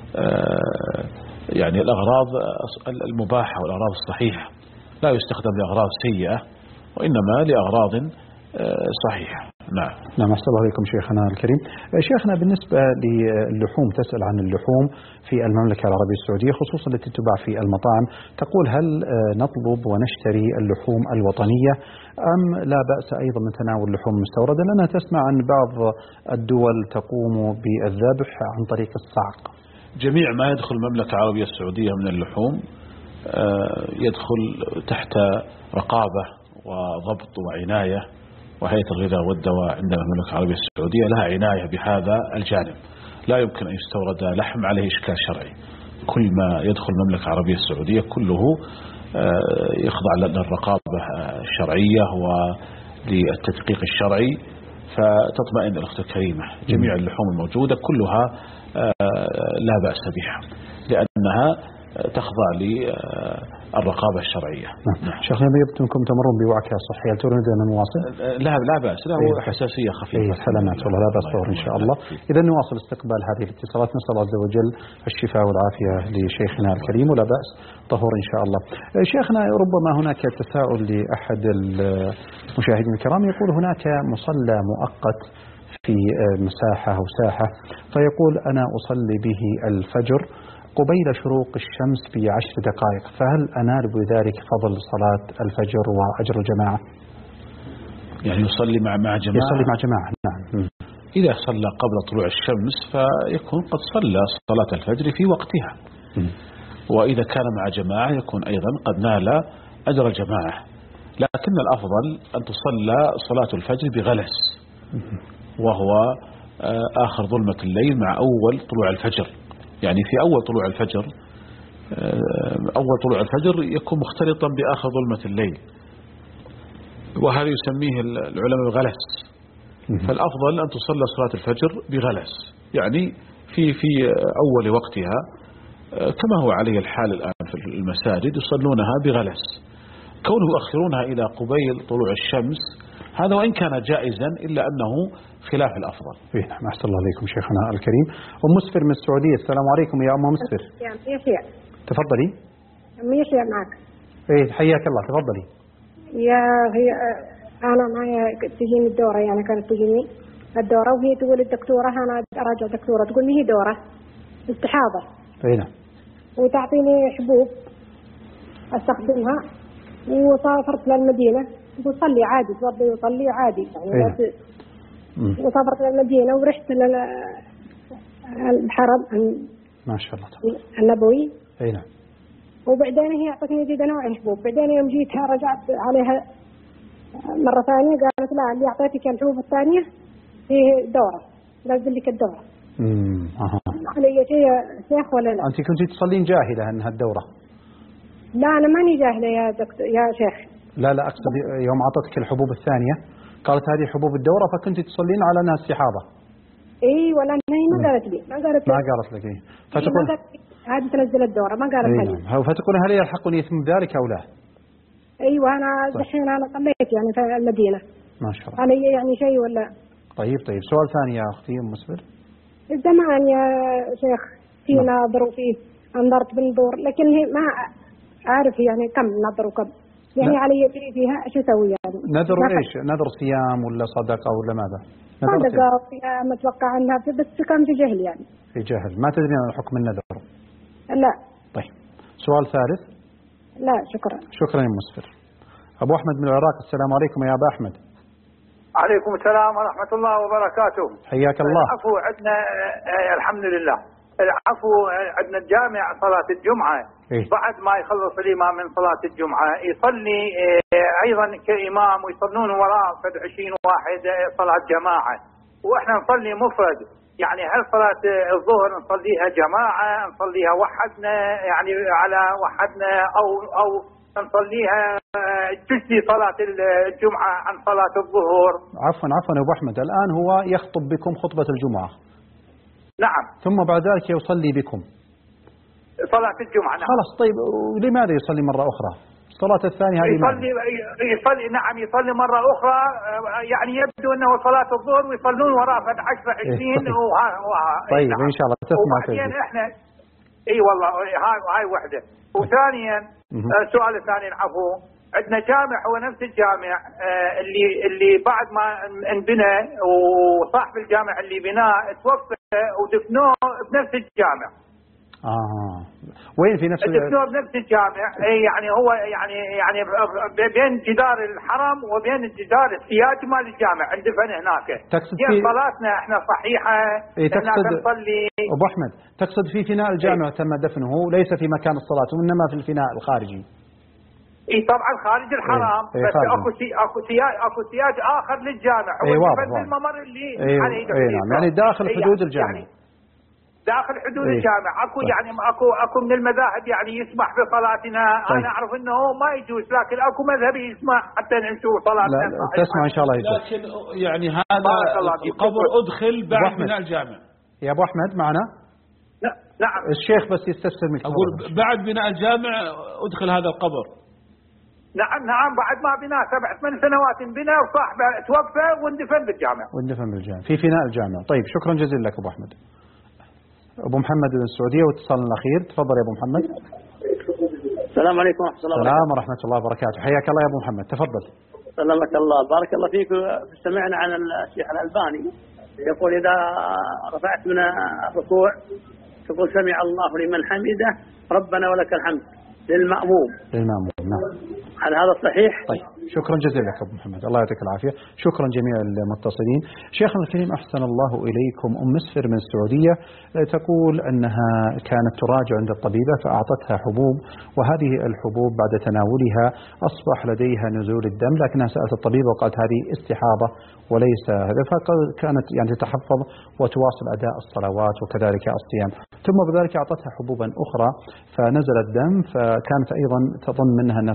يعني الأغراض المباحة والأغراض الصحيحة، لا يستخدم لأغراض سيئة وإنما لأغراض صحيحة. نعم. نعم. أحسن الله عليكم شيخنا الكريم. شيخنا بالنسبة للحوم، تسأل عن اللحوم في المملكة العربية السعودية خصوصا التي تباع في المطاعم، تقول هل نطلب ونشتري اللحوم الوطنية أم لا بأس أيضا من تناول اللحوم المستوردة، لأنها تسمع عن بعض الدول تقوم بالذبح عن طريق الصعق. جميع ما يدخل المملكة العربية السعودية من اللحوم يدخل تحت رقابة وضبط وعناية، وهيئة الغذاء والدواء عندنا في المملكة العربية السعودية لها عناية بهذا الجانب. لا يمكن أن يستورد لحم عليه إشكال شرعي، كل ما يدخل المملكة العربية السعودية كله يخضع للرقابة الشرعية وللتدقيق الشرعي، فتطمئن الأخت الكريمة. جميع اللحوم الموجودة كلها لا بأس بها لأنها تخضع للرقابة الشرعية. نعم. شيخنا يبدو تمرون بوعكة صحية، هل تريد أن نواصل؟ لا لا بأس، لا هو حساسية خفيفة. أي سلامات والله، لا بأس طور إن شاء الله. إذا نواصل استقبال هذه الاتصالات، نسأل الله عز وجل الشفاء والعافية لشيخنا الكريم ولا بأس طهور إن شاء الله. شيخنا ربما هناك تساؤل لأحد المشاهدين الكرام، يقول هناك مصلى مؤقت في مساحة أو ساحة، فيقول أنا أصلي به الفجر قبيل شروق الشمس بعشر دقائق، فهل أنال بذلك فضل صلاة الفجر وأجر الجماعة؟ يعني يصلي مع مع جماعة؟ يصلي مع جماعة. نعم. إذا صلى قبل طلوع الشمس فيكون قد صلى صلاة الفجر في وقتها. م. وإذا كان مع جماعة يكون أيضا قد نال أجر الجماعة، لكن الأفضل أن تصلى صلاة الفجر بغلس، وهو آخر ظلمة الليل مع أول طلوع الفجر. يعني في أول طلوع الفجر أول طلوع الفجر يكون مختلطا بآخر ظلمة الليل، وهذا يسميه العلماء الغلس. فالأفضل أن تصلى صلاة الفجر بغلس، يعني في في أول وقتها كما هو عليه الحال الآن في المساجد يصلونها بغلس. كونه يؤخرونها إلى قبيل طلوع الشمس هذا وإن كان جائزا إلا أنه خلاف الأفضل. إيه نعم. أحسن الله عليكم شيخنا الكريم. أم مسفر من السعودية، السلام عليكم يا أم مسفر. يا يحيى. تفضلي. أم يحيى معك. إيه حياك الله، تفضلي. يا هي أنا معي تجيني الدورة، يعني كانت تجيني الدورة وهي تقول الدكتورة أنا أراجع دكتورة تقول لي هي دورة استحاضة. إيه نعم. وتعطيني حبوب أستخدمها وسافرت للمدينة تقول صلي عادي توضي وصلي عادي يعني. إيه. وسافرت للمدينة ورحت للحرم ما شاء الله النبوي. اي نعم. وبعدين هي اعطتني جديد نوع الحبوب، بعدين يوم جيتها رجعت عليها مرة ثانية قالت لا اللي اعطيتك الحبوب الثانية فيه دورة لازم لك الدورة. امم اها. علي شيء يا شيخ ولا لا؟ انت كنتي تصلين جاهلة انها الدورة؟ لا انا ماني جاهلة يا دكتور يا شيخ. لا لا اقصد يوم اعطتك الحبوب الثانية قالت هذه حبوب الدورة فكنت تصلين على انها استحاضة. اي ولا هي ما قالت لي ما قالت ما قالت لك ايه فتقول هذه تنزل الدورة ما قالت لي. نعم. فتقول هل يلحقني اثم ذلك او لا؟ ايوه انا دحين انا صليت يعني في المدينة. ما شاء الله. علي يعني شيء ولا؟ طيب طيب سؤال ثاني يا اختي ام مسفر. زمان يا شيخ في ناظر وفي انظرت بالنظور لكن هي ما عارف يعني كم نظر وكم يعني علي يجري فيها ايش اسوي يعني؟ نذر ايش؟ نذر صيام ولا صدقه ولا ماذا؟ صدقه صيام اتوقع انها بس كان في جهل يعني. في جهل، ما تدري عن حكم النذر؟ لا. طيب سؤال ثالث؟ لا شكرا. شكرا يا مسفر. ابو احمد من العراق، السلام عليكم يا ابا احمد. عليكم السلام ورحمه الله وبركاته. حياك الله. العفو عندنا الحمد لله. العفو عندنا الجامع صلاة الجمعة إيه؟ بعد ما يخلص الإمام من صلاة الجمعة يصلي أيضا كإمام ويصلون وراء فد عشرين واحد صلاة جماعة وإحنا نصلي مفرد. يعني هل صلاة الظهر نصليها جماعة نصليها وحدنا يعني على وحدنا أو أو نصليها تجزي صلاة الجمعة عن صلاة الظهر؟ عفوا عفوا يا أبو أحمد، الآن هو يخطب بكم خطبة الجمعة. نعم. ثم بعد ذلك يصلي بكم صلاة الجمعة. نعم. خلاص طيب ولماذا يصلي مرة أخرى؟ الصلاة الثانية هذه يصلي يصلي نعم يصلي مرة أخرى يعني يبدو أنه صلاة الظهر ويصلون وراء فد عشرة عشرين وها وها. طيب نعم. إن شاء الله تسمع. وبعدين إحنا إي والله هاي هاي وحدة. وثانيا السؤال الثاني العفو عندنا جامع هو نفس الجامع اللي اللي بعد ما انبنى وصاحب الجامع اللي بناه توفى ودفنوه بنفس الجامع. آه وين في نفس دفنوه بنفس الجامع. اي يعني هو يعني يعني بين جدار الحرم وبين جدار السياج مال الجامع اندفن هناك. تقصد في صلاتنا احنا صحيحه. إيه تقصد نصلي. ابو احمد تقصد في فناء الجامع تم دفنه ليس في مكان الصلاه وانما في الفناء الخارجي. اي طبعا خارج الحرام. إيه بس اكو سي اكو سياج اكو سياج اخر للجامع هو إيه واضح واضح. الممر اللي إيه عليه إيه نعم يعني داخل حدود يعني الجامع. يعني داخل حدود إيه. الجامع اكو طيب. يعني اكو اكو من المذاهب يعني يسمح بصلاتنا. طيب. انا اعرف انه ما يجوز لكن اكو مذهبي يسمح حتى نشوف صلاتنا. لا تسمع ان شاء الله يجوز. لكن يعني هذا القبر ادخل بعد بناء الجامع. يا ابو احمد معنا؟ لا نعم. الشيخ بس يستفسر منك. اقول بعد بناء الجامع ادخل هذا القبر. نعم نعم بعد ما بناء سبع ثمان سنوات بناء وصاحبه توفى واندفن بالجامع. واندفن بالجامع في فناء الجامع. طيب شكرا جزيلا لك ابو احمد. ابو محمد من السعوديه واتصال الاخير، تفضل يا ابو محمد. السلام عليكم ورحمه الله وبركاته. السلام ورحمه الله وبركاته، حياك الله يا ابو محمد، تفضل. سلمك الله، بارك الله فيك. سمعنا عن الشيخ الألباني يقول إذا رفعت من الركوع تقول سمع الله لمن حمده ربنا ولك الحمد للمأموم. للمأموم نعم. هل هذا صحيح؟ طيب شكرا جزيلا لك ابو محمد، الله يعطيك العافيه، شكرا جميع المتصلين. شيخنا الكريم احسن الله اليكم، ام مسفر من السعوديه تقول انها كانت تراجع عند الطبيبه فاعطتها حبوب وهذه الحبوب بعد تناولها اصبح لديها نزول الدم لكنها سالت الطبيب وقالت هذه استحاضه وليس هذا، فكانت يعني تتحفظ وتواصل اداء الصلوات وكذلك الصيام، ثم بذلك اعطتها حبوبا اخرى فنزل الدم فكانت ايضا تظن منها انها استحاضه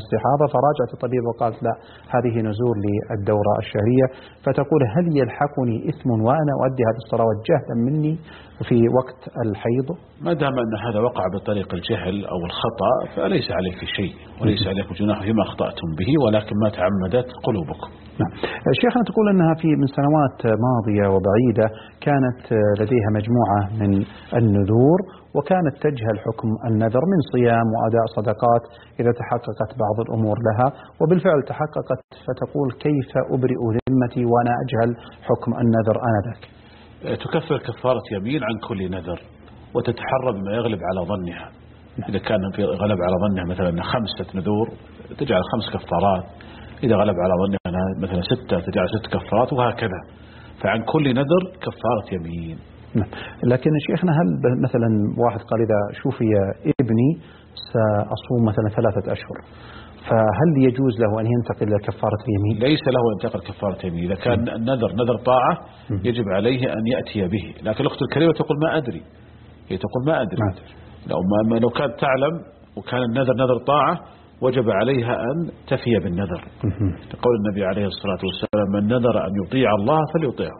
فراجعت الطبيب وقالت لا هذه نزول للدورة الشهرية، فتقول هل يلحقني إثم وأنا أؤدي هذه الصلوات جهلا مني في وقت الحيض؟ ما دام أن هذا وقع بطريق الجهل أو الخطأ فليس عليك شيء وليس عليكم جناح فيما أخطأتم به، ولكن ما تعمدت قلوبكم. نعم. شيخنا تقول أنها في من سنوات ماضية وبعيدة كانت لديها مجموعة من النذور، وكانت تجهل حكم النذر من صيام وأداء صدقات إذا تحققت بعض الأمور لها، وبالفعل تحققت، فتقول كيف أبرئ ذمتي وأنا أجهل حكم النذر آنذاك؟ تكفر كفارة يمين عن كل نذر، وتتحرى بما يغلب على ظنها. إذا كان في غلب على ظنها مثلا خمسة نذور تجعل خمس كفارات، إذا غلب على ظنها مثلا ستة تجعل ست كفارات، وهكذا. فعن كل نذر كفارة يمين. لكن شيخنا هل مثلا واحد قال إذا شوفي ابني سأصوم مثلا ثلاثة أشهر، فهل يجوز له أن ينتقل إلى كفارة اليمين؟ ليس له أن ينتقل كفارة يمين. إذا كان النذر نذر طاعة يجب عليه أن يأتي به، لكن الأخت الكريمة تقول ما أدري، هي تقول ما أدري. لو, ما لو كانت تعلم وكان النذر نذر طاعة وجب عليها أن تفي بالنذر. تقول النبي عليه الصلاة والسلام من نذر أن يطيع الله فليطيعه.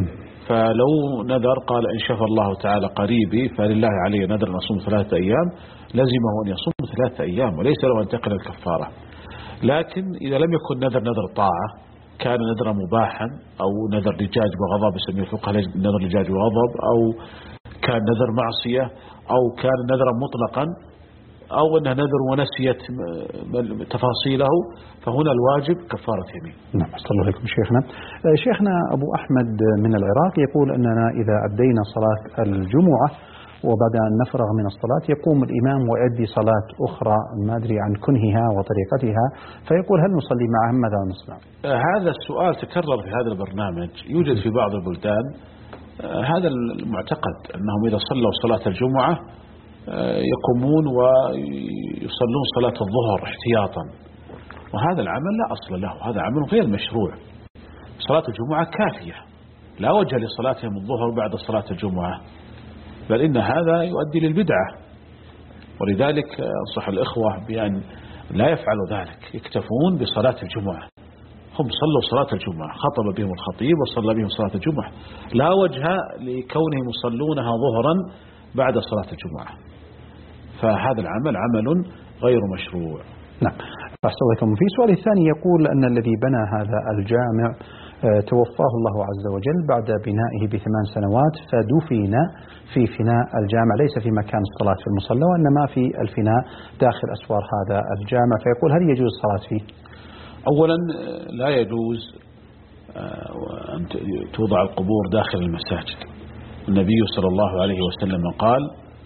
فلو نذر قال إن شفى الله تعالى قريبي فلله علي نذر أن أصوم ثلاثة أيام، لزمه أن يصوم ثلاثة أيام وليس له أن ينتقل الكفارة. لكن إذا لم يكن نذر نذر طاعة، كان نذر مباحا أو نذر لجاج وغضب يسميه الفقهاء نذر لجاج وغضب، أو كان نذر معصية، أو كان نذرا مطلقا، أو أنها نذر ونسيت تفاصيله، فهنا الواجب كفارة يمين. نعم. أحسن الله عليكم شيخنا. شيخنا أبو أحمد من العراق يقول أننا إذا أدينا صلاة الجمعة وبعد أن نفرغ من الصلاة يقوم الإمام ويؤدي صلاة أخرى ما أدري عن كنهها وطريقتها، فيقول هل نصلي معهم ماذا نصنع؟ هذا السؤال تكرر في هذا البرنامج، يوجد في بعض البلدان هذا المعتقد أنهم إذا صلوا صلاة الجمعة يقومون ويصلون صلاة الظهر احتياطا، وهذا العمل لا أصل له، هذا عمل غير مشروع. صلاة الجمعة كافية، لا وجه لصلاتهم الظهر بعد صلاة الجمعة، بل إن هذا يؤدي للبدعة. ولذلك أنصح الإخوة بأن لا يفعلوا ذلك، يكتفون بصلاة الجمعة. هم صلوا صلاة الجمعة، خطب بهم الخطيب وصلى بهم صلاة الجمعة، لا وجه لكونهم يصلونها ظهرا بعد صلاة الجمعة، فهذا العمل عمل غير مشروع. نعم. أحسن الله. في سؤال الثاني يقول أن الذي بنى هذا الجامع توفاه الله عز وجل بعد بنائه بثمان سنوات، فدفن في فناء الجامع، ليس في مكان الصلاة في المصلى وإنما في الفناء داخل أسوار هذا الجامع، فيقول هل يجوز الصلاة فيه؟ أولا لا يجوز أن توضع القبور داخل المساجد. النبي صلى الله عليه وسلم قال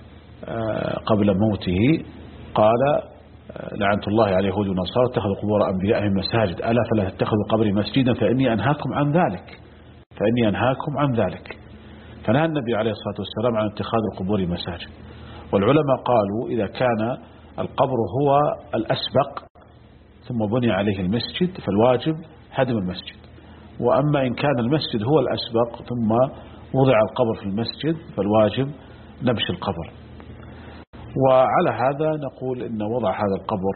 قبل موته، قال لعنة الله على اليهود والنصارى اتخذوا قبور أنبيائهم مساجد، ألا فلا تتخذوا قبري مسجدا فإني أنهاكم عن ذلك فإني أنهاكم عن ذلك فنهى النبي عليه الصلاة والسلام عن اتخاذ القبور مساجد. والعلماء قالوا إذا كان القبر هو الأسبق ثم بني عليه المسجد فالواجب هدم المسجد، وأما إن كان المسجد هو الأسبق ثم وضع القبر في المسجد فالواجب نبش القبر. وعلى هذا نقول إن وضع هذا القبر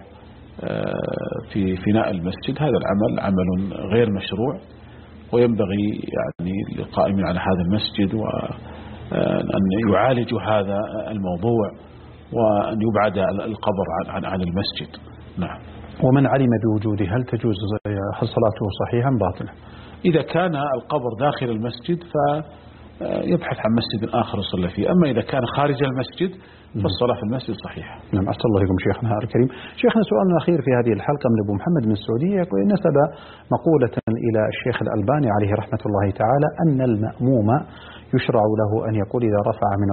في فناء المسجد هذا العمل عمل غير مشروع، وينبغي يعني للقائمين على هذا المسجد وأن يعالجوا هذا الموضوع وأن يبعد القبر عن عن المسجد. نعم. ومن علم بوجوده هل تجوز هل صلاته صحيحا باطلا؟ إذا كان القبر داخل المسجد فيبحث عن مسجد آخر يصلي فيه، أما إذا كان خارج المسجد فالصلاة في المسجد صحيحة. نعم. أحسن الله إليكم شيخنا الكريم. شيخنا سؤالنا الأخير في هذه الحلقة من أبو محمد من السعودية، يقول نسب مقولة إلى الشيخ الألباني عليه رحمة الله تعالى أن المأموم يشرع له أن يقول إذا رفع من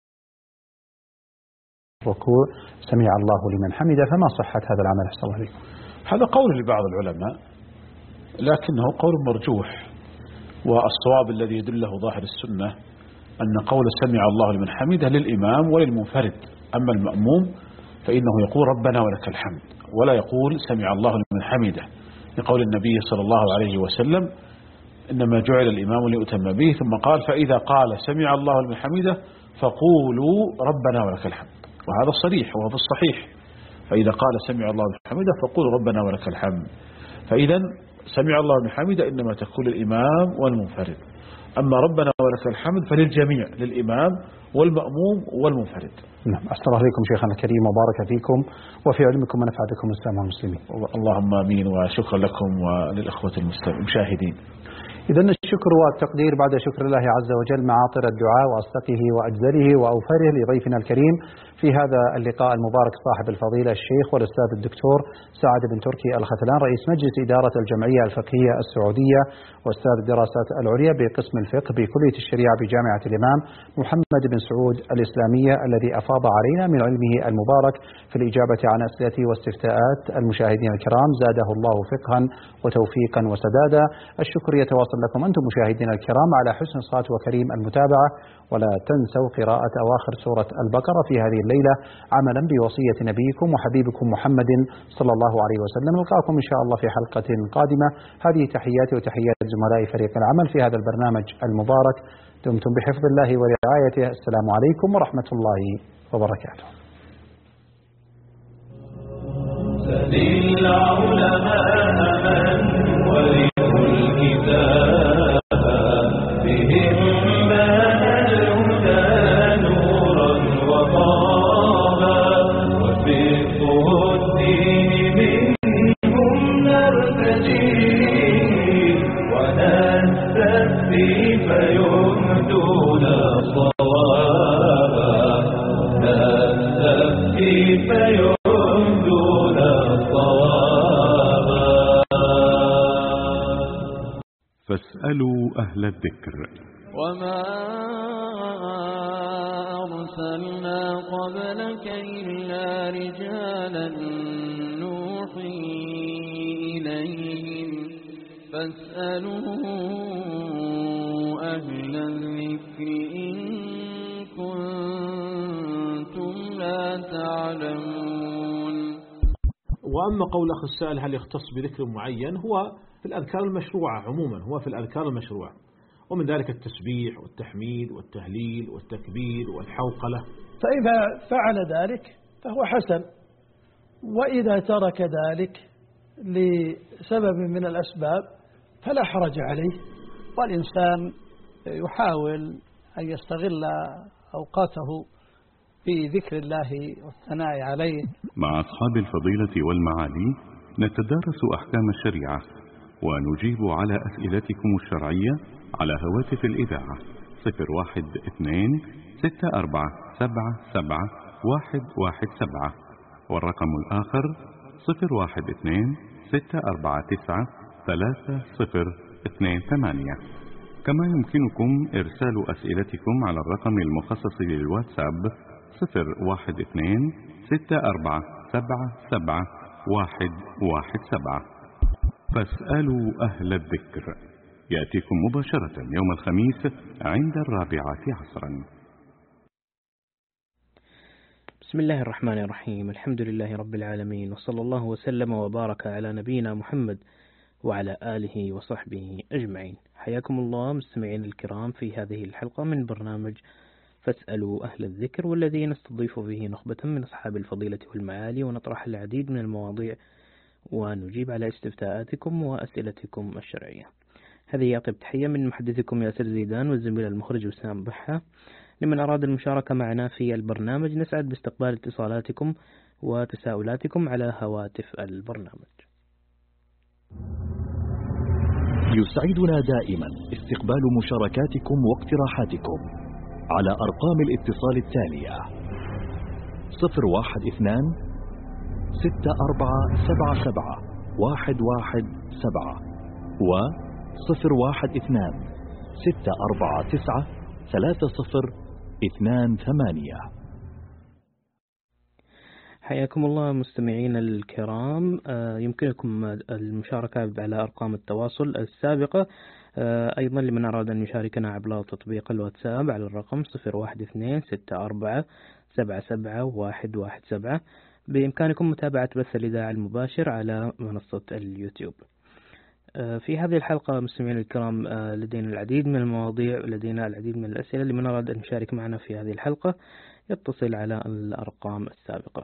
الركوع سمع الله لمن حمده، فما صحة هذا العمل أحسن الله إليكم؟ هذا قول لبعض العلماء لكنه قول مرجوح، والصواب الذي يدله ظاهر السنة أن قول سمع الله لمن حمده للإمام وللمنفرد، أما المأموم فإنه يقول ربنا ولك الحمد ولا يقول سمع الله لمن حمده، لقول النبي صلى الله عليه وسلم إنما جعل الإمام ليؤتم به، ثم قال فإذا قال سمع الله لمن حمده فقولوا ربنا ولك الحمد، وهذا صريح وهذا الصحيح. فإذا قال سمع الله لمن حمده فقول ربنا ولك الحمد. فإذا سمع الله لمن حمده إنما تكون للإمام والمنفرد، أما ربنا ولك الحمد فللجميع، للإمام والمأموم والمنفرد. نعم. أحسن الله إليكم شيخنا الكريم وبارك فيكم وفي علمكم ونفع بكم الإسلام والمسلمين. اللهم آمين، وشكرا لكم وللأخوة المشاهدين. إذا الشكر والتقدير بعد شكر الله عز وجل معاطر الدعاء وأصدقه وأجزله وأوفره لضيفنا الكريم في هذا اللقاء المبارك صاحب الفضيلة الشيخ والأستاذ الدكتور سعد بن تركي الختلان، رئيس مجلس إدارة الجمعية الفقهية السعودية وأستاذ الدراسات العليا بقسم الفقه بكلية الشريعة بجامعة الإمام محمد بن سعود الإسلامية، الذي أفاض علينا من علمه المبارك في الإجابة عن أسئلة واستفتاءات المشاهدين الكرام، زاده الله فقها وتوفيقا وسدادا. الشكر يتواصل لكم أنتم مشاهدين الكرام على حسن الصلاة وكريم المتابعة، ولا تنسوا قراءة أواخر سورة البقرة في هذه الليلة عملا بوصية نبيكم وحبيبكم محمد صلى الله عليه وسلم. نلقاكم إن شاء الله في حلقة قادمة. هذه تحياتي وتحيات زملاء فريق العمل في هذا البرنامج المبارك. دمتم بحفظ الله ورعايته. السلام عليكم ورحمة الله وبركاته. فاسألوا أهل الذكر. وما أرسلنا قبلك إلا رجالا نوحي إليهم فاسألوا أهل الذكر إن كنتم لا تعلمون. وأما قول أخ السائل هل يختص بذكر معين، هو في الأذكار المشروعة عموما، هو في الأذكار المشروعة، ومن ذلك التسبيح والتحميد والتهليل والتكبير والحوقلة. فإذا فعل ذلك فهو حسن، وإذا ترك ذلك لسبب من الأسباب فلا حرج عليه، والإنسان يحاول أن يستغل أوقاته في ذكر الله والثناء عليه. مع أصحاب الفضيلة والمعالي نتدارس أحكام الشريعة ونجيب على أسئلتكم الشرعية على هواتف الإذاعة صفر واحد اثنين ستة أربعة سبعة سبعة واحد واحد سبعة، والرقم الآخر صفر واحد اثنين ستة أربعة تسعة ثلاثة صفر اثنين ثمانية. كما يمكنكم إرسال أسئلتكم على الرقم المخصص للواتساب صفر واحد اثنين ستة أربعة سبعة سبعة واحد واحد سبعة. فاسألوا أهل الذكر يأتيكم مباشرة يوم الخميس عند الرابعة عصرا. بسم الله الرحمن الرحيم. الحمد لله رب العالمين، وصلى الله وسلم وبارك على نبينا محمد وعلى آله وصحبه أجمعين. حياكم الله مستمعين الكرام في هذه الحلقة من برنامج فاسألوا أهل الذكر، والذي نستضيف فيه نخبة من أصحاب الفضيلة والمعالي، ونطرح العديد من المواضيع ونجيب على استفتاءاتكم وأسئلتكم الشرعية. هذه أطيب تحية من محدثكم ياسر زيدان والزميل المخرج وسام بحة. لمن أراد المشاركة معنا في البرنامج نسعد باستقبال اتصالاتكم وتساؤلاتكم على هواتف البرنامج. يسعدنا دائما استقبال مشاركاتكم واقتراحاتكم على أرقام الاتصال التالية صفر واحد اثنان ستة أربعة سبعة سبعة واحد واحد سبعة و صفر واحد اثنان ستة أربعة تسعة ثلاثة صفر اثنان ثمانية. حياكم الله مستمعين الكرام. يمكنكم المشاركة على أرقام التواصل السابقة. أيضا لمن أراد أن يشاركنا عبر تطبيق الواتساب على الرقم صفر واحد اثنين ستة أربعة سبعة سبعة واحد واحد سبعة. بإمكانكم متابعة بث الإذاعة المباشر على منصة اليوتيوب. في هذه الحلقة مستمعين الكرام لدينا العديد من المواضيع، لدينا العديد من الأسئلة. لمن أراد أن يشارك معنا في هذه الحلقة يتصل على الأرقام السابقة.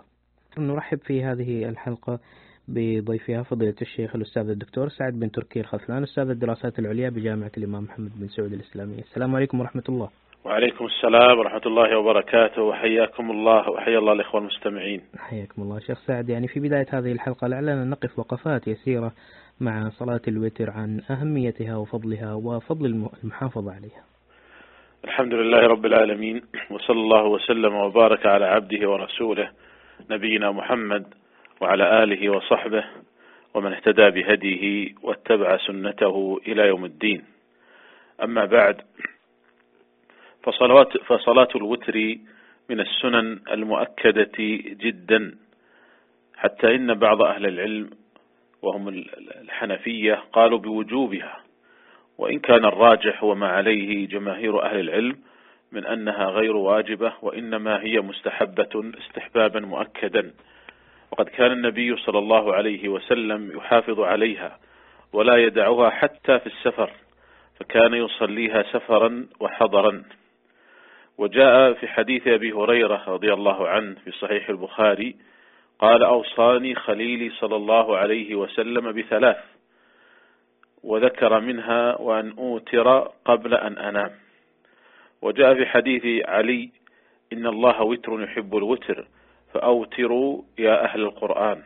نرحب في هذه الحلقة بضيفها فضيلة الشيخ الأستاذ الدكتور سعد بن تركي الخثلان، أستاذ الدراسات العليا بجامعة الإمام محمد بن سعود الإسلامية. السلام عليكم ورحمة الله. وعليكم السلام ورحمة الله وبركاته، وحياكم الله وحيا الله الإخوة المستمعين. حياكم الله شيخ سعد. يعني في بداية هذه الحلقة لعلنا نقف وقفات يسيرة مع صلاة الوتر عن أهميتها وفضلها وفضل المحافظة عليها. الحمد لله رب العالمين، وصلى الله وسلم وبارك على عبده ورسوله نبينا محمد وعلى آله وصحبه ومن اهتدى بهديه واتبع سنته إلى يوم الدين. أما بعد، فصلوات فصلاة الوتر من السنن المؤكدة جدا، حتى إن بعض أهل العلم وهم الحنفية قالوا بوجوبها، وإن كان الراجح وما عليه جماهير أهل العلم من أنها غير واجبة، وإنما هي مستحبة استحبابا مؤكدا. وقد كان النبي صلى الله عليه وسلم يحافظ عليها ولا يدعها حتى في السفر، فكان يصليها سفرا وحضرا. وجاء في حديث أبي هريرة رضي الله عنه في صحيح البخاري قال: أوصاني خليلي صلى الله عليه وسلم بثلاث، وذكر منها وأن أوتر قبل أن أنام. وجاء في حديث علي: إن الله وتر يحب الوتر فأوتروا يا أهل القرآن.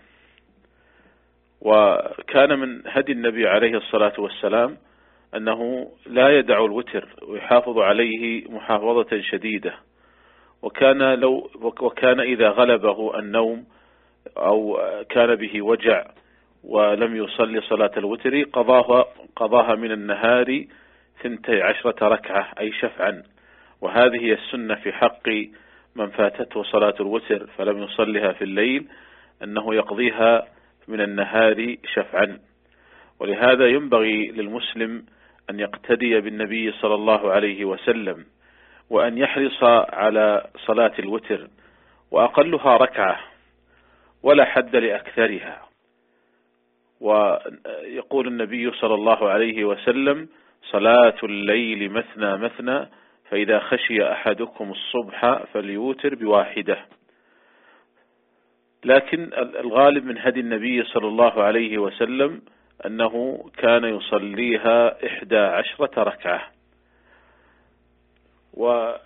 وكان من هدي النبي عليه الصلاة والسلام أنه لا يدع الوتر ويحافظ عليه محافظة شديدة، وكان لو وكان إذا غلبه النوم أو كان به وجع ولم يصلي صلاة الوتر قضاها قضاها من النهار ثنتي عشرة ركعة أي شفعا. وهذه هي السنة في حق من فاتته صلاة الوتر فلم يصلها في الليل، أنه يقضيها من النهار شفعا. ولهذا ينبغي للمسلم أن يقتدي بالنبي صلى الله عليه وسلم، وأن يحرص على صلاة الوتر، وأقلها ركعة ولا حد لأكثرها. ويقول النبي صلى الله عليه وسلم: صلاة الليل مثنى مثنى، فإذا خشي أحدكم الصبح فليوتر بواحدة. لكن الغالب من هدي النبي صلى الله عليه وسلم أنه كان يصليها إحدى عشرة ركعة. وأفضل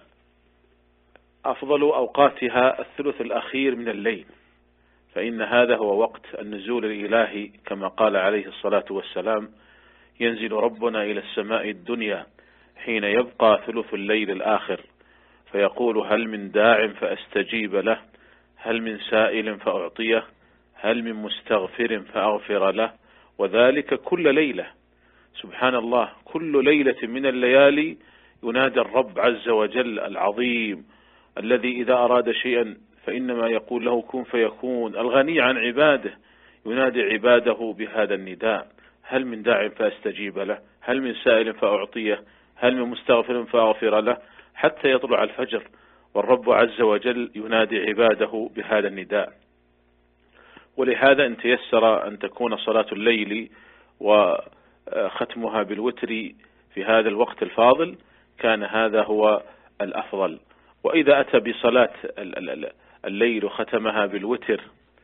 أوقاتها الثلث الأخير من الليل، فإن هذا هو وقت النزول الإلهي، كما قال عليه الصلاة والسلام: ينزل ربنا إلى السماء الدنيا حين يبقى ثلث الليل الآخر، فيقول: هل من داع فأستجيب له، هل من سائل فأعطيه، هل من مستغفر فأغفر له، وذلك كل ليلة. سبحان الله، كل ليلة من الليالي ينادى الرب عز وجل العظيم الذي إذا أراد شيئا فإنما يقول له كن فيكون، الغني عن عباده، ينادي عباده بهذا النداء: هل من داع فأستجيب له، هل من سائل فأعطيه، هل من مستغفر فأغفر له، حتى يطلع الفجر، والرب عز وجل ينادي عباده بهذا النداء. ولهذا إن تيسر أن تكون صلاة الليل وختمها بالوتر في هذا الوقت الفاضل كان هذا هو الأفضل. وإذا أتى بصلاة الليل وختمها بالوتر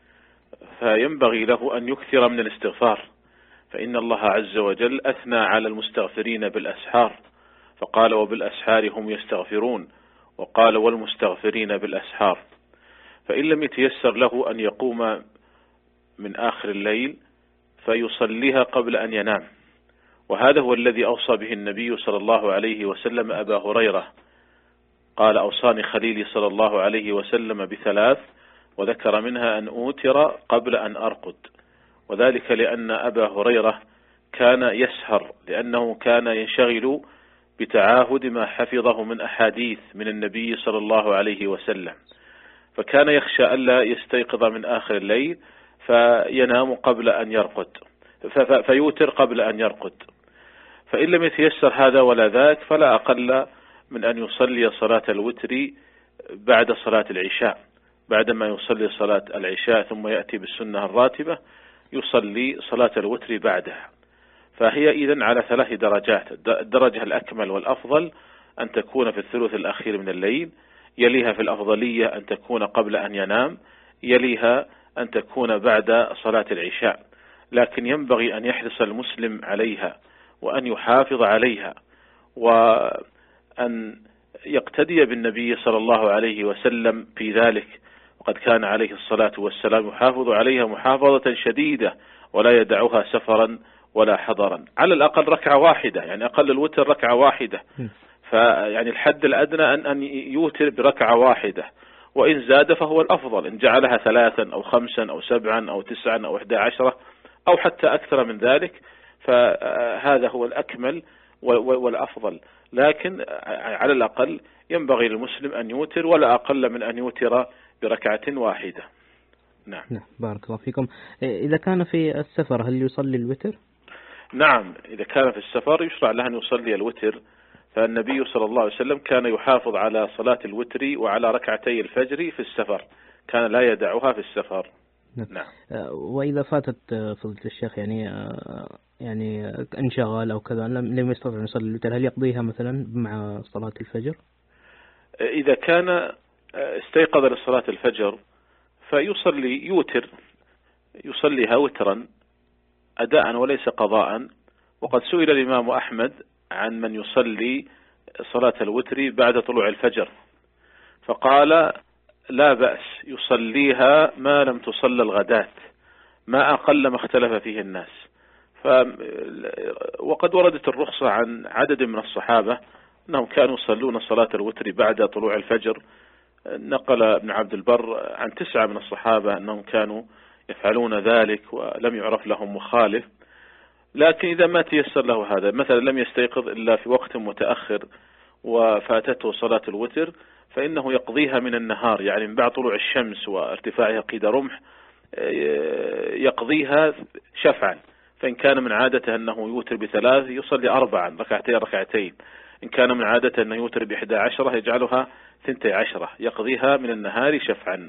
فينبغي له أن يكثر من الاستغفار، فإن الله عز وجل أثنى على المستغفرين بالأسحار، فقال: وبالأسحار هم يستغفرون، وقال: والمستغفرين بالأسحار. فإن لم يتيسر له أن يقوم من آخر الليل فيصليها قبل أن ينام. وهذا هو الذي أوصى به النبي صلى الله عليه وسلم أبا هريرة، قال: أوصاني خليلي صلى الله عليه وسلم بثلاث، وذكر منها أن أوتر قبل أن أرقد. وذلك لأن أبا هريرة كان يسهر، لأنه كان ينشغل بتعاهد ما حفظه من أحاديث من النبي صلى الله عليه وسلم، فكان يخشى ألا يستيقظ من آخر الليل فينام قبل أن يرقد، فيوتر قبل أن يرقد. فإن لم يتيسر هذا ولا ذاك فلا أقل من أن يصلي صلاة الوتر بعد صلاة العشاء، بعدما يصلي صلاة العشاء ثم يأتي بالسنة الراتبة يصلي صلاة الوتر بعدها. فهي إذن على ثلاث درجات: الدرجة الأكمل والأفضل أن تكون في الثلث الأخير من الليل، يليها في الأفضلية أن تكون قبل أن ينام، يليها أن تكون بعد صلاة العشاء، لكن ينبغي أن يحرص المسلم عليها وأن يحافظ عليها وأن يقتدي بالنبي صلى الله عليه وسلم في ذلك، وقد كان عليه الصلاة والسلام يحافظ عليها محافظة شديدة ولا يدعها سفرا ولا حضرا. على الأقل ركعة واحدة، يعني أقل الوتر ركعة واحدة، فيعني الحد الأدنى أن أن يوتر بركعة واحدة، وإن زاد فهو الأفضل، إن جعلها ثلاثا أو خمسا أو سبعا أو تسعا أو إحدى عشرة أو حتى أكثر من ذلك، فهذا هو الأكمل والأفضل. لكن على الأقل ينبغي للمسلم أن يوتر ولا أقل من أن يوتر بركعة واحدة. نعم. نعم بارك الله فيكم. إذا كان في السفر هل يصلي الوتر؟ نعم، إذا كان في السفر يشرع له أن يصلي الوتر، فالنبي صلى الله عليه وسلم كان يحافظ على صلاة الوتر وعلى ركعتي الفجر في السفر، كان لا يدعها في السفر. نعم. وإذا فاتت فضيلة الشيخ يعني يعني انشغال أو كذا لم يستطع أن يصلي الوتر، هل يقضيها مثلا مع صلاة الفجر؟ إذا كان استيقظ لصلاة الفجر فيصلي يوتر، يصليها وترا أداء وليس قضاء. وقد سئل الإمام أحمد عن من يصلي صلاة الوتر بعد طلوع الفجر، فقال لا بأس يصليها ما لم تصلى الغداة، ما أقل ما اختلف فيه الناس. ف وقد وردت الرخصة عن عدد من الصحابة أنهم كانوا يصلون صلاة الوتر بعد طلوع الفجر. نقل ابن عبد البر عن تسعة من الصحابة أنهم كانوا يفعلون ذلك ولم يعرف لهم مخالف. لكن إذا ما تيسر له هذا، مثلا لم يستيقظ إلا في وقت متأخر وفاتته صلاة الوتر، فإنه يقضيها من النهار، يعني من بعد طلوع الشمس وارتفاعها قيد رمح يقضيها شفعا. فإن كان من عادته أنه يوتر بثلاث يصلي أربعا ركعتين ركعتين، إن كان من عادته أنه يوتر بإحدى عشرة يجعلها ثنتي عشرة، يقضيها من النهار شفعا.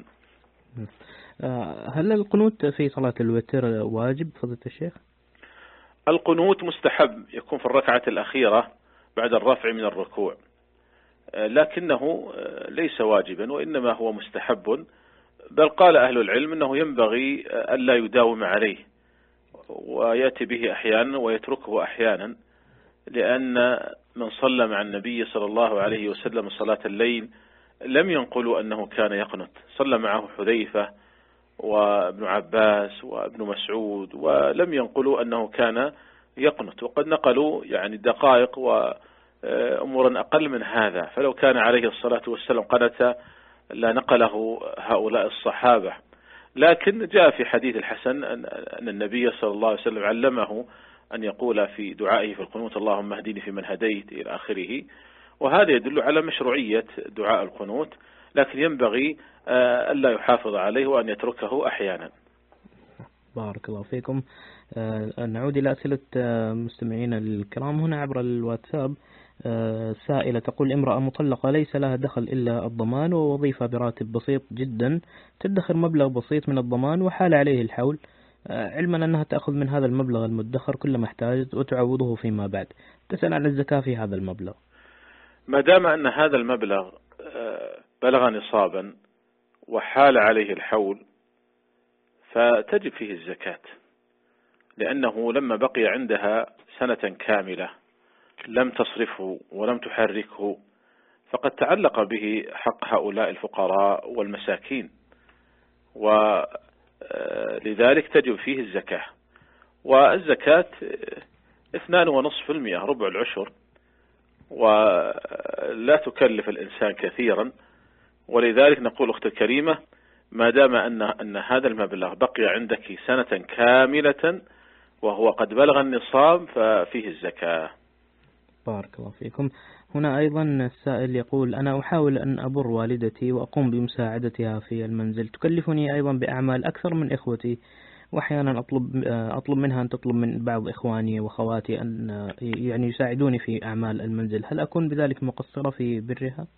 هل القنوت في صلاة الوتر واجب فضيلة الشيخ؟ القنوت مستحب، يكون في الركعة الأخيرة بعد الرفع من الركوع، لكنه ليس واجبا وإنما هو مستحب. بل قال أهل العلم أنه ينبغي ألا يداوم عليه ويأتي به أحيانا ويتركه أحيانا، لأن من صلى مع النبي صلى الله عليه وسلم صلاة الليل لم ينقلوا أنه كان يقنت. صلى معه حذيفة وابن عباس وابن مسعود ولم ينقلوا أنه كان يقنت، وقد نقلوا يعني دقائق وأمورا أقل من هذا. فلو كان عليه الصلاة والسلام قنت لا نقله هؤلاء الصحابة. لكن جاء في حديث الحسن أن النبي صلى الله عليه وسلم علمه أن يقول في دعائه في القنوت اللهم اهدني فيمن هديت إلى آخره، وهذا يدل على مشروعية دعاء القنوت، لكن ينبغي ألا يحافظ عليه وأن يتركه أحيانا. بارك الله فيكم. نعود إلى أسئلة مستمعين الكرام هنا عبر الواتساب. سائلة تقول امرأة مطلقة ليس لها دخل إلا الضمان ووظيفة براتب بسيط جدا، تدخر مبلغ بسيط من الضمان وحال عليه الحول، علما أنها تأخذ من هذا المبلغ المدخر كل ما احتاجت وتعوضه فيما بعد، تسأل عن الزكاة في هذا المبلغ. ما دام أن هذا المبلغ بلغ نصابا وحال عليه الحول فتجب فيه الزكاة، لأنه لما بقي عندها سنة كاملة لم تصرفه ولم تحركه فقد تعلق به حق هؤلاء الفقراء والمساكين، ولذلك تجب فيه الزكاة. والزكاة اثنان ونصف في المئة ربع العشر، ولا تكلف الإنسان كثيرا. ولذلك نقول أختي الكريمة ما دام أن, أن هذا المبلغ بقي عندك سنة كاملة وهو قد بلغ النصاب ففيه الزكاة. بارك الله فيكم. هنا أيضا السائل يقول أنا أحاول أن أبر والدتي وأقوم بمساعدتها في المنزل، تكلفني أيضا بأعمال أكثر من إخوتي، وأحيانا أطلب أطلب منها أن تطلب من بعض إخواني وخواتي أن يعني يساعدوني في أعمال المنزل، هل أكون بذلك مقصرة في برها؟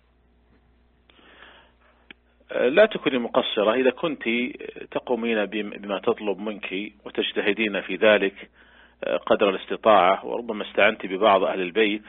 لا تكوني مقصرة إذا كنت تقومين بما تطلب منك وتجتهدين في ذلك قدر الاستطاعة، وربما استعنت ببعض أهل البيت،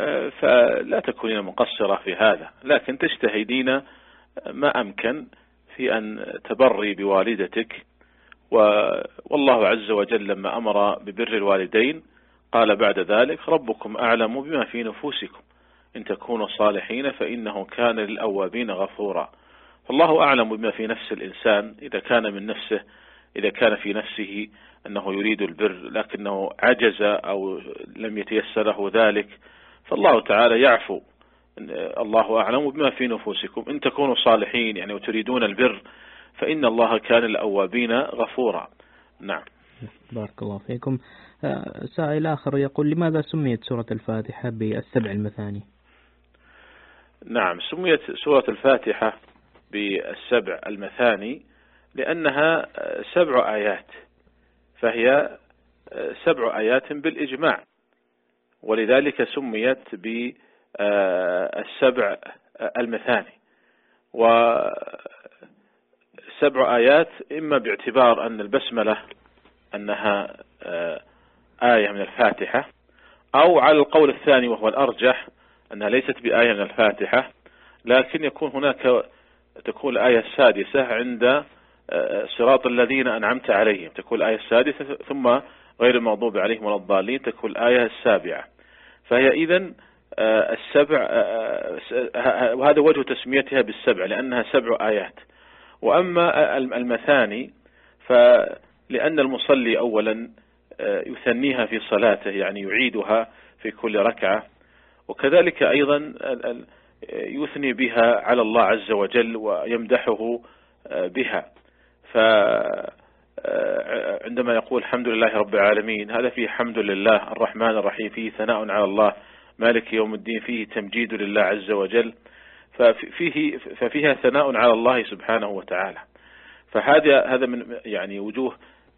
فلا تكونين مقصرة في هذا، لكن تجتهدين ما أمكن في أن تبري بوالدتك، والله عز وجل لما أمر ببر الوالدين قال بعد ذلك ربكم أعلم بما في نفوسكم إن تكونوا صالحين فإنه كان للأوابين غفورا. فالله أعلم بما في نفس الإنسان، إذا كان من نفسه إذا كان في نفسه أنه يريد البر لكنه عجز أو لم يتيسر له ذلك، فالله تعالى يعفو. الله أعلم بما في نفوسكم إن تكونوا صالحين يعني وتريدون البر فإن الله كان للأوابين غفورا. نعم. بارك الله فيكم. سائل آخر يقول لماذا سميت سورة الفاتحة بالسبع المثاني؟ نعم، سميت سورة الفاتحة بالسبع المثاني لأنها سبع آيات، فهي سبع آيات بالإجماع، ولذلك سميت بالسبع المثاني. وسبع آيات إما باعتبار أن البسملة أنها آية من الفاتحة، أو على القول الثاني وهو الأرجح أنها ليست بآية من الفاتحة، لكن يكون هناك تكون الآية السادسة عند صراط الذين أنعمت عليهم، تكون الآية السادسة، ثم غير المغضوب عليهم ولا الضالين تكون الآية السابعة. فهي إذن السبع، وهذا وجه تسميتها بالسبع لأنها سبع آيات. وأما المثاني فلأن المصلي أولا يثنيها في صلاته يعني يعيدها في كل ركعة، وكذلك أيضا يثني بها على الله عز وجل ويمدحه بها. فعندما يقول الحمد لله رب العالمين هذا فيه حمد لله، الرحمن الرحيم فيه ثناء على الله، مالك يوم الدين فيه تمجيد لله عز وجل، ففيه ففيها ثناء على الله سبحانه وتعالى. فهذا هذا من يعني وجوه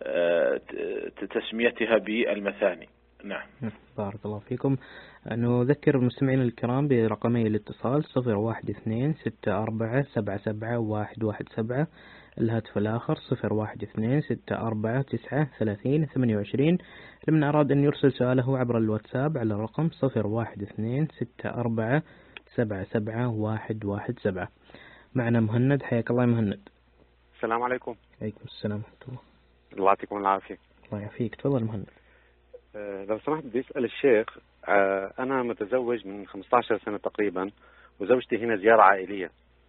تسميتها بالمثاني. نعم. بارك الله فيكم. نذكر المستمعين الكرام برقمي الاتصال صفر واحد اثنين ستة أربعة سبعة سبعة واحد واحد سبعة، الهاتف الآخر صفر واحد اثنين ستة أربعة تسعة ثلاثين ثمانية وعشرين. لمن أراد أن يرسل سؤاله عبر الواتساب على الرقم صفر واحد اثنين ستة أربعة سبعة سبعة واحد واحد سبعة. معنا مهند، حياك الله مهند. السلام عليكم. عليكم السلام ورحمة الله. الله يعطيكم العافية. الله يعافيك، تفضل مهند. أه لو سمحت بدي أسأل الشيخ، أه أنا متزوج من خمسة عشر سنة تقريبا، وزوجتي هنا زيارة عائلية،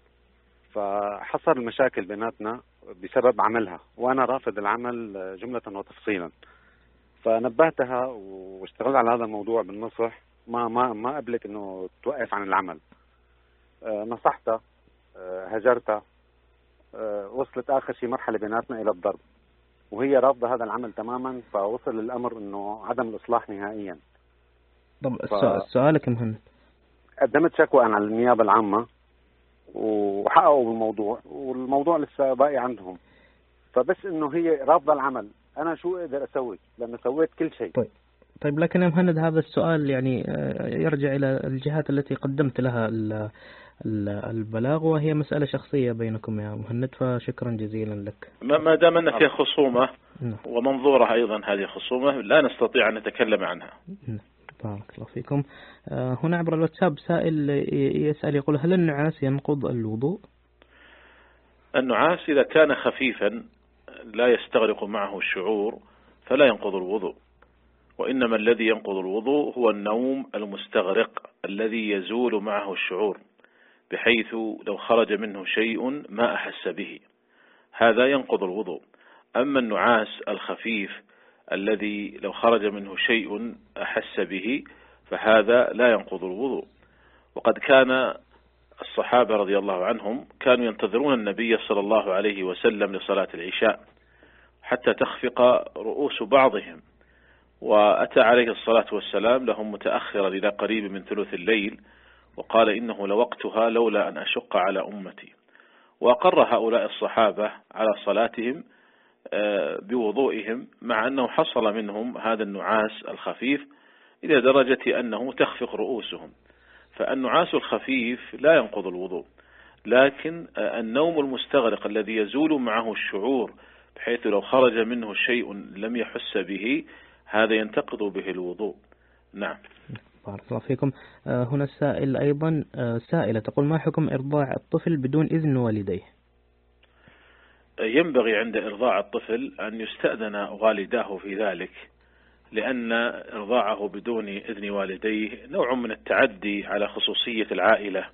فحصل المشاكل بيناتنا بسبب عملها، وأنا رافض العمل جملة وتفصيلا. فنبهتها واشتغلت على هذا الموضوع بالنصح، ما ما ما قبلت إنه توقف عن العمل. أه نصحتها، أه هجرتها، أه وصلت آخر شيء مرحلة بيناتنا إلى الضرب، وهي رافضة هذا العمل تماما، فوصل الأمر إنه عدم الإصلاح نهائيا. طب ف... سؤالك مهند. قدمت شكوى أنا على النيابة العامة وحققوا بالموضوع، والموضوع لسه باقي عندهم، فبس إنه هي رافضة العمل، أنا شو أقدر أسوي لأنه سويت كل شيء. طيب طيب لكن يا مهند هذا السؤال يعني يرجع إلى الجهات التي قدمت لها البلاغ، وهي مسألة شخصية بينكم يا مهند، فشكرا جزيلا لك. ما دام أن فيها خصومة ومنظورة أيضا هذه خصومة لا نستطيع أن نتكلم عنها. بارك الله فيكم. هنا عبر الواتساب سائل يسأل يقول هل النعاس ينقض الوضوء؟ النعاس إذا كان خفيفا لا يستغرق معه الشعور فلا ينقض الوضوء، وإنما الذي ينقض الوضوء هو النوم المستغرق الذي يزول معه الشعور، بحيث لو خرج منه شيء ما أحس به، هذا ينقض الوضوء. أما النعاس الخفيف الذي لو خرج منه شيء أحس به فهذا لا ينقض الوضوء. وقد كان الصحابة رضي الله عنهم كانوا ينتظرون النبي صلى الله عليه وسلم لصلاة العشاء حتى تخفق رؤوس بعضهم، وأتى عليه الصلاة والسلام لهم متأخرا إلى قريب من ثلث الليل، وقال إنه لوقتها لولا أن أشق على أمتي. وأقر هؤلاء الصحابة على صلاتهم بوضوئهم، مع أنه حصل منهم هذا النعاس الخفيف إلى درجة أنه تخفق رؤوسهم. فالنعاس الخفيف لا ينقض الوضوء، لكن النوم المستغرق الذي يزول معه الشعور بحيث لو خرج منه شيء لم يحس به هذا ينتقض به الوضوء. نعم. بارك الله فيكم. هنا السائل أيضا سائلة تقول ما حكم إرضاع الطفل بدون إذن والديه؟ ينبغي عند إرضاع الطفل أن يستأذن والداه في ذلك، لأن إرضاعه بدون إذن والديه نوع من التعدي على خصوصية العائلة،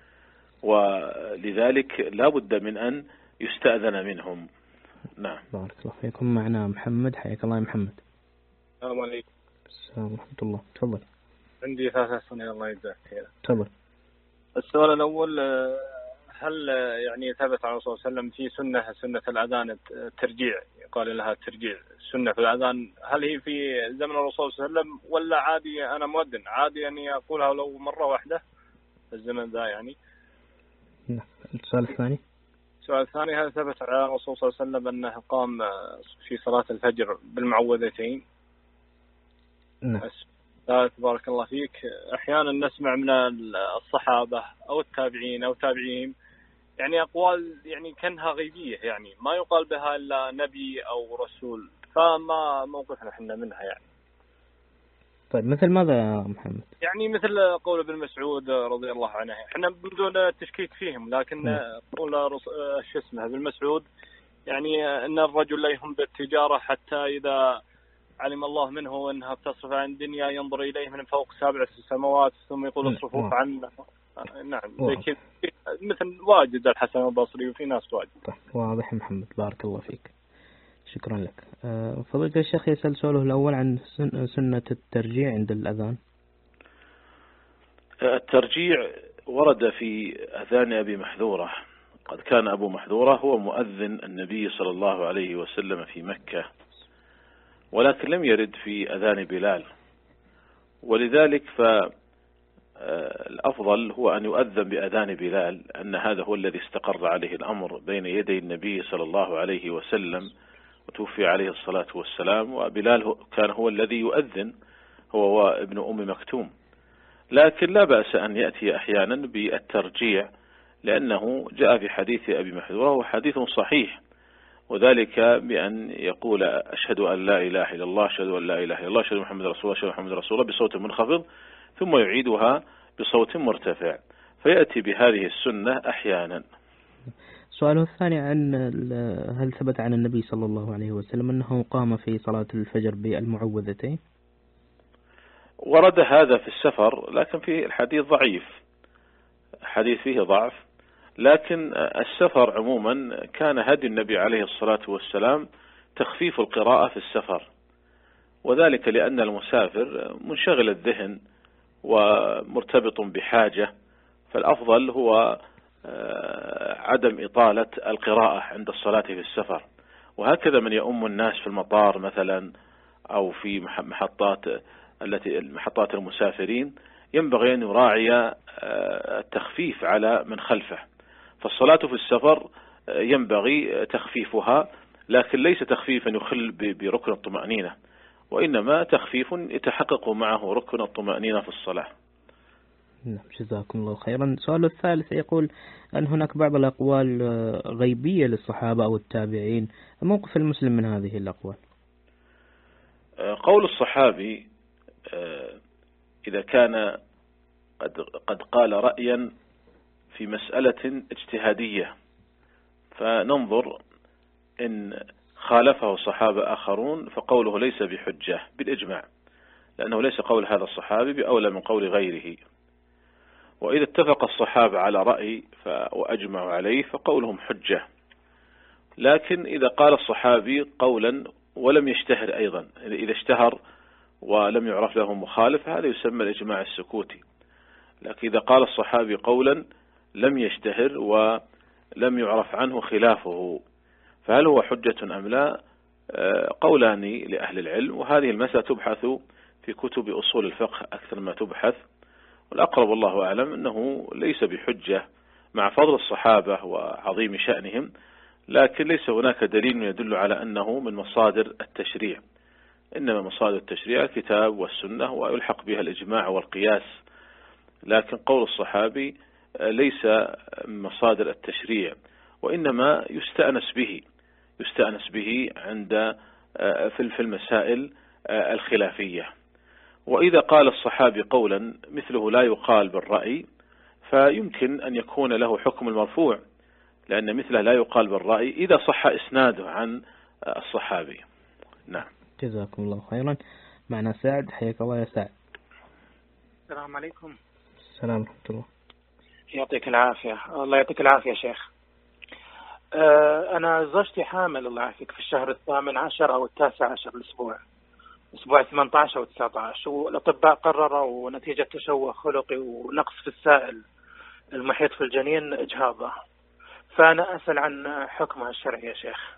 ولذلك لا بد من أن يستأذن منهم. نعم. بارك الله فيكم. معنا محمد. حياك الله يا محمد. السلام عليكم. السلام ورحمة الله. تفضل. عندي ثلاث أسئلة الله يجزاك خير. تفضل. السؤال الأول، هل يعني ثبت عن الرسول صلى الله عليه وسلم في سنة سنة الأذان الترجيع، يقال لها الترجيع، سنة في الأذان، هل هي في زمن الرسول صلى الله عليه وسلم ولا عادي أنا مؤذن عادي أني أقولها لو مرة واحدة في الزمن ذا يعني؟ نعم. السؤال الثاني. السؤال الثاني، هل ثبت عن الرسول صلى الله عليه وسلم أنه قام في صلاة الفجر بالمعوذتين؟ نعم. ثالث بارك الله فيك، أحيانا نسمع من الصحابة أو التابعين أو تابعيهم يعني أقوال يعني كأنها غيبية، يعني ما يقال بها إلا نبي أو رسول، فما موقفنا احنا منها يعني؟ طيب مثل ماذا يا محمد؟ يعني مثل قول ابن مسعود رضي الله عنه، احنا بدون تشكيك فيهم، لكن قول شو اسمه ابن مسعود يعني أن الرجل لا يهم بالتجارة حتى إذا علم الله منه أنها بتصرف عن الدنيا ينظر إليه من فوق سبع سماوات ثم يقول اصرفوا عنه. نعم زي كذا مثل واجد الحسن البصري وفي ناس واجد. طيب واضح محمد، بارك الله فيك، شكرا لك. فضيلة الشيخ يسأل سؤاله الأول عن سنة الترجيع عند الأذان. الترجيع ورد في أذان أبي محذورة، قد كان أبو محذورة هو مؤذن النبي صلى الله عليه وسلم في مكة، ولكن لم يرد في أذان بلال، ولذلك فالأفضل هو أن يؤذن بأذان بلال، أن هذا هو الذي استقر عليه الأمر بين يدي النبي صلى الله عليه وسلم وتوفي عليه الصلاة والسلام، وبلال كان هو الذي يؤذن هو وابن أم مكتوم. لكن لا بأس أن يأتي أحيانا بالترجيع، لأنه جاء في حديث أبي محذورة وحديث صحيح، وذلك بأن يقول أشهد أن لا إله إلا الله، أشهد أن لا إله إلا الله، أشهد محمد رسول الله، أشهد محمد رسول الله بصوت منخفض، ثم يعيدها بصوت مرتفع، فيأتي بهذه السنة أحيانا. سؤاله الثاني عن هل ثبت عن النبي صلى الله عليه وسلم أنه قام في صلاة الفجر بالمعوذتين؟ ورد هذا في السفر، لكن في الحديث ضعيف، حديث فيه ضعف، لكن السفر عموما كان هدي النبي عليه الصلاة والسلام تخفيف القراءة في السفر، وذلك لأن المسافر منشغل الذهن ومرتبط بحاجة، فالأفضل هو عدم إطالة القراءة عند الصلاة في السفر. وهكذا من يؤم الناس في المطار مثلا أو في محطات التي محطات المسافرين ينبغي أن يراعي التخفيف على من خلفه، فالصلاة في السفر ينبغي تخفيفها، لكن ليس تخفيفا يخل بركن الطمأنينة، وإنما تخفيف يتحقق معه ركن الطمأنينة في الصلاة. نعم جزاكم الله خيرا. السؤال الثالث يقول أن هناك بعض الأقوال غيبية للصحابة أو التابعين، موقف المسلم من هذه الأقوال؟ قول الصحابي إذا كان قد, قد قال رأيا في مسألة اجتهادية فننظر إن خالفه صحابة آخرون فقوله ليس بحجة بالإجماع، لأنه ليس قول هذا الصحابي بأولى من قول غيره. وإذا اتفق الصحابة على رأي وأجمعوا عليه فقولهم حجة. لكن إذا قال الصحابي قولا ولم يشتهر أيضا، إذا اشتهر ولم يعرف له مخالف هذا يسمى الإجماع السكوتي. لكن إذا قال الصحابي قولا لم يشتهر ولم يعرف عنه خلافه فهل هو حجة أم لا؟ قولان لأهل العلم، وهذه المسألة تبحث في كتب أصول الفقه أكثر ما تبحث، والأقرب الله أعلم أنه ليس بحجة مع فضل الصحابة وعظيم شأنهم، لكن ليس هناك دليل يدل على أنه من مصادر التشريع، إنما مصادر التشريع الكتاب والسنة ويلحق بها الإجماع والقياس، لكن قول الصحابي ليس مصادر التشريع، وإنما يستأنس به يستأنس به عند في المسائل الخلافية. وإذا قال الصحابي قولا مثله لا يقال بالرأي فيمكن أن يكون له حكم المرفوع، لأن مثله لا يقال بالرأي إذا صح إسناده عن الصحابي. نعم. جزاكم الله خيرا. معنا سعد، حياك الله يا سعد. السلام عليكم. السلام ورحمة الله. يعطيك العافية. الله يعطيك العافية يا شيخ. أنا زوجتي حامل الله يعافيك في الشهر الثامن عشر أو التاسع عشر الأسبوع أسبوع ثمانية عشر أو تسعة عشر، والأطباء قرروا نتيجة تشوه خلقي ونقص في السائل المحيط في الجنين إجهاضه، فأنا أسأل عن حكمها الشرعي يا شيخ،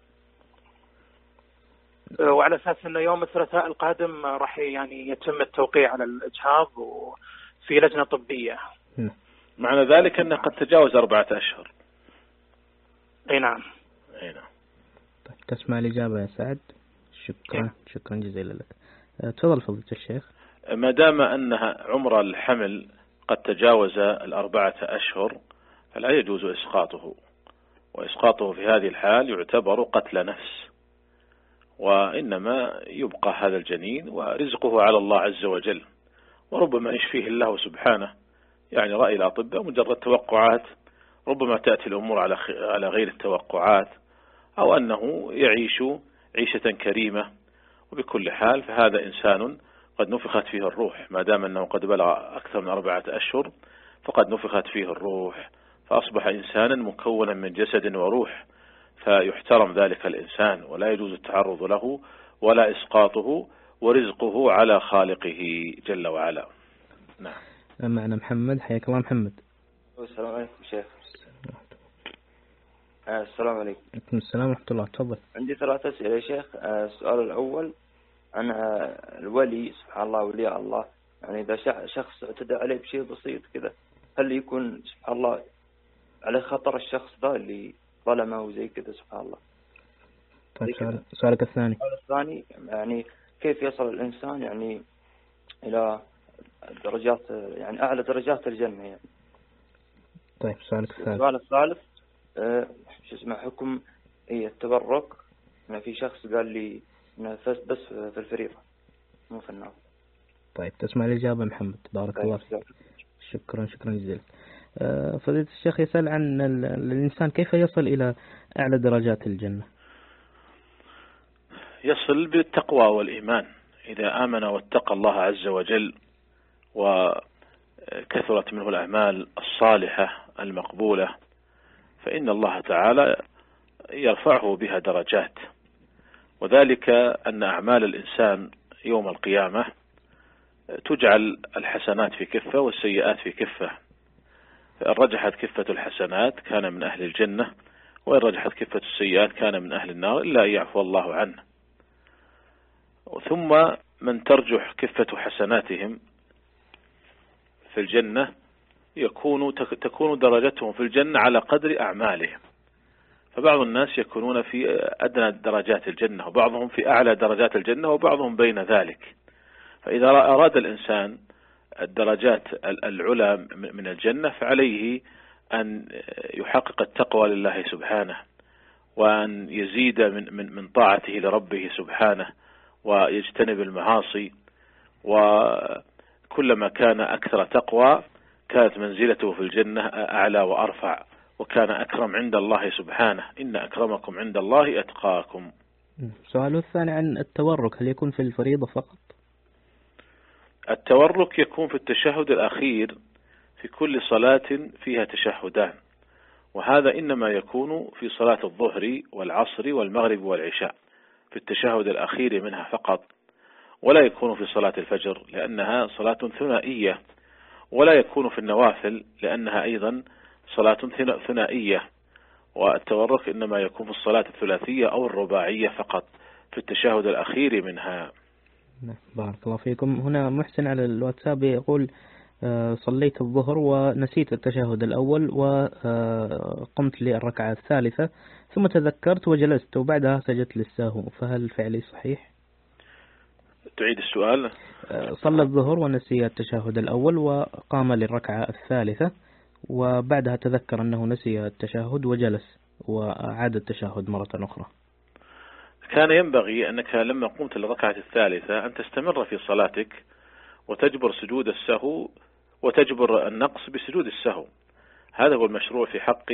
وعلى أساس أنه يوم الثلاثاء القادم راح يعني يتم التوقيع على الإجهاض وفي لجنة طبية. معنى ذلك أنه قد تجاوز أربعة أشهر. أي نعم. أي نعم. طيب تسمع الإجابة يا سعد؟ شكرا شكرا جزيلا لك. تفضل فضيلة الشيخ. ما دام أنها عمر الحمل قد تجاوز الأربعة أشهر فلا يجوز إسقاطه، وإسقاطه في هذه الحال يعتبر قتل نفس، وإنما يبقى هذا الجنين ورزقه على الله عز وجل، وربما يشفيه الله سبحانه. يعني رأي الأطباء مجرد توقعات، ربما تأتي الأمور على على غير التوقعات، أو أنه يعيش عيشة كريمة. وبكل حال فهذا إنسان قد نفخت فيه الروح، ما دام أنه قد بلغ أكثر من أربعة أشهر فقد نفخت فيه الروح، فأصبح إنسانا مكونا من جسد وروح، فيحترم ذلك الإنسان ولا يجوز التعرض له ولا إسقاطه، ورزقه على خالقه جل وعلا. نعم. معنا محمد، حياك الله محمد. السلام عليكم شيخ. السلام عليكم. عليكم السلام ورحمة الله. تفضل. عندي ثلاث أسئلة يا شيخ. السؤال الأول عن الولي، سبحان الله ولي الله، يعني إذا شخص اعتدى عليه بشيء بسيط كذا هل يكون سبحان الله على خطر الشخص ذا اللي ظلمه وزي كذا سبحان الله؟ طيب سؤال سؤالك الثاني. السؤال الثاني يعني كيف يصل الإنسان يعني إلى درجات يعني أعلى درجات الجنة يعني؟ طيب سؤالك الثالث. السؤال الثالث أه شو اسمه حكم هي التبرك؟ أنا في شخص قال لي إنه بس في الفريضة مو في النار. طيب تسمع الإجابة محمد، بارك الله فيك. شكرا شكرا جزيلا. أه فضيلة الشيخ يسأل عن الإنسان كيف يصل إلى أعلى درجات الجنة؟ يصل بالتقوى والإيمان، إذا آمن واتقى الله عز وجل وكثرت منه الأعمال الصالحة المقبولة فإن الله تعالى يرفعه بها درجات، وذلك أن أعمال الإنسان يوم القيامة تجعل الحسنات في كفة والسيئات في كفة، فإن رجحت كفة الحسنات كان من أهل الجنة، وإن رجحت كفة السيئات كان من أهل النار إلا أن يعفو الله عنه. ثم من ترجح كفة حسناتهم في الجنة يكون تكون درجتهم في الجنة على قدر أعمالهم، فبعض الناس يكونون في أدنى درجات الجنة وبعضهم في أعلى درجات الجنة وبعضهم بين ذلك. فإذا أراد الإنسان الدرجات العلى من الجنة فعليه أن يحقق التقوى لله سبحانه، وأن يزيد من من من طاعته لربه سبحانه، ويجتنب المعاصي، وكلما كان أكثر تقوى كانت منزلته في الجنة أعلى وأرفع، وكان أكرم عند الله سبحانه، إن أكرمكم عند الله أتقاكم. سؤال الثاني عن التورك، هل يكون في الفريضة فقط؟ التورك يكون في التشهد الأخير في كل صلاة فيها تشهدان، وهذا إنما يكون في صلاة الظهر والعصر والمغرب والعشاء في التشهد الأخير منها فقط، ولا يكون في صلاة الفجر لأنها صلاة ثنائية، ولا يكون في النوافل لأنها أيضا صلاة ثنائية، والتورك إنما يكون في الصلاة الثلاثية أو الرباعية فقط في التشهد الأخير منها. بارك الله فيكم. هنا محسن على الواتساب يقول صليت الظهر ونسيت التشهد الأول وقمت للركعة الثالثة ثم تذكرت وجلست وبعدها سجدت للسهو، فهل فعلي صحيح؟ تعيد السؤال. صلى الظهر ونسي التشهد الأول وقام للركعة الثالثة وبعدها تذكر أنه نسي التشهد وجلس وعاد التشهد مرة أخرى. كان ينبغي أنك لما قمت للركعة الثالثة أن تستمر في صلاتك وتجبر سجود السهو وتجبر النقص بسجود السهو، هذا هو المشروع في حق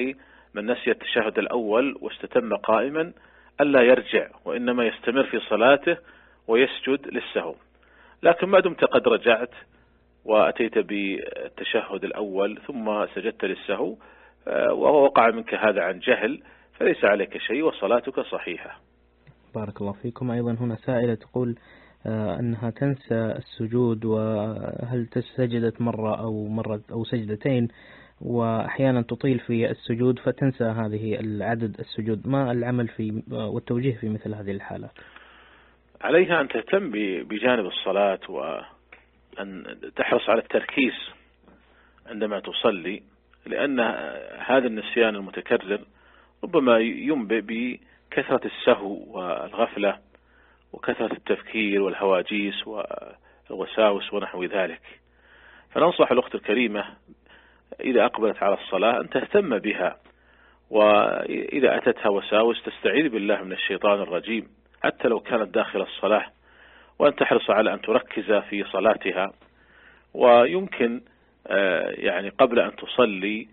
من نسي التشهد الأول واستتم قائما ألا يرجع، وإنما يستمر في صلاته ويسجد للسهو. لكن ما دمت قد رجعت وأتيت بالتشهد الأول ثم سجدت للسهو ووقع منك هذا عن جهل فليس عليك شيء وصلاتك صحيحة. بارك الله فيكم. أيضا هنا سائلة تقول أنها تنسى السجود، وهل سجدت مرة أو مرة أو سجدتين، وأحيانا تطيل في السجود فتنسى هذه العدد السجود، ما العمل في والتوجيه في مثل هذه الحالات؟ عليها أن تهتم بجانب الصلاة وأن تحرص على التركيز عندما تصلي، لأن هذا النسيان المتكرر ربما ينبئ بكثرة السهو والغفلة وكثرة التفكير والهواجيس والوساوس ونحو ذلك. فننصح الأخت الكريمة إذا أقبلت على الصلاة أن تهتم بها، وإذا أتتها وساوس تستعيذ بالله من الشيطان الرجيم حتى لو كانت داخل الصلاة، وأن تحرص على أن تركز في صلاتها. ويمكن يعني قبل أن تصلي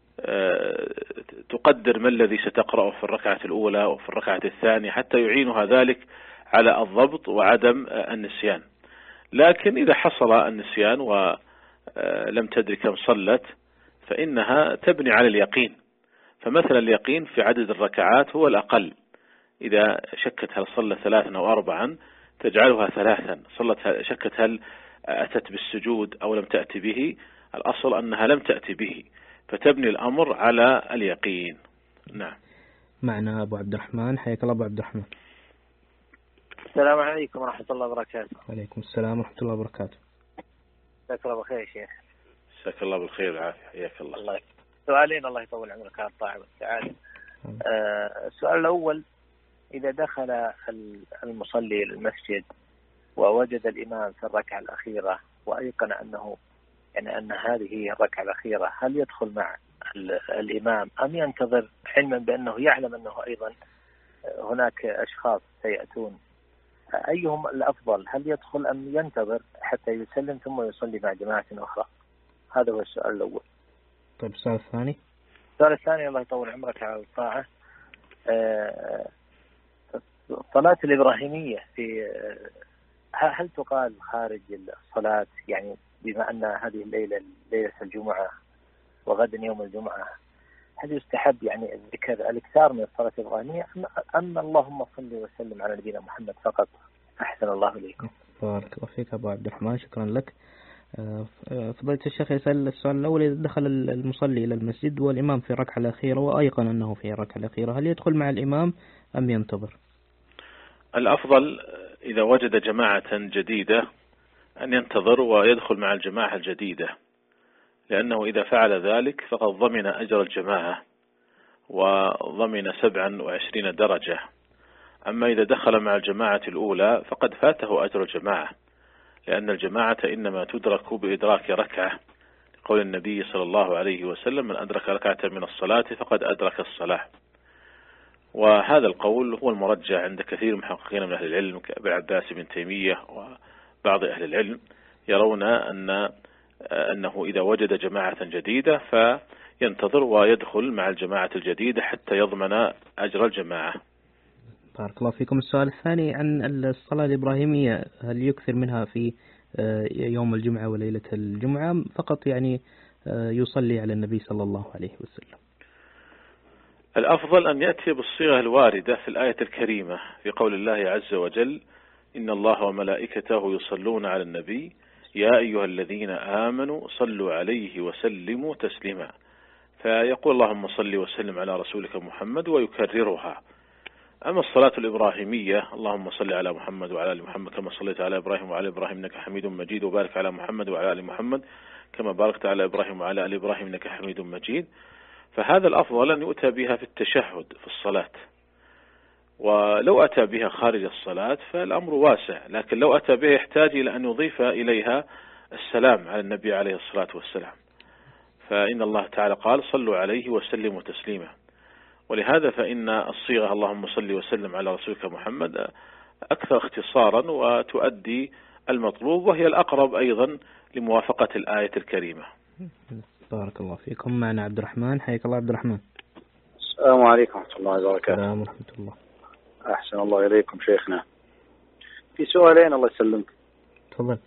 تقدر ما الذي ستقرأه في الركعة الأولى وفي الركعة الثانية حتى يعينها ذلك على الضبط وعدم النسيان. لكن إذا حصل النسيان ولم تدري كم صلت فإنها تبني على اليقين. فمثلا اليقين في عدد الركعات هو الأقل، إذا شكت هل صلت ثلاثا أو أربعا تجعلها ثلاثا، صلت شكت هل أتت بالسجود أو لم تأتي به، الأصل أنها لم تأتي به، فتبني الأمر على اليقين. نعم. معنا أبو عبد الرحمن. حياك الله أبو عبد الرحمن. السلام عليكم ورحمة الله وبركاته. وعليكم السلام ورحمة الله وبركاته. جزاك الله بخير يا شيخ. جزاك الله بالخير والعافية. حياك الله. الله يكرمك. سؤالين الله يطول عمرك على الطاعة والسعادة. آه السؤال الأول، إذا دخل المصلي المسجد ووجد الإمام في الركعة الأخيرة وأيقن أنه يعني أن هذه هي الركعة الأخيرة، هل يدخل مع الإمام أم ينتظر، علما بأنه يعلم أنه أيضا هناك أشخاص سيأتون؟ أيهم الأفضل، هل يدخل أم ينتظر حتى يسلم ثم يصلي مع جماعة أخرى؟ هذا هو السؤال الأول. طيب السؤال الثاني. السؤال الثاني الله يطول عمرك على الطاعة، الصلاة الإبراهيمية في هل تقال خارج الصلاة، يعني بما أن هذه الليلة ليلة الجمعة وغدا يوم الجمعة، هل يستحب يعني الذكر الإكثار من الصلاة الإبراهيمية أم اللهم صل وسلم على نبينا محمد فقط؟ أحسن الله إليكم. بارك الله فيك أبو عبد الرحمن، شكرا لك. فضيلة الشيخ يسأل السؤال الأول، إذا دخل المصلي إلى المسجد والإمام في الركعة الأخيرة وأيقن أنه في الركعة الأخيرة، هل يدخل مع الإمام أم ينتظر؟ الأفضل إذا وجد جماعة جديدة أن ينتظر ويدخل مع الجماعة الجديدة، لأنه إذا فعل ذلك فقد ضمن أجر الجماعة وضمن سبعا وعشرين درجة. أما إذا دخل مع الجماعة الأولى فقد فاته أجر الجماعة، لأن الجماعة إنما تدرك بإدراك ركعة، قول النبي صلى الله عليه وسلم: من أدرك ركعة من الصلاة فقد أدرك الصلاة. وهذا القول هو المرجح عند كثير من المحققين من أهل العلم كأبي العباس بن تيمية وبعض أهل العلم، يرون أن أنه إذا وجد جماعة جديدة فينتظر ويدخل مع الجماعة الجديدة حتى يضمن أجر الجماعة. بارك الله فيكم. السؤال الثاني عن الصلاة الإبراهيمية، هل يكثر منها في يوم الجمعة وليلة الجمعة فقط، يعني يصلي على النبي صلى الله عليه وسلم؟ الأفضل أن يأتي بالصيغة الواردة في الآية الكريمة في قول الله عز وجل: إن الله وملائكته يصلون على النبي يا أيها الذين آمنوا صلوا عليه وسلموا تسليما. فيقول اللهم صل وسلم على رسولك محمد ويكررها. أما الصلاة الإبراهيمية: اللهم صل على محمد وعلى آل محمد كما صليت على إبراهيم وعلى إبراهيم إنك حميد مجيد، وبارك على محمد وعلى آل محمد كما باركت على إبراهيم وعلى آل إبراهيم إنك حميد مجيد. فهذا الأفضل أن يؤتى بها في التشهد في الصلاة، ولو أتى بها خارج الصلاة فالأمر واسع، لكن لو أتى بها يحتاج إلى أن يضيف إليها السلام على النبي عليه الصلاة والسلام، فإن الله تعالى قال: صلوا عليه وسلموا تسليما. ولهذا فإن الصيغة اللهم صل وسلم على رسولك محمد أكثر اختصارا وتؤدي المطلوب، وهي الأقرب أيضا لموافقة الآية الكريمة. بارك الله فيكم. معنا عبد الرحمن. حياك الله عبد الرحمن. السلام عليكم ورحمة الله وبركاته. السلام ورحمة الله. أحسن الله إليكم شيخنا. في سؤالين الله يسلمك. تفضل.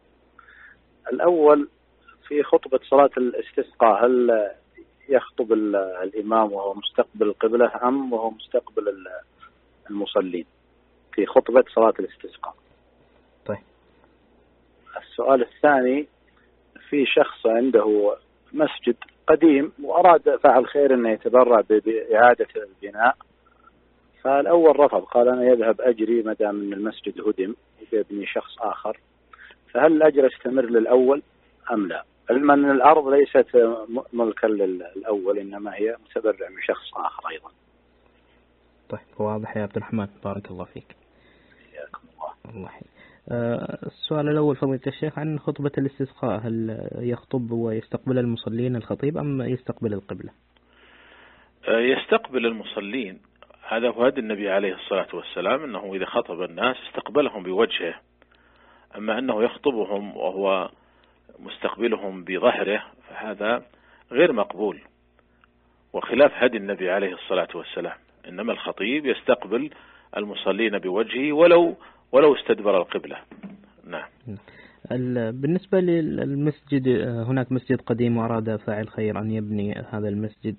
الأول في خطبة صلاة الاستسقاء، هل يخطب الإمام وهو مستقبل القبلة أم وهو مستقبل المصلين في خطبة صلاة الاستسقاء؟ طيب. السؤال الثاني، في شخص عنده مسجد قديم وأراد فعل خير أنه يتبرع بإعادة البناء، فالأول رفض، قال أنا يذهب أجري ما دام أن المسجد هدم ويبني شخص آخر، فهل الأجر يستمر للأول أم لا؟ علما أن الأرض ليست ملكا للأول إنما هي متبرع من شخص آخر أيضا. طيب واضح يا عبد الرحمن، بارك الله فيك. حياكم الله. الله يحييك. أه السؤال الأول فضيلة الشيخ عن خطبة الاستسقاء، هل يخطب ويستقبل المصلين الخطيب أم يستقبل القبلة؟ يستقبل المصلين، هذا هو هدي النبي عليه الصلاة والسلام، أنه إذا خطب الناس استقبلهم بوجهه، أما أنه يخطبهم وهو مستقبلهم بظهره فهذا غير مقبول وخلاف هدي النبي عليه الصلاة والسلام، إنما الخطيب يستقبل المصلين بوجهه ولو ولو استدبر القبلة. نعم. بالنسبة للمسجد، هناك مسجد قديم وأراد فاعل خير أن يبني هذا المسجد،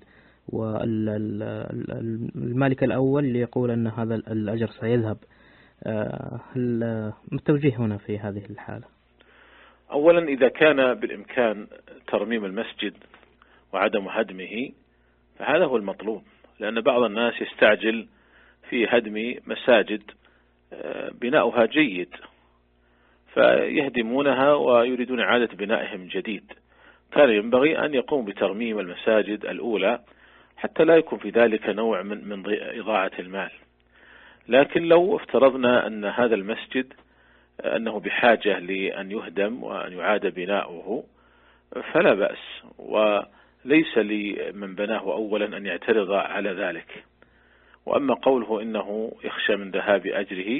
والمالك الأول يقول أن هذا الأجر سيذهب، هل التوجيه هنا في هذه الحالة؟ أولا إذا كان بالإمكان ترميم المسجد وعدم هدمه فهذا هو المطلوب، لأن بعض الناس يستعجل في هدم مساجد بناؤها جيد فيهدمونها ويريدون إعادة بنائهم جديد. كان ينبغي أن يقوم بترميم المساجد الأولى حتى لا يكون في ذلك نوع من من إضاعة المال. لكن لو افترضنا أن هذا المسجد أنه بحاجة لأن يهدم وأن يعاد بناؤه فلا بأس، وليس لمن بناه أولا أن يعترض على ذلك. وأما قوله إنه يخشى من ذهاب أجره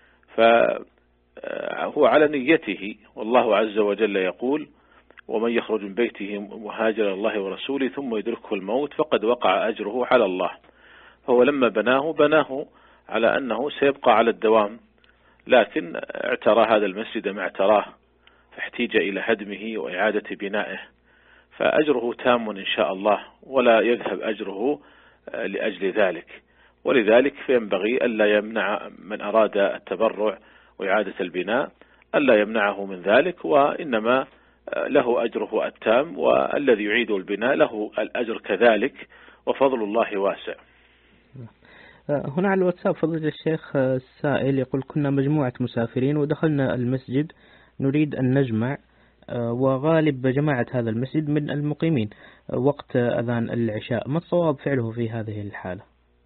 فهو على نيته، والله عز وجل يقول ومن يخرج من بيته مهاجر الله ورسوله ثم يدركه الموت فقد وقع أجره على الله. فهو لما بناه بناه على أنه سيبقى على الدوام، لكن اعترى هذا المسجد ما اعتراه فاحتيج إلى هدمه وإعادة بنائه، فأجره تام إن شاء الله ولا يذهب أجره لأجل ذلك. ولذلك فينبغي ألا يمنع من أراد التبرع وإعادة البناء ألا يمنعه من ذلك، وإنما له أجره التام، والذي يعيد البناء له الأجر كذلك، وفضل الله واسع. هنا على الواتساب فضيلة الشيخ السائل يقول كنا مجموعة مسافرين ودخلنا المسجد نريد أن نجمع، وغالب جماعة هذا المسجد من المقيمين وقت أذان العشاء، ما الصواب فعله في هذه الحالة؟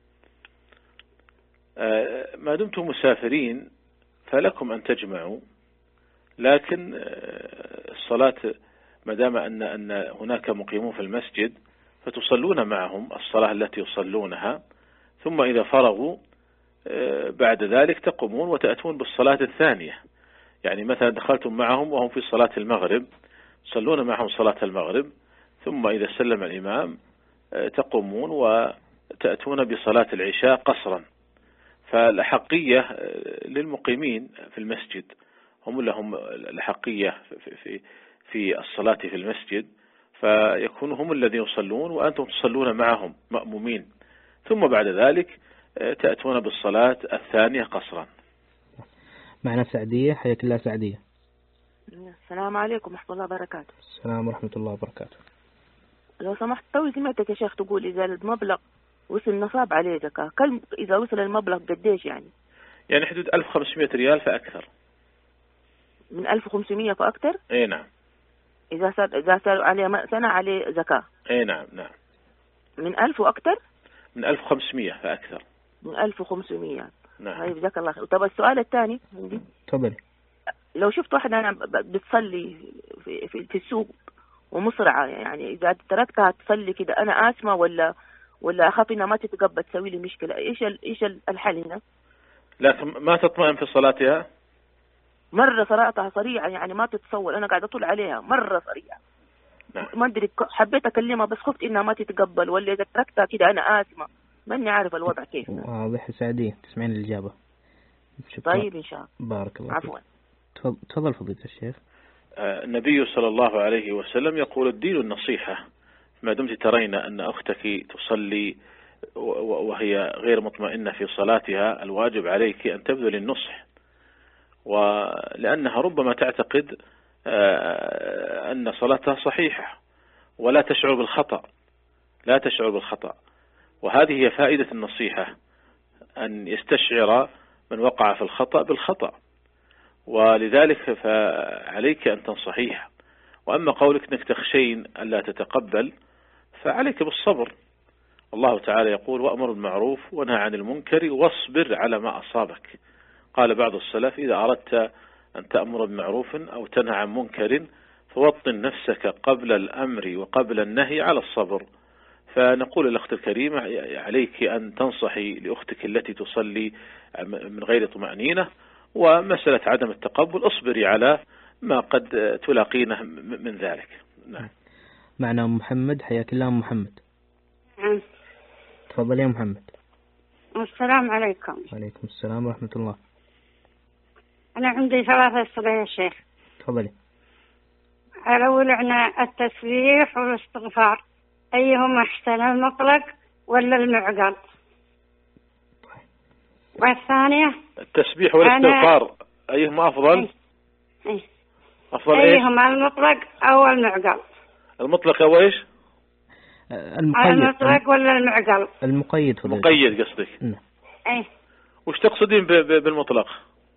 ما دمتم مسافرين فلكم أن تجمعوا، لكن الصلاة ما دام أن أن هناك مقيمون في المسجد فتصلون معهم الصلاة التي يصلونها، ثم إذا فرغوا بعد ذلك تقومون وتأتون بالصلاة الثانية. يعني مثلا دخلتم معهم وهم في صلاة المغرب تصلون معهم صلاة المغرب، ثم إذا سلم الإمام تقومون وتأتون بصلاة العشاء قصرا. فالأحقية للمقيمين في المسجد، هم لهم الأحقية في في الصلاة في المسجد، فيكونوا هم الذين يصلون وأنتم تصلون معهم مأمومين، ثم بعد ذلك تأتون بالصلاة الثانية قصرا. معنا سعدية، حياك الله سعدية. السلام عليكم ورحمة الله وبركاته. السلام ورحمة الله وبركاته. لو سمحت طول سمعتك يا شيخ تقول إذا المبلغ وصل نصاب عليه زكاة، كم إذا وصل المبلغ قديش يعني؟ يعني حدود ألف وخمسمائة ريال فأكثر. من ألف وخمسمائة فأكثر؟ أي نعم. إذا صار إذا صار عليه سنة عليه زكاة. أي نعم نعم. من ألف وأكثر؟ من ألف وخمسمائة فأكثر. من ألف وخمسمائة. نعم. طيب جزاك الله خير. طب السؤال الثاني عندي. تفضل. لو شفت واحدة أنا بتصلي في, في, في السوق ومسرعة، يعني إذا تركتها تصلي كده أنا آثمة ولا ولا أخاف إنها ما تتقبل تسوي لي مشكلة؟ إيش إيش الحل هنا؟ لكن ما تطمئن في صلاتها؟ مرة صلاتها سريعة، يعني ما تتصور، أنا قاعدة أطول عليها مرة سريعة. نعم. ما أدري حبيت أكلمها بس خفت إنها ما تتقبل، ولا إذا تركتها كده أنا آثمة، ماني عارف الوضع كيف. واضح. سعدية تسمعين الإجابة. طيب إن شاء الله. بارك الله. عفوا. تفضل فضيلة الشيخ. النبي صلى الله عليه وسلم يقول الدين النصيحة، ما دمت ترين أن أختك تصلي وهي غير مطمئنة في صلاتها الواجب عليك أن تبذل النصح، ولأنها ربما تعتقد أن صلاتها صحيحة ولا تشعر بالخطأ لا تشعر بالخطأ وهذه هي فائدة النصيحة، أن يستشعر من وقع في الخطأ بالخطأ، ولذلك فعليك أن تنصحيها. وأما قولك أنك تخشين ألا تتقبل فعليك بالصبر. الله تعالى يقول وأمر بالمعروف ونهى عن المنكر واصبر على ما أصابك. قال بعض السلف إذا أردت أن تأمر بمعروف أو تنهى عن منكر فوطن نفسك قبل الأمر وقبل النهي على الصبر. فنقول للأخت الكريمة عليك أن تنصحي لأختك التي تصلي من غير طمأنينة، ومسألة عدم التقبل اصبري على ما قد تلاقينه من ذلك. نعم. معنا محمد. حياك الله محمد. نعم. تفضل يا محمد. السلام عليكم. وعليكم السلام ورحمة الله. أنا عندي ثلاثة أسئلة يا شيخ. تفضلي. الأول عن التسبيح والاستغفار، أيهما أحسن المطلق ولا المعقل؟ والثانية التسبيح والاستغفار أيهما أفضل؟ أيه. أفضل أيهما إيش؟ المطلق أو المعقل؟ المطلق أو إيش؟ المقيد. المطلق ولا المعقل؟ المقيد. المقيد قصدك؟ نعم. أي. وش تقصدين بالمطلق؟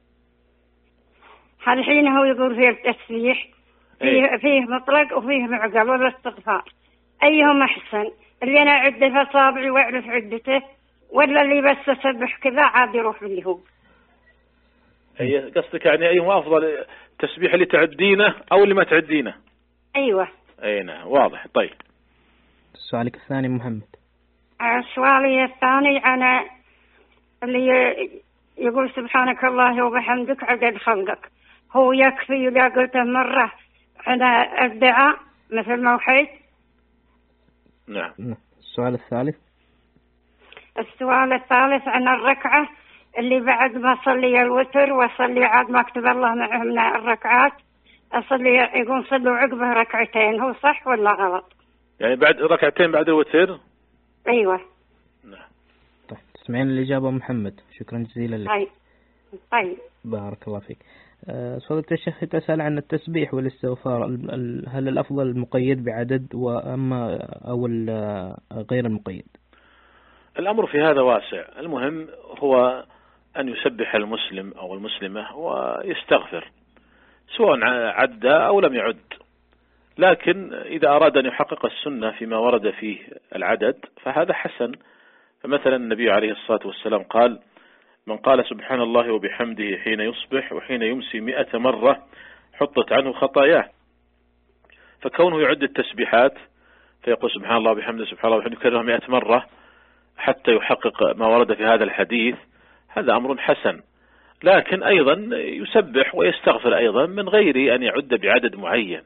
الحين هو يقول فيه التسبيح فيه, فيه مطلق وفيه معقل ولا استغفار، أيهما أحسن؟ اللي أنا أعد في أصابعي وأعرف عدته، ولا اللي بس أسبح كذا عاد يروح اللي هو؟ أي قصدك يعني أيهما أفضل، التسبيح اللي تعدينه أو اللي ما تعدينه؟ أيوة. أي نعم واضح. طيب سؤالك الثاني محمد. سؤالي الثاني أنا اللي يقول سبحانك الله وبحمدك عدد خلقك، هو يكفي إذا قلته مرة على الدعاء مثل ما وحيد؟ نعم. السؤال الثالث. السؤال الثالث عن الركعة اللي بعد ما أصلي الوتر وأصلي عاد ما أكتب الله معه من الركعات أصلي، يقول صلوا عقبه ركعتين، هو صح ولا غلط؟ يعني بعد ركعتين بعد الوتر؟ أيوة. نعم. طيب تسمعين الإجابة محمد، شكرا جزيلا لك. طيب. طيب. بارك الله فيك. فضيلة الشيخ تسأل عن التسبيح والاستغفار، هل الأفضل المقيد بعدد وأما أو غير المقيد؟ الأمر في هذا واسع، المهم هو أن يسبح المسلم أو المسلمة ويستغفر سواء عد أو لم يعد، لكن إذا أراد أن يحقق السنة فيما ورد فيه العدد فهذا حسن. فمثلا النبي عليه الصلاة والسلام قال من قال سبحان الله وبحمده حين يصبح وحين يمسي مئة مرة حطت عنه خطاياه. فكونه يعد التسبيحات فيقول سبحان الله وبحمده سبحان الله وبحمده يكررها مئة مرة حتى يحقق ما ورد في هذا الحديث، هذا أمر حسن. لكن أيضا يسبح ويستغفر أيضا من غير أن يعد بعدد معين.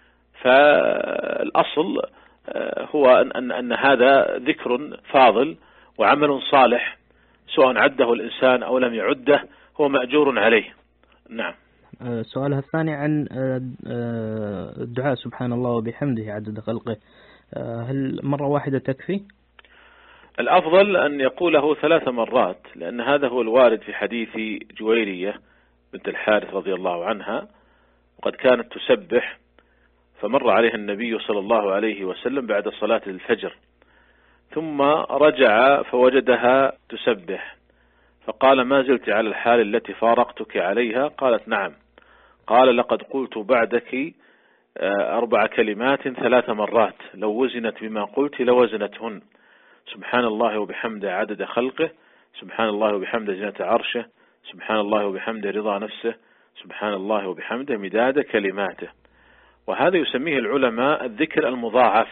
فالأصل هو أن, أن هذا ذكر فاضل وعمل صالح سواء عده الإنسان أو لم يعده هو مأجور عليه. نعم. سؤالها الثاني عن الدعاء سبحان الله وبحمده عدد خلقه، هل مرة واحدة تكفي؟ الأفضل أن يقوله ثلاث مرات، لأن هذا هو الوارد في حديث جويرية بنت الحارث رضي الله عنها، وقد كانت تسبح فمر عليها النبي صلى الله عليه وسلم بعد صلاة الفجر ثم رجع فوجدها تسبح فقال ما زلت على الحال التي فارقتك عليها؟ قالت نعم. قال لقد قلت بعدك أربع كلمات ثلاث مرات لو وزنت بما قلت لوزنتهن، سبحان الله وبحمده عدد خلقه، سبحان الله وبحمده زينة عرشه، سبحان الله وبحمده رضا نفسه، سبحان الله وبحمده مداد كلماته. وهذا يسميه العلماء الذكر المضاعف.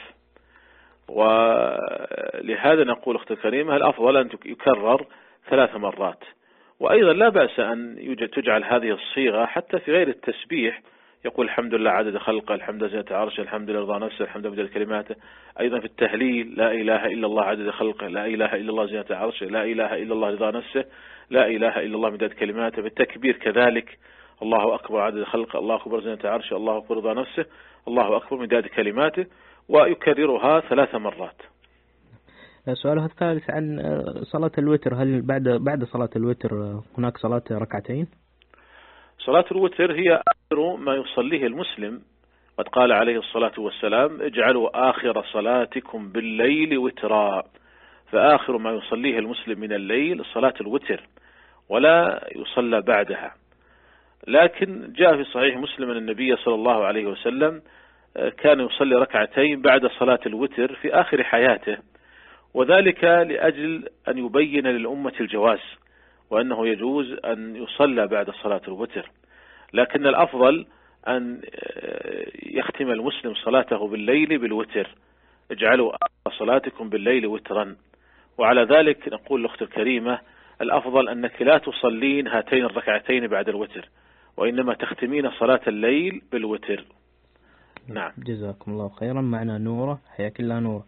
ولهذا نقول أختي الكريمة الأفضل أن يكرر ثلاث مرات. وأيضا لا بأس أن تجعل هذه الصيغة حتى في غير التسبيح يقول الحمد لله عدد خلقه، الحمد لله زينة عرشه، الحمد لله رضا نفسه، الحمد لله مدد كلماته. أيضا في التهليل لا إله إلا الله عدد خلقه، لا إله إلا الله زينة عرشه، لا إله إلا الله رضا نفسه، لا إله إلا الله مدد كلماته. في التكبير كذلك الله أكبر عدد خلقه، الله أكبر زينة عرشه، الله أكبر رضا نفسه، الله أكبر مدد كلماته، ويكررها ثلاث مرات. سؤاله الثالث عن صلاة الوتر، هل بعد بعد صلاة الوتر هناك صلاة ركعتين؟ صلاة الوتر هي آخر ما يصليه المسلم، قد قال عليه الصلاة والسلام اجعلوا آخر صلاتكم بالليل وترا، فآخر ما يصليه المسلم من الليل صلاة الوتر ولا يصلى بعدها. لكن جاء في صحيح مسلم أن النبي صلى الله عليه وسلم كان يصلي ركعتين بعد صلاة الوتر في آخر حياته، وذلك لأجل أن يبين للأمة الجواز وأنه يجوز أن يصلى بعد صلاة الوتر، لكن الأفضل أن يختم المسلم صلاته بالليل بالوتر، اجعلوا صلاتكم بالليل وترا. وعلى ذلك نقول لأخت الكريمة الأفضل أنك لا تصلين هاتين الركعتين بعد الوتر، وإنما تختمين صلاة الليل بالوتر. نعم، جزاكم الله خيرا. معنا نورة، حياك الله نورة.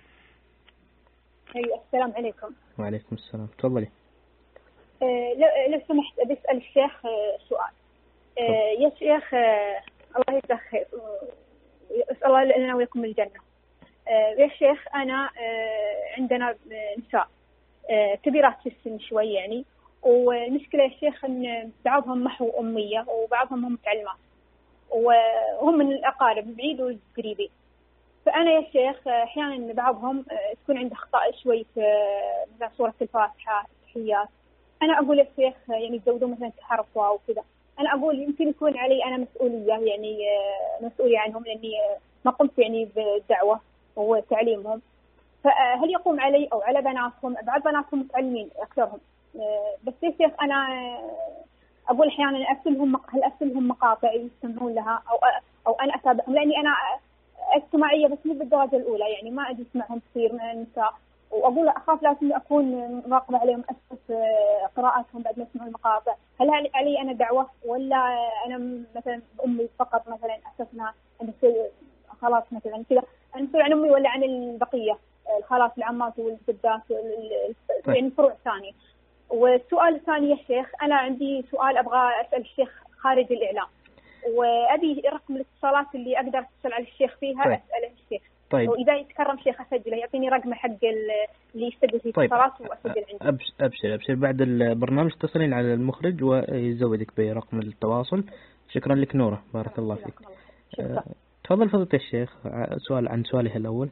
أيوة، السلام عليكم. وعليكم السلام، تفضلي. أه لو سمحت بسأل الشيخ أه سؤال. أه يا شيخ، أه الله يجزاك خير، أسأل الله لنا ويكم الجنة. أه يا شيخ، أنا أه عندنا نساء أه كبيرات في السن شوي يعني، والمشكلة يا شيخ أن بعضهم محو أمية وبعضهم هم متعلمات وهم من الأقارب بعيد وقريبين. فأنا يا شيخ أحيانا بعضهم تكون عنده أخطاء شوي في مثلا سورة الفاتحة التحيات، أنا أقول يا شيخ يعني تزودون مثلا تحرفوا أو كذا، أنا أقول يمكن يكون علي أنا مسؤولية يعني مسؤولية عنهم لأني ما قمت يعني بالدعوة وتعليمهم، فهل يقوم علي أو على بناتهم؟ بعض بناتهم متعلمين أكثرهم، بس يا شيخ أنا أقول أحيانا أرسلهم هل أرسلهم مقاطع يستمعون لها أو أو أنا أتابعهم، لأني أنا اجتماعية بس مو بالدرجة الأولى يعني ما أجي أسمعهم كثير من النساء، وأقول أخاف لازم أكون مراقبة عليهم أسس قراءاتهم بعد ما يسمعوا المقاطع. هل علي أنا دعوة ولا أنا مثلا أمي فقط مثلا أسسنا أن خلاص مثلا كذا نسوي عن أمي ولا عن البقية الخالات العمات والجدات يعني فروع ثانية؟ والسؤال الثاني يا شيخ، أنا عندي سؤال أبغى أسأل الشيخ خارج الإعلام، وأبي رقم الاتصالات اللي أقدر أتصل على الشيخ فيها. طيب. أسأله الشيخ. طيب. وإذا يتكرم شيخ أسجله، يعطيني رقم حق اللي يسجل فيه طيب. اتصالات وأسجل عندي. أبشر أبشر بعد البرنامج اتصلين على المخرج ويزودك برقم التواصل. شكرا لك نورة، بارك الله فيك. أه تفضل فضيلة الشيخ، سؤال عن سؤالها الأول.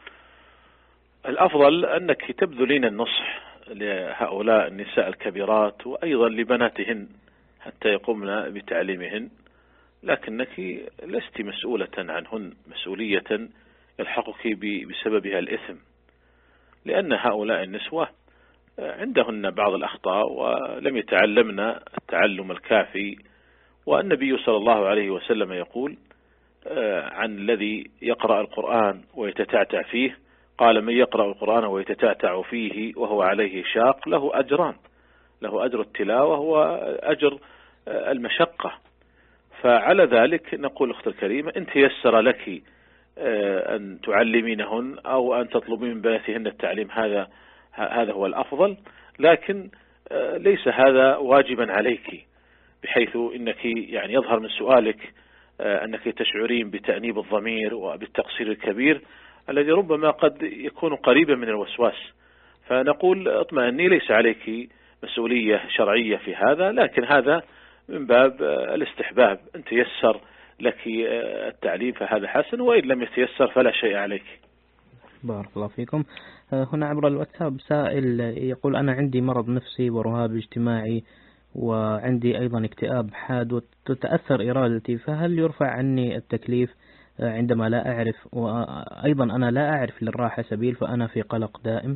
الأفضل أنك تبذلين النصح لهؤلاء النساء الكبيرات وأيضا لبناتهن حتى يقومن بتعليمهن، لكنك لست مسؤولة عنهن مسؤولية يلحقك بسببها الإثم، لأن هؤلاء النسوة عندهن بعض الأخطاء ولم يتعلمن التعلم الكافي. والنبي صلى الله عليه وسلم يقول عن الذي يقرأ القرآن ويتتعتع فيه، قال من يقرأ القرآن ويتتعتع فيه وهو عليه شاق له أجران، له أجر التلاوة وأجر المشقة. فعلى ذلك نقول أخت الكريمة إن تيسر لك أن تعلمينهن أو أن تطلبين من بناتهن التعليم هذا هذا هو الأفضل، لكن ليس هذا واجبا عليك، بحيث إنك يعني يظهر من سؤالك أنك تشعرين بتأنيب الضمير وبالتقصير الكبير الذي ربما قد يكون قريبا من الوسواس. فنقول اطمئني، ليس عليك مسؤولية شرعية في هذا، لكن هذا من باب الاستحباب، إن تيسر لك التعليم فهذا حسن، وإن لم يتيسر فلا شيء عليك. بارك الله فيكم. هنا عبر الواتساب سائل يقول أنا عندي مرض نفسي ورهاب اجتماعي وعندي أيضا اكتئاب حاد وتتأثر إرادتي، فهل يرفع عني التكليف عندما لا أعرف، وأيضا أنا لا أعرف للراحة سبيل، فأنا في قلق دائم؟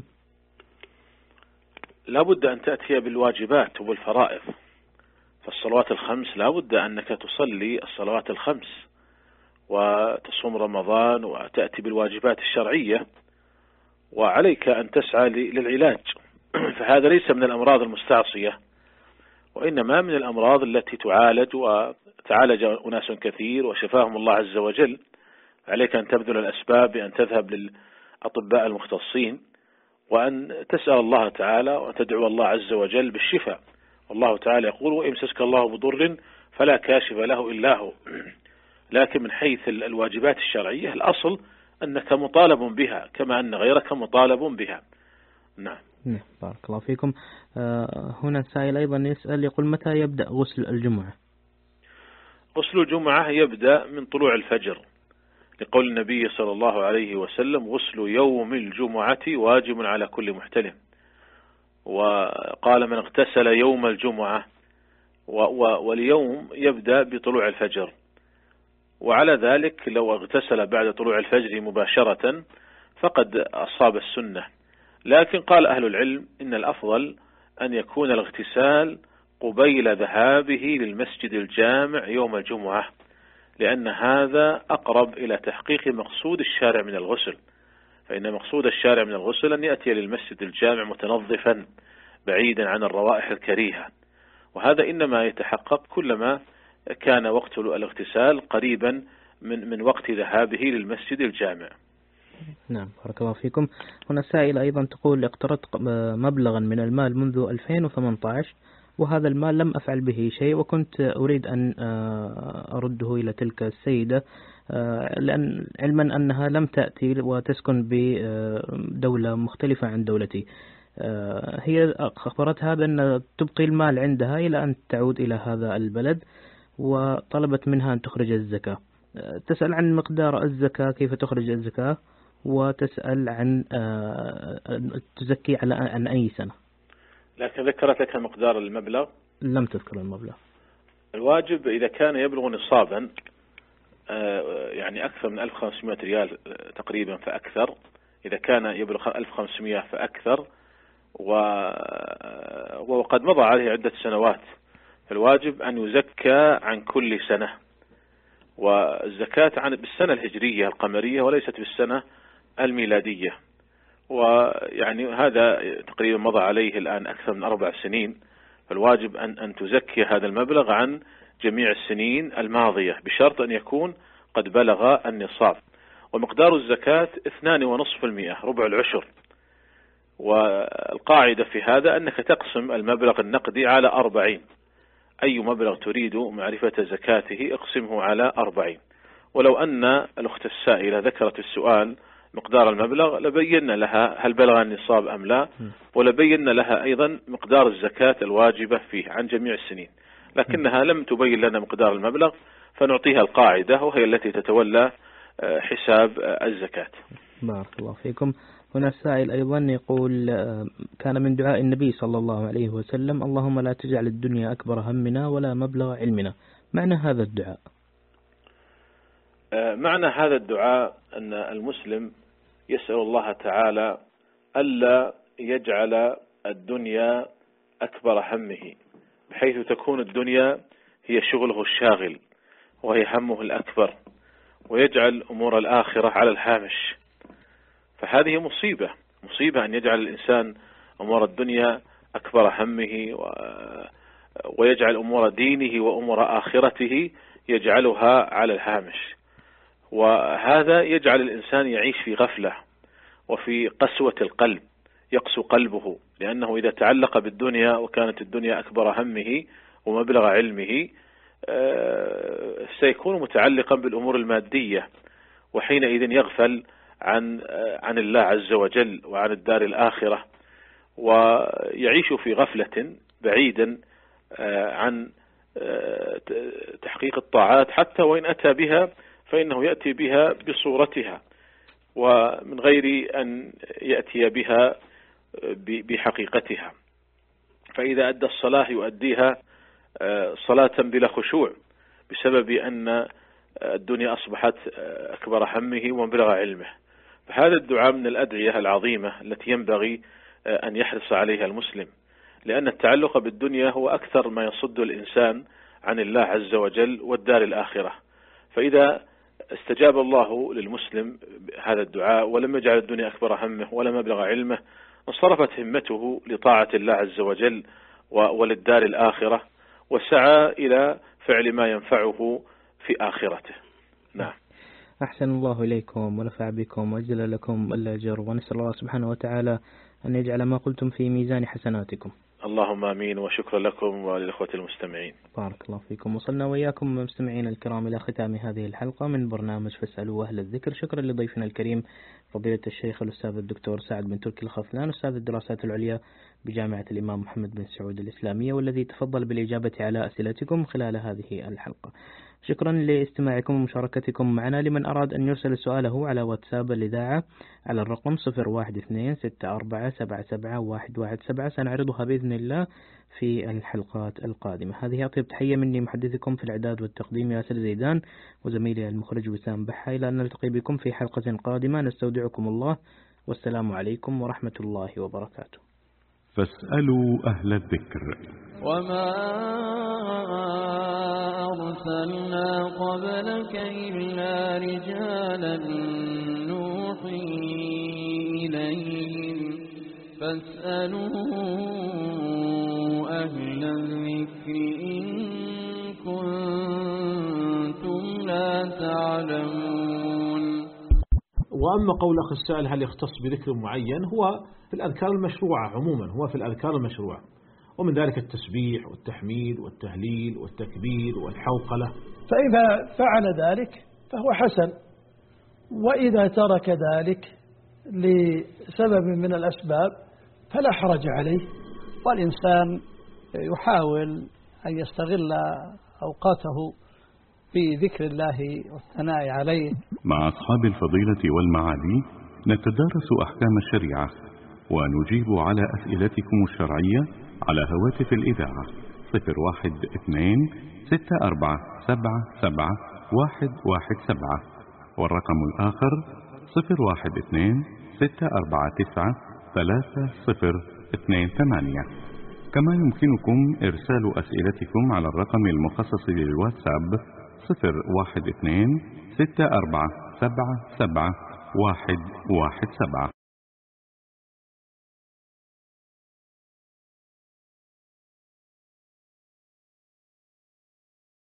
لابد أن تأتي بالواجبات وبالفرائض، فالصلوات الخمس لابد أنك تصلي الصلوات الخمس وتصوم رمضان وتأتي بالواجبات الشرعية، وعليك أن تسعى للعلاج، فهذا ليس من الأمراض المستعصية وإنما من الأمراض التي تعالج، وتعالج أناس كثير وشفاهم الله عز وجل. عليك أن تبذل الأسباب بأن تذهب للأطباء المختصين، وأن تسأل الله تعالى وأن تدعو الله عز وجل بالشفاء. والله تعالى يقول: وإمسسك الله بضر فلا كاشف له إلا هو. لكن من حيث الواجبات الشرعية الأصل أنك مطالب بها كما أن غيرك مطالب بها. نعم. نعم، بارك الله فيكم. آه هنا سائل أيضا يسأل يقول: متى يبدأ غسل الجمعة؟ غسل الجمعة يبدأ من طلوع الفجر، لقول النبي صلى الله عليه وسلم: غسل يوم الجمعة واجب على كل محتلم. وقال: من اغتسل يوم الجمعة، واليوم يبدأ بطلوع الفجر. وعلى ذلك لو اغتسل بعد طلوع الفجر مباشرة فقد أصاب السنة. لكن قال أهل العلم إن الأفضل أن يكون الاغتسال قبيل ذهابه للمسجد الجامع يوم الجمعة، لأن هذا أقرب إلى تحقيق مقصود الشارع من الغسل. فإن مقصود الشارع من الغسل أن يأتي للمسجد الجامع متنظفا بعيدا عن الروائح الكريهة، وهذا إنما يتحقق كلما كان وقت الاغتسال قريبا من من وقت ذهابه للمسجد الجامع. نعم، بارك الله فيكم. هنا سائل أيضا تقول: اقترضت مبلغا من المال منذ ألفين وثمانية عشر، وهذا المال لم أفعل به شيء، وكنت أريد أن أرده إلى تلك السيدة، لأن علما أنها لم تأتي وتسكن بدولة مختلفة عن دولتي. هي أخبرتها بأن تبقي المال عندها إلى أن تعود إلى هذا البلد، وطلبت منها أن تخرج الزكاة. تسأل عن مقدار الزكاة، كيف تخرج الزكاة، وتسأل عن تزكي على عن أي سنة. لكن ذكرت لك مقدار المبلغ؟ لم تذكر المبلغ. الواجب إذا كان يبلغ نصابا يعني أكثر من ألف وخمسمائة ريال تقريبا فأكثر، إذا كان يبلغ ألف وخمسمائة فأكثر، وقد مضى عليه عدة سنوات، فالواجب أن يزكى عن كل سنة. والزكاة عن بالسنة الهجرية القمرية وليست بالسنة الميلادية، ويعني هذا تقريبا مضى عليه الآن أكثر من أربع سنين. فالواجب أن أن تزكي هذا المبلغ عن جميع السنين الماضية، بشرط أن يكون قد بلغ النصاب. ومقدار الزكاة اثنان ونصف المئة، ربع العشر. والقاعدة في هذا أنك تقسم المبلغ النقدي على أربعين، أي مبلغ تريد معرفة زكاته اقسمه على أربعين. ولو أن الأخت السائلة ذكرت السؤال مقدار المبلغ لبين لها هل بلغ النصاب أم لا، ولبين لها أيضا مقدار الزكاة الواجبة فيه عن جميع السنين، لكنها لم تبين لنا مقدار المبلغ، فنعطيها القاعدة وهي التي تتولى حساب الزكاة. بارك الله فيكم. هنا السائل أيضا يقول: كان من دعاء النبي صلى الله عليه وسلم: اللهم لا تجعل الدنيا أكبر همنا ولا مبلغ علمنا. معنى هذا الدعاء؟ معنى هذا الدعاء أن المسلم يسأل الله تعالى ألا يجعل الدنيا أكبر همه، بحيث تكون الدنيا هي شغله الشاغل وهي همه الأكبر، ويجعل أمور الآخرة على الهامش. فهذه مصيبة مصيبة أن يجعل الإنسان أمور الدنيا أكبر همه، ويجعل أمور دينه وأمور آخرته يجعلها على الهامش. وهذا يجعل الإنسان يعيش في غفلة وفي قسوة القلب، يقسو قلبه، لأنه إذا تعلق بالدنيا وكانت الدنيا أكبر همه ومبلغ علمه سيكون متعلقا بالأمور المادية، وحينئذ يغفل عن عن الله عز وجل وعن الدار الآخرة، ويعيش في غفلة بعيدا عن تحقيق الطاعات، حتى وإن أتى بها فإنه يأتي بها بصورتها ومن غير أن يأتي بها بحقيقتها. فإذا أدى الصلاة يؤديها صلاة بلا خشوع، بسبب أن الدنيا أصبحت أكبر همه ومبلغ علمه. فهذا الدعاء من الأدعية العظيمة التي ينبغي أن يحرص عليها المسلم، لأن التعلق بالدنيا هو أكثر ما يصد الإنسان عن الله عز وجل والدار الآخرة. فإذا استجاب الله للمسلم هذا الدعاء ولم يجعل الدنيا أكبر همه ولا مبلغ علمه، انصرفت همته لطاعة الله عز وجل وللدار الآخرة، وسعى إلى فعل ما ينفعه في آخرته. نعم. أحسن الله إليكم ونفع بكم وأجزل لكم الأجر، ونسأل الله سبحانه وتعالى أن يجعل ما قلتم في ميزان حسناتكم. اللهم آمين، وشكرا لكم وللإخوة المستمعين. بارك الله فيكم. وصلنا وإياكم مستمعين الكرام إلى ختام هذه الحلقة من برنامج فاسألوا أهل الذكر. شكرا لضيفنا الكريم فضيلة الشيخ الأستاذ الدكتور سعد بن تركي الخفلان، أستاذ الدراسات العليا بجامعة الإمام محمد بن سعود الإسلامية، والذي تفضل بالإجابة على أسئلتكم خلال هذه الحلقة. شكرا لاستماعكم ومشاركتكم معنا. لمن أراد أن يرسل سؤاله على واتساب الإذاعة على الرقم صفر واحد اثنين ستة أربعة سبعة سبعة واحد واحد سبعة سنعرضها بإذن الله في الحلقات القادمة. هذه أطيب تحية مني محدثكم في الإعداد والتقديم ياسر زيدان، وزميلي المخرج وسام بحة. إلى أن نلتقي بكم في حلقة قادمة نستودعكم الله، والسلام عليكم ورحمة الله وبركاته. فاسألوا أهل الذكر. وما أرسلنا قبلك إلا رجالا نوحي إليهم فاسألوا أهل الذكر إن كنتم لا تعلمون. وأما قول أخي السائل هل يختص بذكر معين، هو في الأذكار المشروعة عموما، هو في الأذكار المشروعة، ومن ذلك التسبيح والتحميد والتهليل والتكبير والحوقلة. فإذا فعل ذلك فهو حسن، وإذا ترك ذلك لسبب من الأسباب فلا حرج عليه، والإنسان يحاول أن يستغل أوقاته في ذكر الله والثناء عليه. مع أصحاب الفضيلة والمعالي نتدارس أحكام الشريعة ونجيب على أسئلتكم الشرعية على هواتف الإذاعة صفر واحد اثنين ستة أربعة سبعة سبعة واحد واحد سبعة، والرقم الآخر صفر واحد اثنين ستة أربعة تسعة ثلاثة صفر اثنين ثمانية. كما يمكنكم إرسال أسئلتكم على الرقم المخصص للواتساب صفر واحد اثنين ستة أربعة سبعة سبعة واحد واحد سبعة.